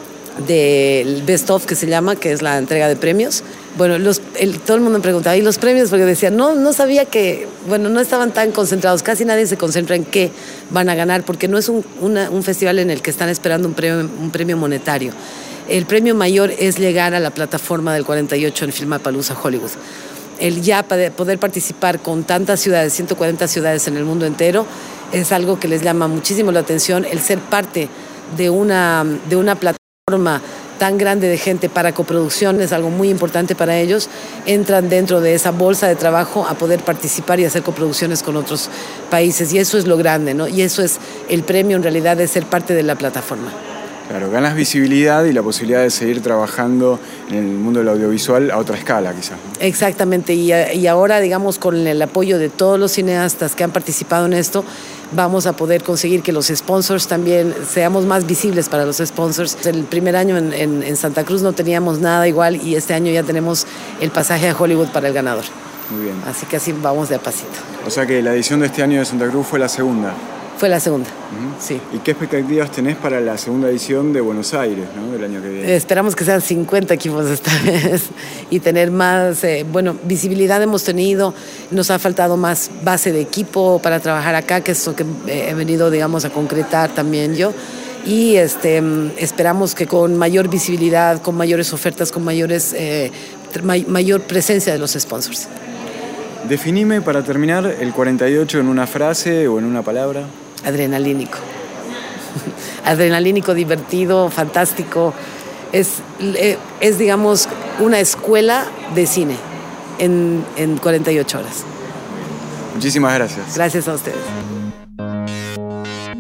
Speaker 15: del Best Of, que se llama, que es la entrega de premios. Bueno, los, el, todo el mundo me preguntaba, ¿y los premios? Porque decían, no, no sabía que, bueno, no estaban tan concentrados, casi nadie se concentra en qué van a ganar, porque no es un, una, un festival en el que están esperando un premio, un premio monetario. El premio mayor es llegar a la plataforma del cuarenta y ocho en Filmapalooza Hollywood. El ya poder participar con tantas ciudades, ciento cuarenta ciudades en el mundo entero, es algo que les llama muchísimo la atención. El ser parte de una, de una plataforma tan grande de gente para coproducción es algo muy importante para ellos. Entran dentro de esa bolsa de trabajo a poder participar y hacer coproducciones con otros países, y eso es lo grande, ¿no? Y eso es el premio en realidad, de ser parte de la plataforma.
Speaker 1: Claro, ganas visibilidad y la posibilidad de seguir trabajando en el mundo del audiovisual a otra escala, quizás.
Speaker 15: Exactamente, y, y ahora, digamos, con el apoyo de todos los cineastas que han participado en esto, vamos a poder conseguir que los sponsors también seamos más visibles para los sponsors. El primer año en, en, en Santa Cruz no teníamos nada igual, y este año ya tenemos el pasaje a Hollywood para el ganador.
Speaker 1: Muy bien.
Speaker 15: Así que así vamos de a pasito.
Speaker 1: O sea que la edición de este año de Santa Cruz fue la segunda.
Speaker 15: Fue la segunda,
Speaker 1: uh-huh.
Speaker 15: Sí.
Speaker 1: ¿Y qué expectativas tenés para la segunda edición de Buenos Aires, ¿no? Del año que viene?
Speaker 15: Eh, esperamos que sean cincuenta equipos esta vez y tener más, eh, bueno, visibilidad hemos tenido, nos ha faltado más base de equipo para trabajar acá, que es lo que eh, he venido, digamos, a concretar también yo. Y este, esperamos que con mayor visibilidad, con mayores ofertas, con mayores, eh, may, mayor presencia de los sponsors.
Speaker 1: Definime, para terminar, el cuarenta y ocho en una frase o en una palabra.
Speaker 15: Adrenalínico. Adrenalínico, divertido, fantástico. Es, es, digamos, una escuela de cine en, en cuarenta y ocho horas.
Speaker 1: Muchísimas gracias.
Speaker 15: Gracias a ustedes.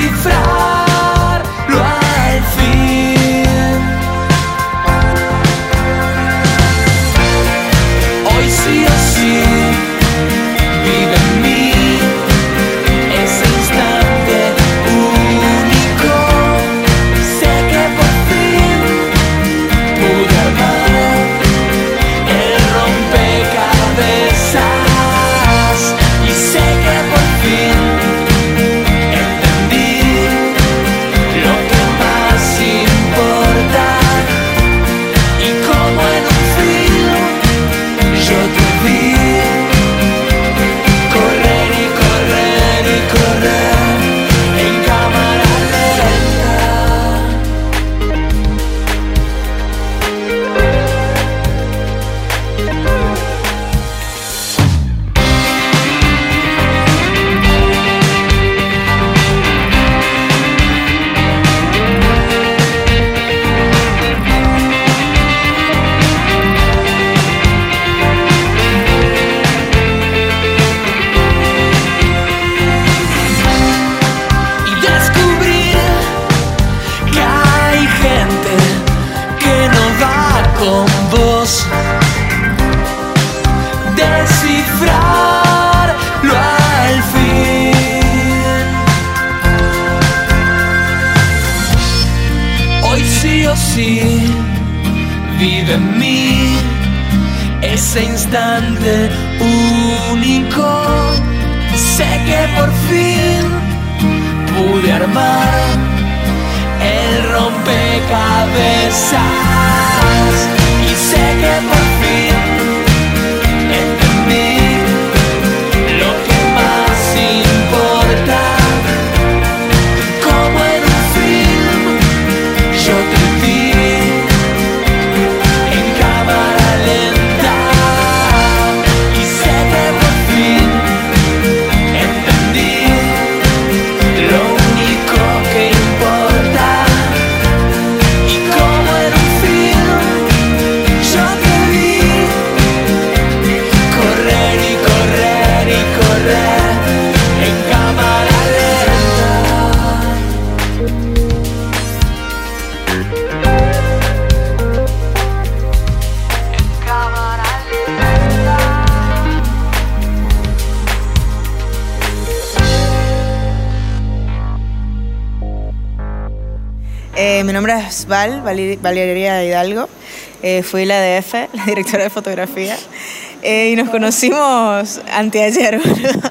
Speaker 10: descifrarlo al fin. Hoy sí o sí vive en mí ese instante único. Sé que por fin pude armar el rompecabezas y sé que por fin entendí lo que más importa y como en un film yo te vi correr y correr y correr en cámara lenta. Y descubrir que hay gente que no va con vos. Descifrarlo al fin. Hoy sí o sí vive en mí ese instante único. Sé que por fin pude armar el rompecabezas y sé que por fin entendí lo que más importa. Como en un film yo te vi en cámara lenta y sé que por fin entendí lo único que importa y como en un film yo te vi correr y correr y correr en cámara lenta. En cámara lenta.
Speaker 2: Eh, mi nombre es Val, Vali- Valeria Hidalgo. Eh, fui la D F, la directora de fotografía. Eh, y nos conocimos anteayer.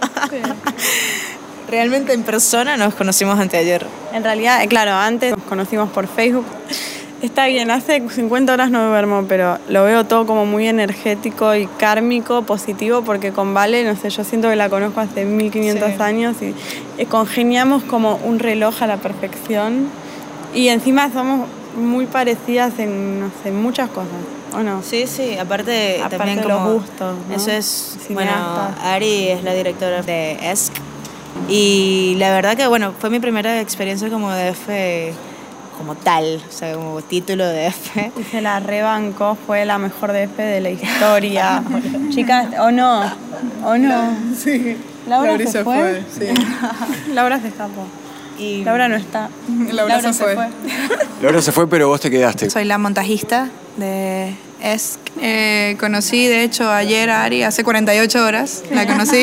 Speaker 2: Realmente en persona nos conocimos anteayer.
Speaker 5: En realidad, eh, claro, antes nos conocimos por Facebook. Está bien, hace cincuenta horas no duermo, pero lo veo todo como muy energético y kármico, positivo, porque con Vale, no sé, yo siento que la conozco hace mil quinientos
Speaker 2: Sí.
Speaker 5: años y eh, congeniamos como un reloj a la perfección. Y encima somos muy parecidas en, no sé, muchas cosas, ¿o no?
Speaker 2: Sí, sí, aparte,
Speaker 5: Aparte
Speaker 2: también
Speaker 5: de
Speaker 2: como
Speaker 5: los gustos, ¿no?
Speaker 2: eso es,
Speaker 5: Cineastas.
Speaker 2: bueno, Ari es la directora de E S C y la verdad que, bueno, fue mi primera experiencia como D F como tal, o sea, como título de D F.
Speaker 5: Y se la rebancó, fue la mejor D F de la historia. Chicas, ¿o no? ¿O no? Sí. Laura, Laura se, se fue. fue, sí. Laura se escapó.
Speaker 2: Y
Speaker 5: Laura no está. Laura, se, fue.
Speaker 1: Laura se fue, pero vos te quedaste.
Speaker 7: Soy la montajista de E S C. Eh, conocí, de hecho, ayer a Ari, hace cuarenta y ocho horas, la conocí.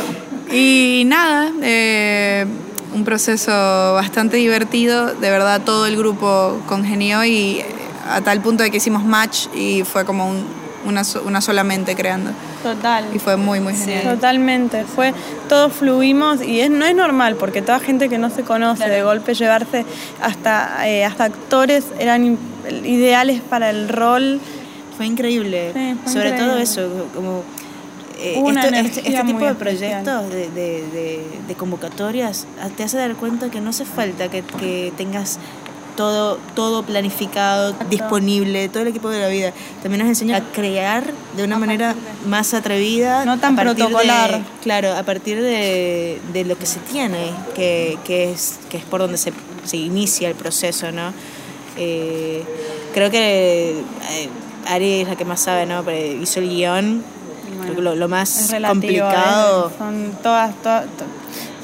Speaker 7: Y nada, eh, un proceso bastante divertido. De verdad, todo el grupo congenió y a tal punto de que hicimos match y fue como un, una, so- una sola mente creando.
Speaker 5: Total.
Speaker 7: Y fue muy, muy genial.
Speaker 5: Totalmente. Fue, todos fluimos y es, no es normal porque toda gente que no se conoce, de golpe llevarse hasta, eh, hasta actores eran im- ideales para el rol.
Speaker 2: fue increíble.
Speaker 5: Sí, fue
Speaker 2: Sobre
Speaker 5: increíble.
Speaker 2: todo eso, como eh,
Speaker 5: Hubo una
Speaker 2: esto- este,
Speaker 5: energía
Speaker 2: este tipo
Speaker 5: muy
Speaker 2: de
Speaker 5: especial.
Speaker 2: proyectos, de, de- de- de convocatorias, te hace dar cuenta que no hace falta que, que tengas todo, todo planificado, disponible, todo el equipo de la vida. También nos enseña a crear de una manera más atrevida.
Speaker 5: No tan
Speaker 2: a partir de-
Speaker 5: protocolar.
Speaker 2: claro, a partir de, de lo que se tiene, que, que, es, que es por donde se, se inicia el proceso, ¿no? Eh, creo que eh, Ari es la que más sabe, ¿no? Pero hizo el guión. Creo que lo, lo más
Speaker 5: Es relativo,
Speaker 2: complicado.
Speaker 5: ¿eh? Son todas, todas, to-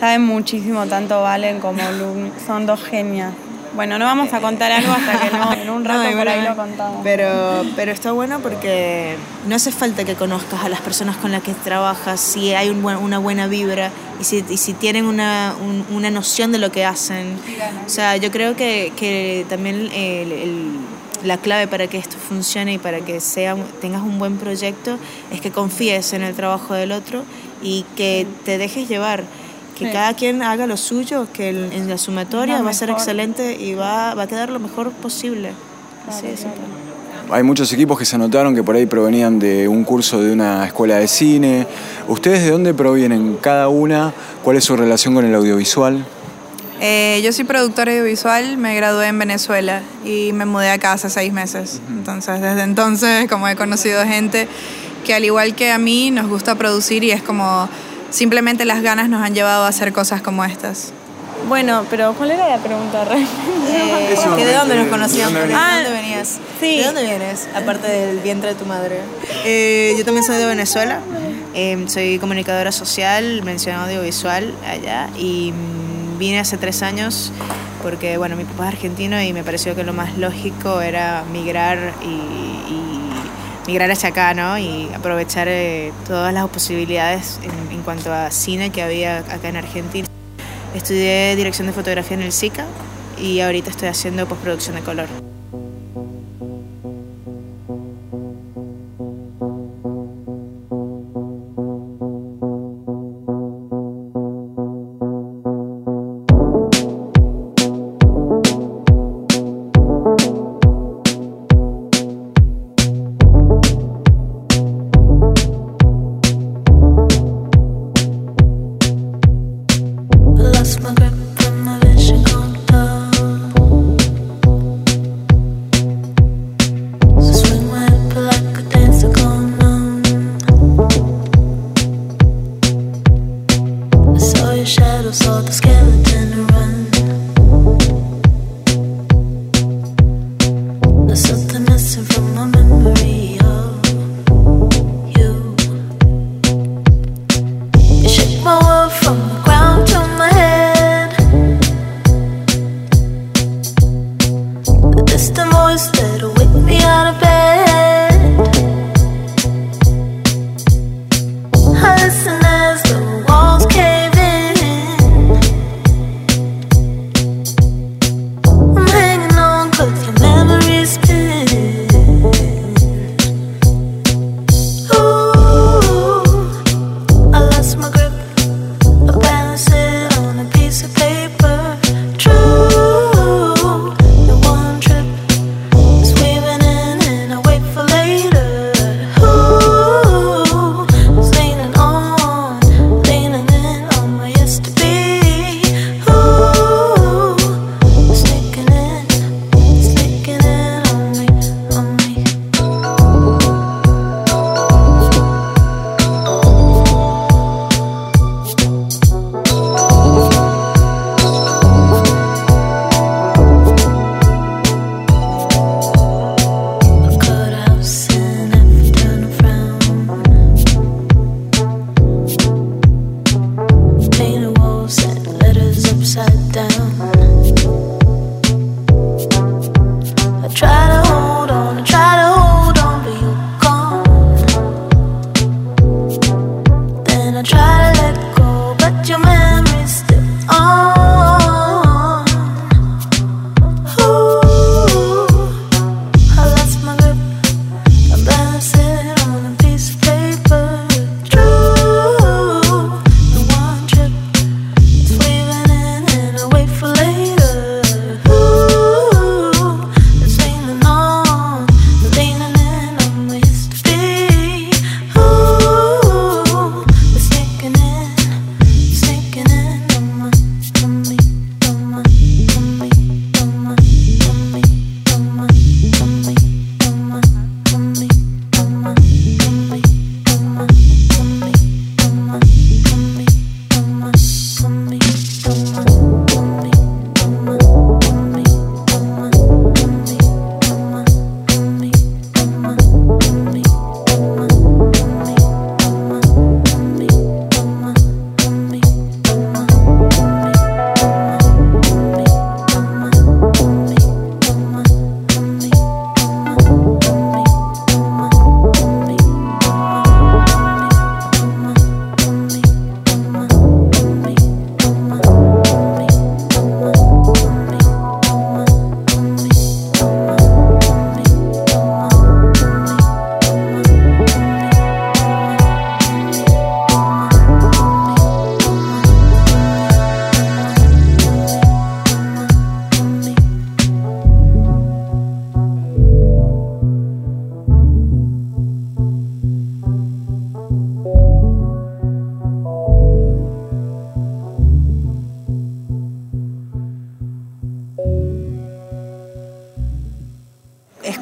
Speaker 5: Saben muchísimo, tanto Valen como Lu. Son dos genias. Bueno, no vamos a contar algo hasta que no, en un rato
Speaker 2: No,
Speaker 5: por ahí
Speaker 2: bueno,
Speaker 5: lo contamos.
Speaker 2: Pero, pero está bueno porque no hace falta que conozcas a las personas con las que trabajas, si hay un buen, una buena vibra y si, y si tienen una, un, una noción de lo que hacen. O sea, yo creo que, que también el, el, la clave para que esto funcione y para que sea, tengas un buen proyecto es que confíes en el trabajo del otro y que te dejes llevar. Que sí. Cada quien haga lo suyo, que el, en la sumatoria no, va a ser excelente y va, va a quedar lo mejor posible. Así es.
Speaker 1: Hay muchos equipos que se anotaron que por ahí provenían de un curso de una escuela de cine. ¿Ustedes de dónde provienen cada una? ¿Cuál es su relación con el audiovisual?
Speaker 7: Eh, yo soy productora audiovisual, me gradué en Venezuela y me mudé acá hace seis meses. Uh-huh. Entonces, desde entonces, como he conocido gente que al igual que a mí nos gusta producir y es como... Simplemente las ganas nos han llevado a hacer cosas como estas.
Speaker 5: Bueno, pero ¿cuál era la pregunta realmente?
Speaker 2: Eh, ¿que ¿De dónde nos conocíamos? ¿De
Speaker 5: Ah,
Speaker 2: dónde venías?
Speaker 5: Sí.
Speaker 2: ¿De dónde vienes? Aparte del vientre de tu madre. Eh, yo también soy de Venezuela. Eh, soy comunicadora social, mencionado audiovisual allá. Y mmm, vine hace tres años porque, bueno, mi papá es argentino y me pareció que lo más lógico era migrar y... y migrar hacia acá, ¿no? Y aprovechar eh, todas las posibilidades en, en cuanto a cine que había acá en Argentina. Estudié dirección de fotografía en el SICA y ahorita estoy haciendo postproducción de color.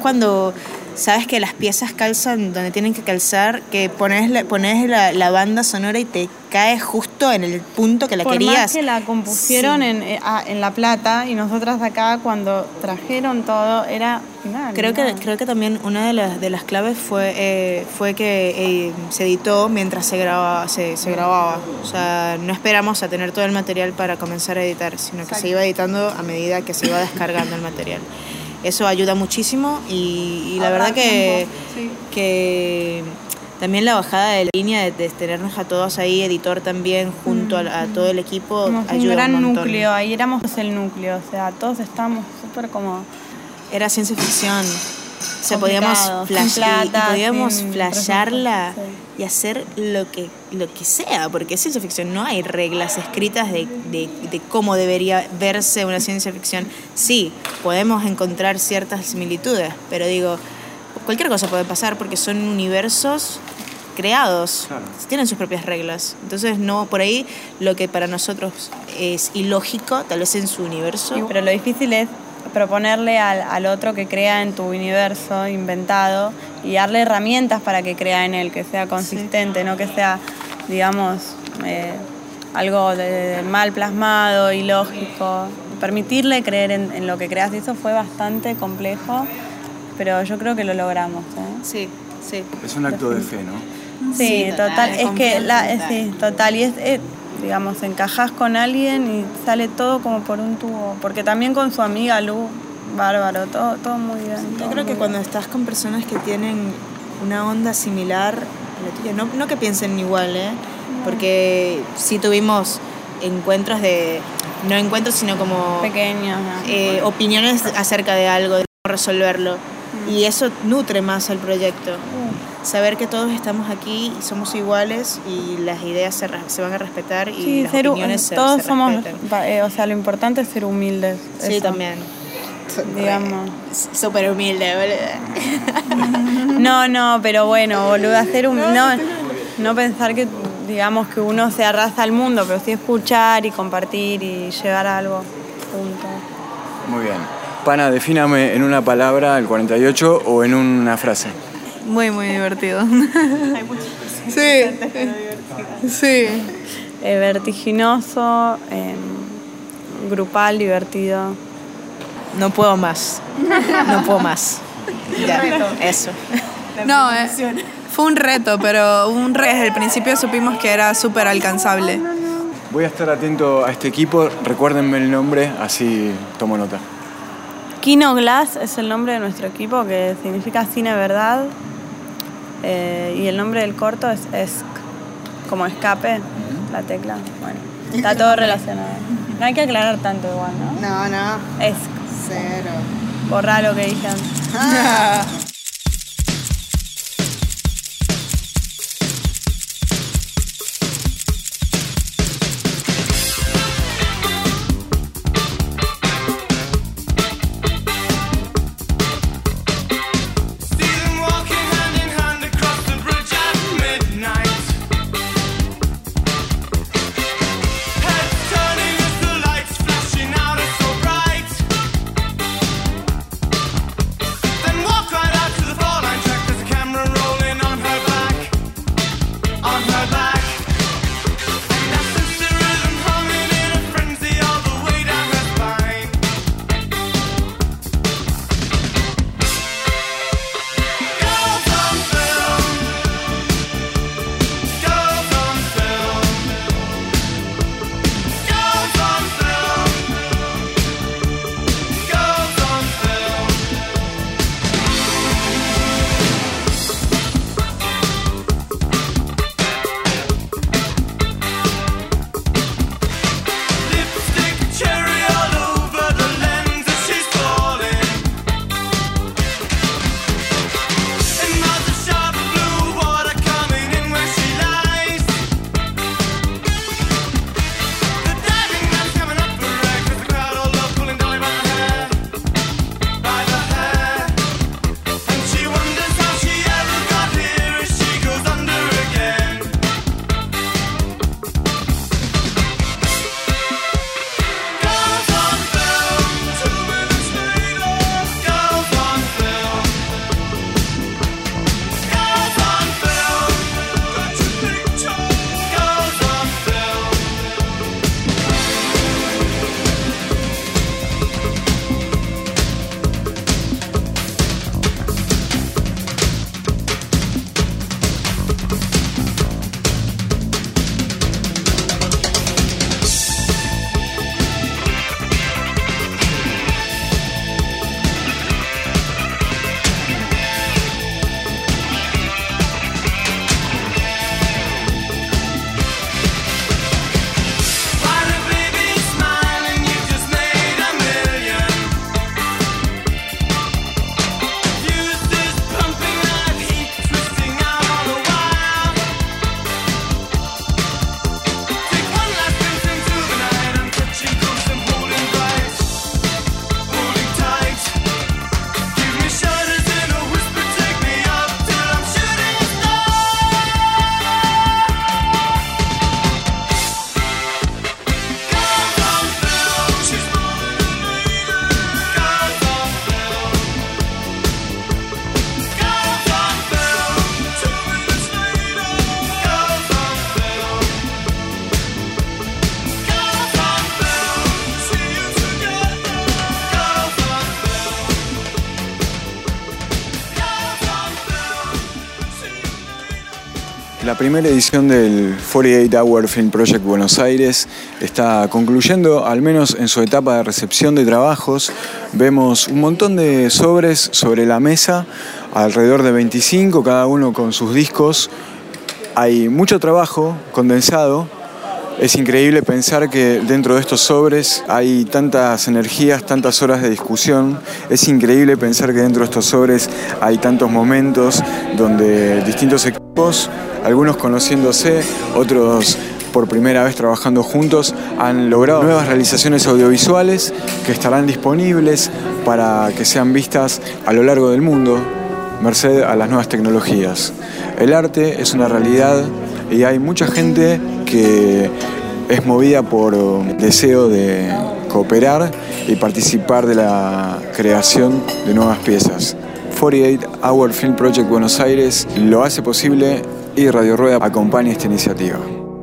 Speaker 2: cuando sabes que las piezas calzan donde tienen que calzar, que pones la, pones la, la banda sonora y te cae justo en el punto que la
Speaker 5: Por
Speaker 2: querías.
Speaker 5: Más que la compusieron
Speaker 2: Sí.
Speaker 5: en, en La Plata, y nosotras acá cuando trajeron todo era final.
Speaker 2: Creo que,
Speaker 5: ¿no?
Speaker 2: creo que también una de las, de las claves fue, eh, fue que eh, se editó mientras se grababa, se, se grababa. O sea, no esperamos a tener todo el material para comenzar a editar, sino que
Speaker 5: Exacto.
Speaker 2: se iba editando a medida que se iba descargando el material. Eso ayuda muchísimo y, y la verdad que, que también la bajada de la línea de, de tenernos a todos ahí, editor también, junto a, a todo el equipo,
Speaker 5: Como fue
Speaker 2: ayuda
Speaker 5: un gran
Speaker 2: un montón.
Speaker 5: núcleo, ahí éramos el núcleo, o sea, todos estábamos súper como...
Speaker 2: Era ciencia ficción. O sea, podíamos,
Speaker 5: complicado,
Speaker 2: flash,
Speaker 5: sin plata,
Speaker 2: y podíamos
Speaker 5: sin
Speaker 2: flashearla
Speaker 5: presupuesto,
Speaker 2: y hacer lo que, lo que sea, porque es ciencia ficción, no hay reglas escritas de, de, de cómo debería verse una ciencia ficción. Sí, podemos encontrar ciertas similitudes, pero digo, cualquier cosa puede pasar porque son universos creados,
Speaker 1: Claro.
Speaker 2: tienen sus propias reglas. Entonces, no, por ahí lo que para nosotros es ilógico, tal vez en su universo.
Speaker 5: Sí, pero lo difícil es proponerle al, al otro que crea en tu universo inventado y darle herramientas para que crea en él, que sea consistente, no que sea, digamos, eh, algo de, de mal plasmado, ilógico. Permitirle creer en, en lo que creas, y eso fue bastante complejo, pero yo creo que lo logramos. ¿eh?
Speaker 2: Sí, sí.
Speaker 1: Es un acto de fe, ¿no?
Speaker 5: Sí,
Speaker 2: Sí,
Speaker 5: total,
Speaker 2: total,
Speaker 5: es que
Speaker 2: confianza
Speaker 5: la,
Speaker 2: total.
Speaker 5: sí, total, y es, es, digamos, encajás con alguien y sale todo como por un tubo, porque también con su amiga Lu, bárbaro, todo, todo muy bien.
Speaker 2: Yo
Speaker 5: todo
Speaker 2: creo que
Speaker 5: muy
Speaker 2: cuando
Speaker 5: bien.
Speaker 2: estás con personas que tienen una onda similar a la tuya, no, no que piensen igual, ¿eh? Porque sí tuvimos encuentros de, no encuentros, sino como
Speaker 5: pequeños, ¿no?
Speaker 2: eh, opiniones acerca de algo, de cómo resolverlo. Y eso nutre más al proyecto. Saber que todos estamos aquí y somos iguales y las ideas se, re- se van a respetar y
Speaker 5: Sí,
Speaker 2: las
Speaker 5: ser hu-
Speaker 2: opiniones se,
Speaker 5: todos
Speaker 2: se
Speaker 5: somos,
Speaker 2: respetan.
Speaker 5: pa- eh, o sea, lo importante es ser humildes.
Speaker 2: Sí,
Speaker 5: eso.
Speaker 2: también.
Speaker 5: Digamos.
Speaker 2: Súper humilde, boludo.
Speaker 5: No, no, pero bueno, boluda, ser un, no, no pensar que, digamos, que uno se arrasa al mundo, pero sí escuchar y compartir y llegar a algo juntos.
Speaker 1: Muy bien. Pana, defíname en una palabra el cuarenta y ocho o en una frase.
Speaker 7: Muy, muy divertido. Sí, sí.
Speaker 5: Eh, vertiginoso, eh, grupal, divertido.
Speaker 2: No puedo más. No puedo más. Ya, eso.
Speaker 7: No, eh, fue un reto, pero un re- desde el principio supimos que era súper alcanzable.
Speaker 1: Voy a estar atento a este equipo, recuérdenme el nombre, así tomo nota.
Speaker 5: Kino Glass es el nombre de nuestro equipo, que significa cine verdad. Eh, y el nombre del corto es Esc, como escape, la tecla. Bueno, está todo relacionado. No hay que aclarar tanto igual, ¿no?
Speaker 2: No, no.
Speaker 5: Esc.
Speaker 2: Cero.
Speaker 5: Borrá lo que dije antes.
Speaker 18: Then walk right out
Speaker 1: La primera edición del cuarenta y ocho Hour Film Project Buenos Aires está concluyendo, al menos en su etapa de recepción de trabajos. Vemos un montón de sobres sobre la mesa, alrededor de veinticinco, cada uno con sus discos. Hay mucho trabajo condensado. Es increíble pensar que dentro de estos sobres hay tantas energías, tantas horas de discusión. Es increíble pensar que dentro de estos sobres hay tantos momentos donde distintos equipos, algunos conociéndose, otros por primera vez trabajando juntos, han logrado nuevas realizaciones audiovisuales que estarán disponibles para que sean vistas a lo largo del mundo, merced a las nuevas tecnologías. El arte es una realidad y hay mucha gente que es movida por deseo de cooperar y participar de la creación de nuevas piezas. cuarenta y ocho Hour Film Project Buenos Aires lo hace posible y Radio Rueda acompaña esta iniciativa.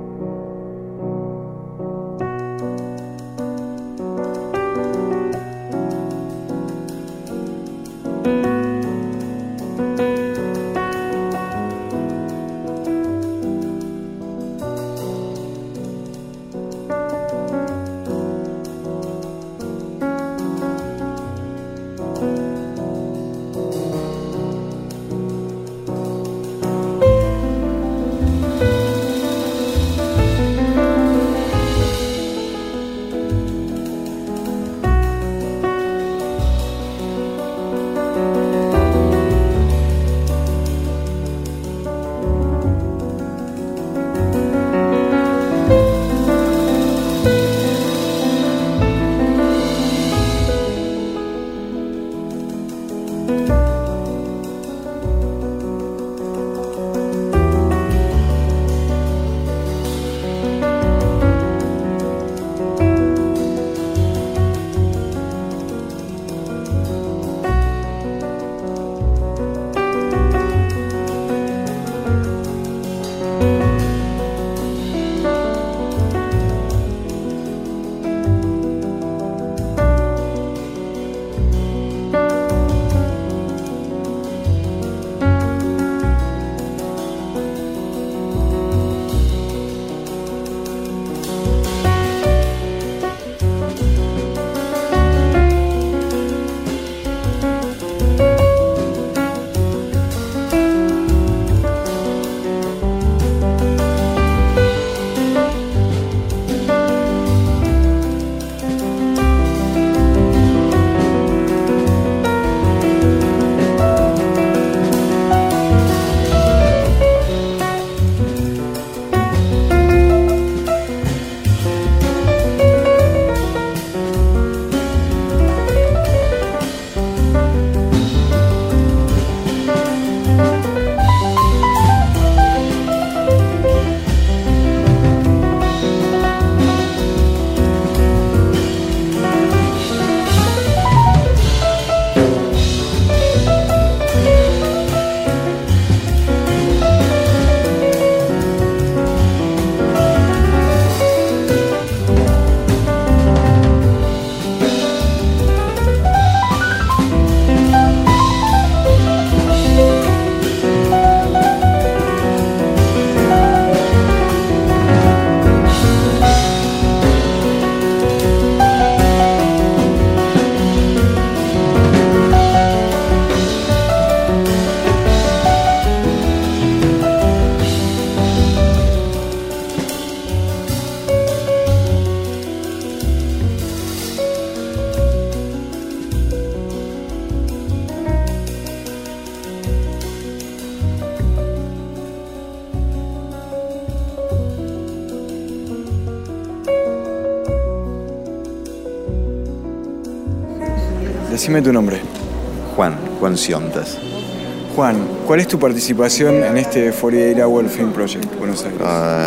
Speaker 1: Decime tu nombre.
Speaker 8: Juan, Juan Siontas.
Speaker 1: Juan, ¿cuál es tu participación en este cuarenta y ocho Hour Film Project Buenos Aires?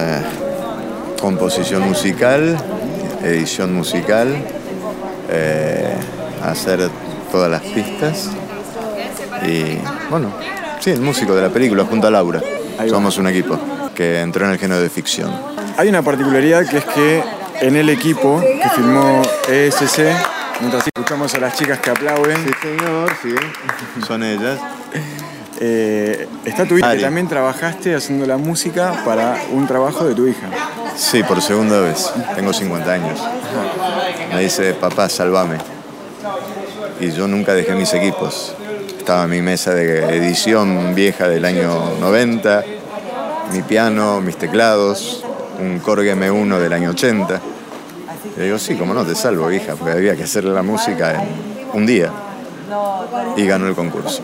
Speaker 8: Uh, composición musical, edición musical, eh, hacer todas las pistas y, bueno, sí, el músico de la película junto a Laura. Somos un equipo que entró en el género de ficción.
Speaker 1: Hay una particularidad que es que en el equipo que filmó E S C, mientras escuchamos a las chicas que aplauden.
Speaker 8: Sí, señor, sí, son ellas.
Speaker 1: Eh, está tu hija,
Speaker 8: Ari.
Speaker 1: que también trabajaste haciendo la música para un trabajo de tu hija.
Speaker 8: Sí, por segunda vez. Tengo cincuenta años. Me dice, papá, sálvame. Y yo nunca dejé mis equipos. Estaba mi mesa de edición vieja del año noventa, mi piano, mis teclados, un Korg eme uno del año ochenta. Y le digo, sí, cómo no, te salvo, hija, porque había que hacer la música en un día. Y ganó el concurso.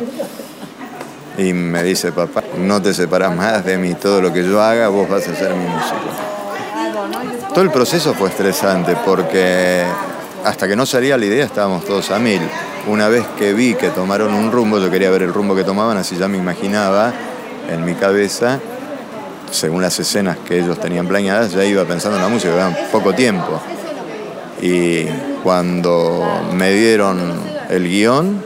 Speaker 8: Y me dice, papá, no te separas más de mí, todo lo que yo haga, vos vas a ser mi músico. Todo el proceso fue estresante porque hasta que no salía la idea estábamos todos a mil. Una vez que vi que tomaron un rumbo, yo quería ver el rumbo que tomaban, así ya me imaginaba en mi cabeza, según las escenas que ellos tenían planeadas, ya iba pensando en la música, quedaba poco tiempo. Y cuando me dieron el guión,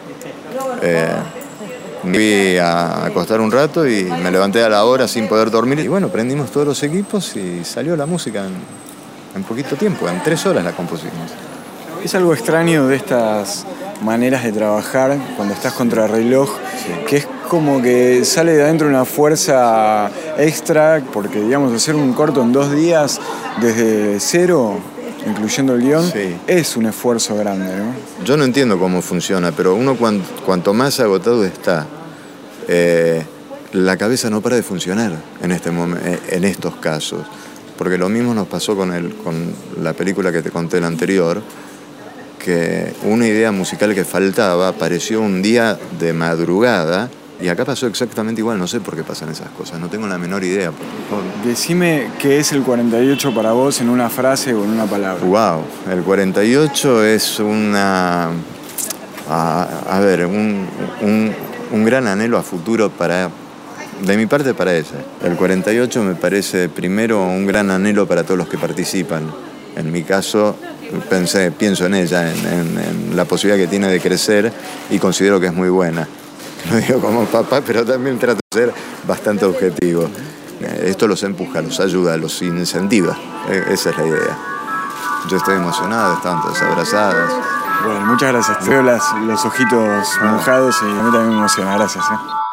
Speaker 8: eh, me fui a acostar un rato y me levanté a la hora sin poder dormir. Y bueno, prendimos todos los equipos y salió la música en, en poquito tiempo, en tres horas la compusimos.
Speaker 1: Es algo extraño de estas maneras de trabajar cuando estás contra reloj, sí, que es como que sale de adentro una fuerza extra, porque digamos, hacer un corto en dos días desde cero, incluyendo el guión, sí, es un esfuerzo grande, ¿no?
Speaker 8: Yo no entiendo cómo funciona, pero uno cuanto, cuanto más agotado está, eh, la cabeza no para de funcionar en, este momen- en estos casos. Porque lo mismo nos pasó con, el, con la película que te conté la anterior, que una idea musical que faltaba apareció un día de madrugada y acá pasó exactamente igual. No sé por qué pasan esas cosas, no tengo la menor idea.
Speaker 1: Decime qué es el cuarenta y ocho para vos en una frase o en una palabra.
Speaker 8: Wow, el cuarenta y ocho es una... A, a ver, un, un, un gran anhelo a futuro para... De mi parte para ella. El cuarenta y ocho me parece primero un gran anhelo para todos los que participan. En mi caso, pensé, pienso en ella, en, en, en la posibilidad que tiene de crecer y considero que es muy buena. Lo digo como papá, pero también trato de ser bastante objetivo. Esto los empuja, los ayuda, los incentiva. Esa es la idea. Yo estoy emocionada, estaban todas abrazadas.
Speaker 1: Bueno, muchas gracias. Te veo las, los ojitos mojados y a mí también me emociona. Gracias. ¿eh?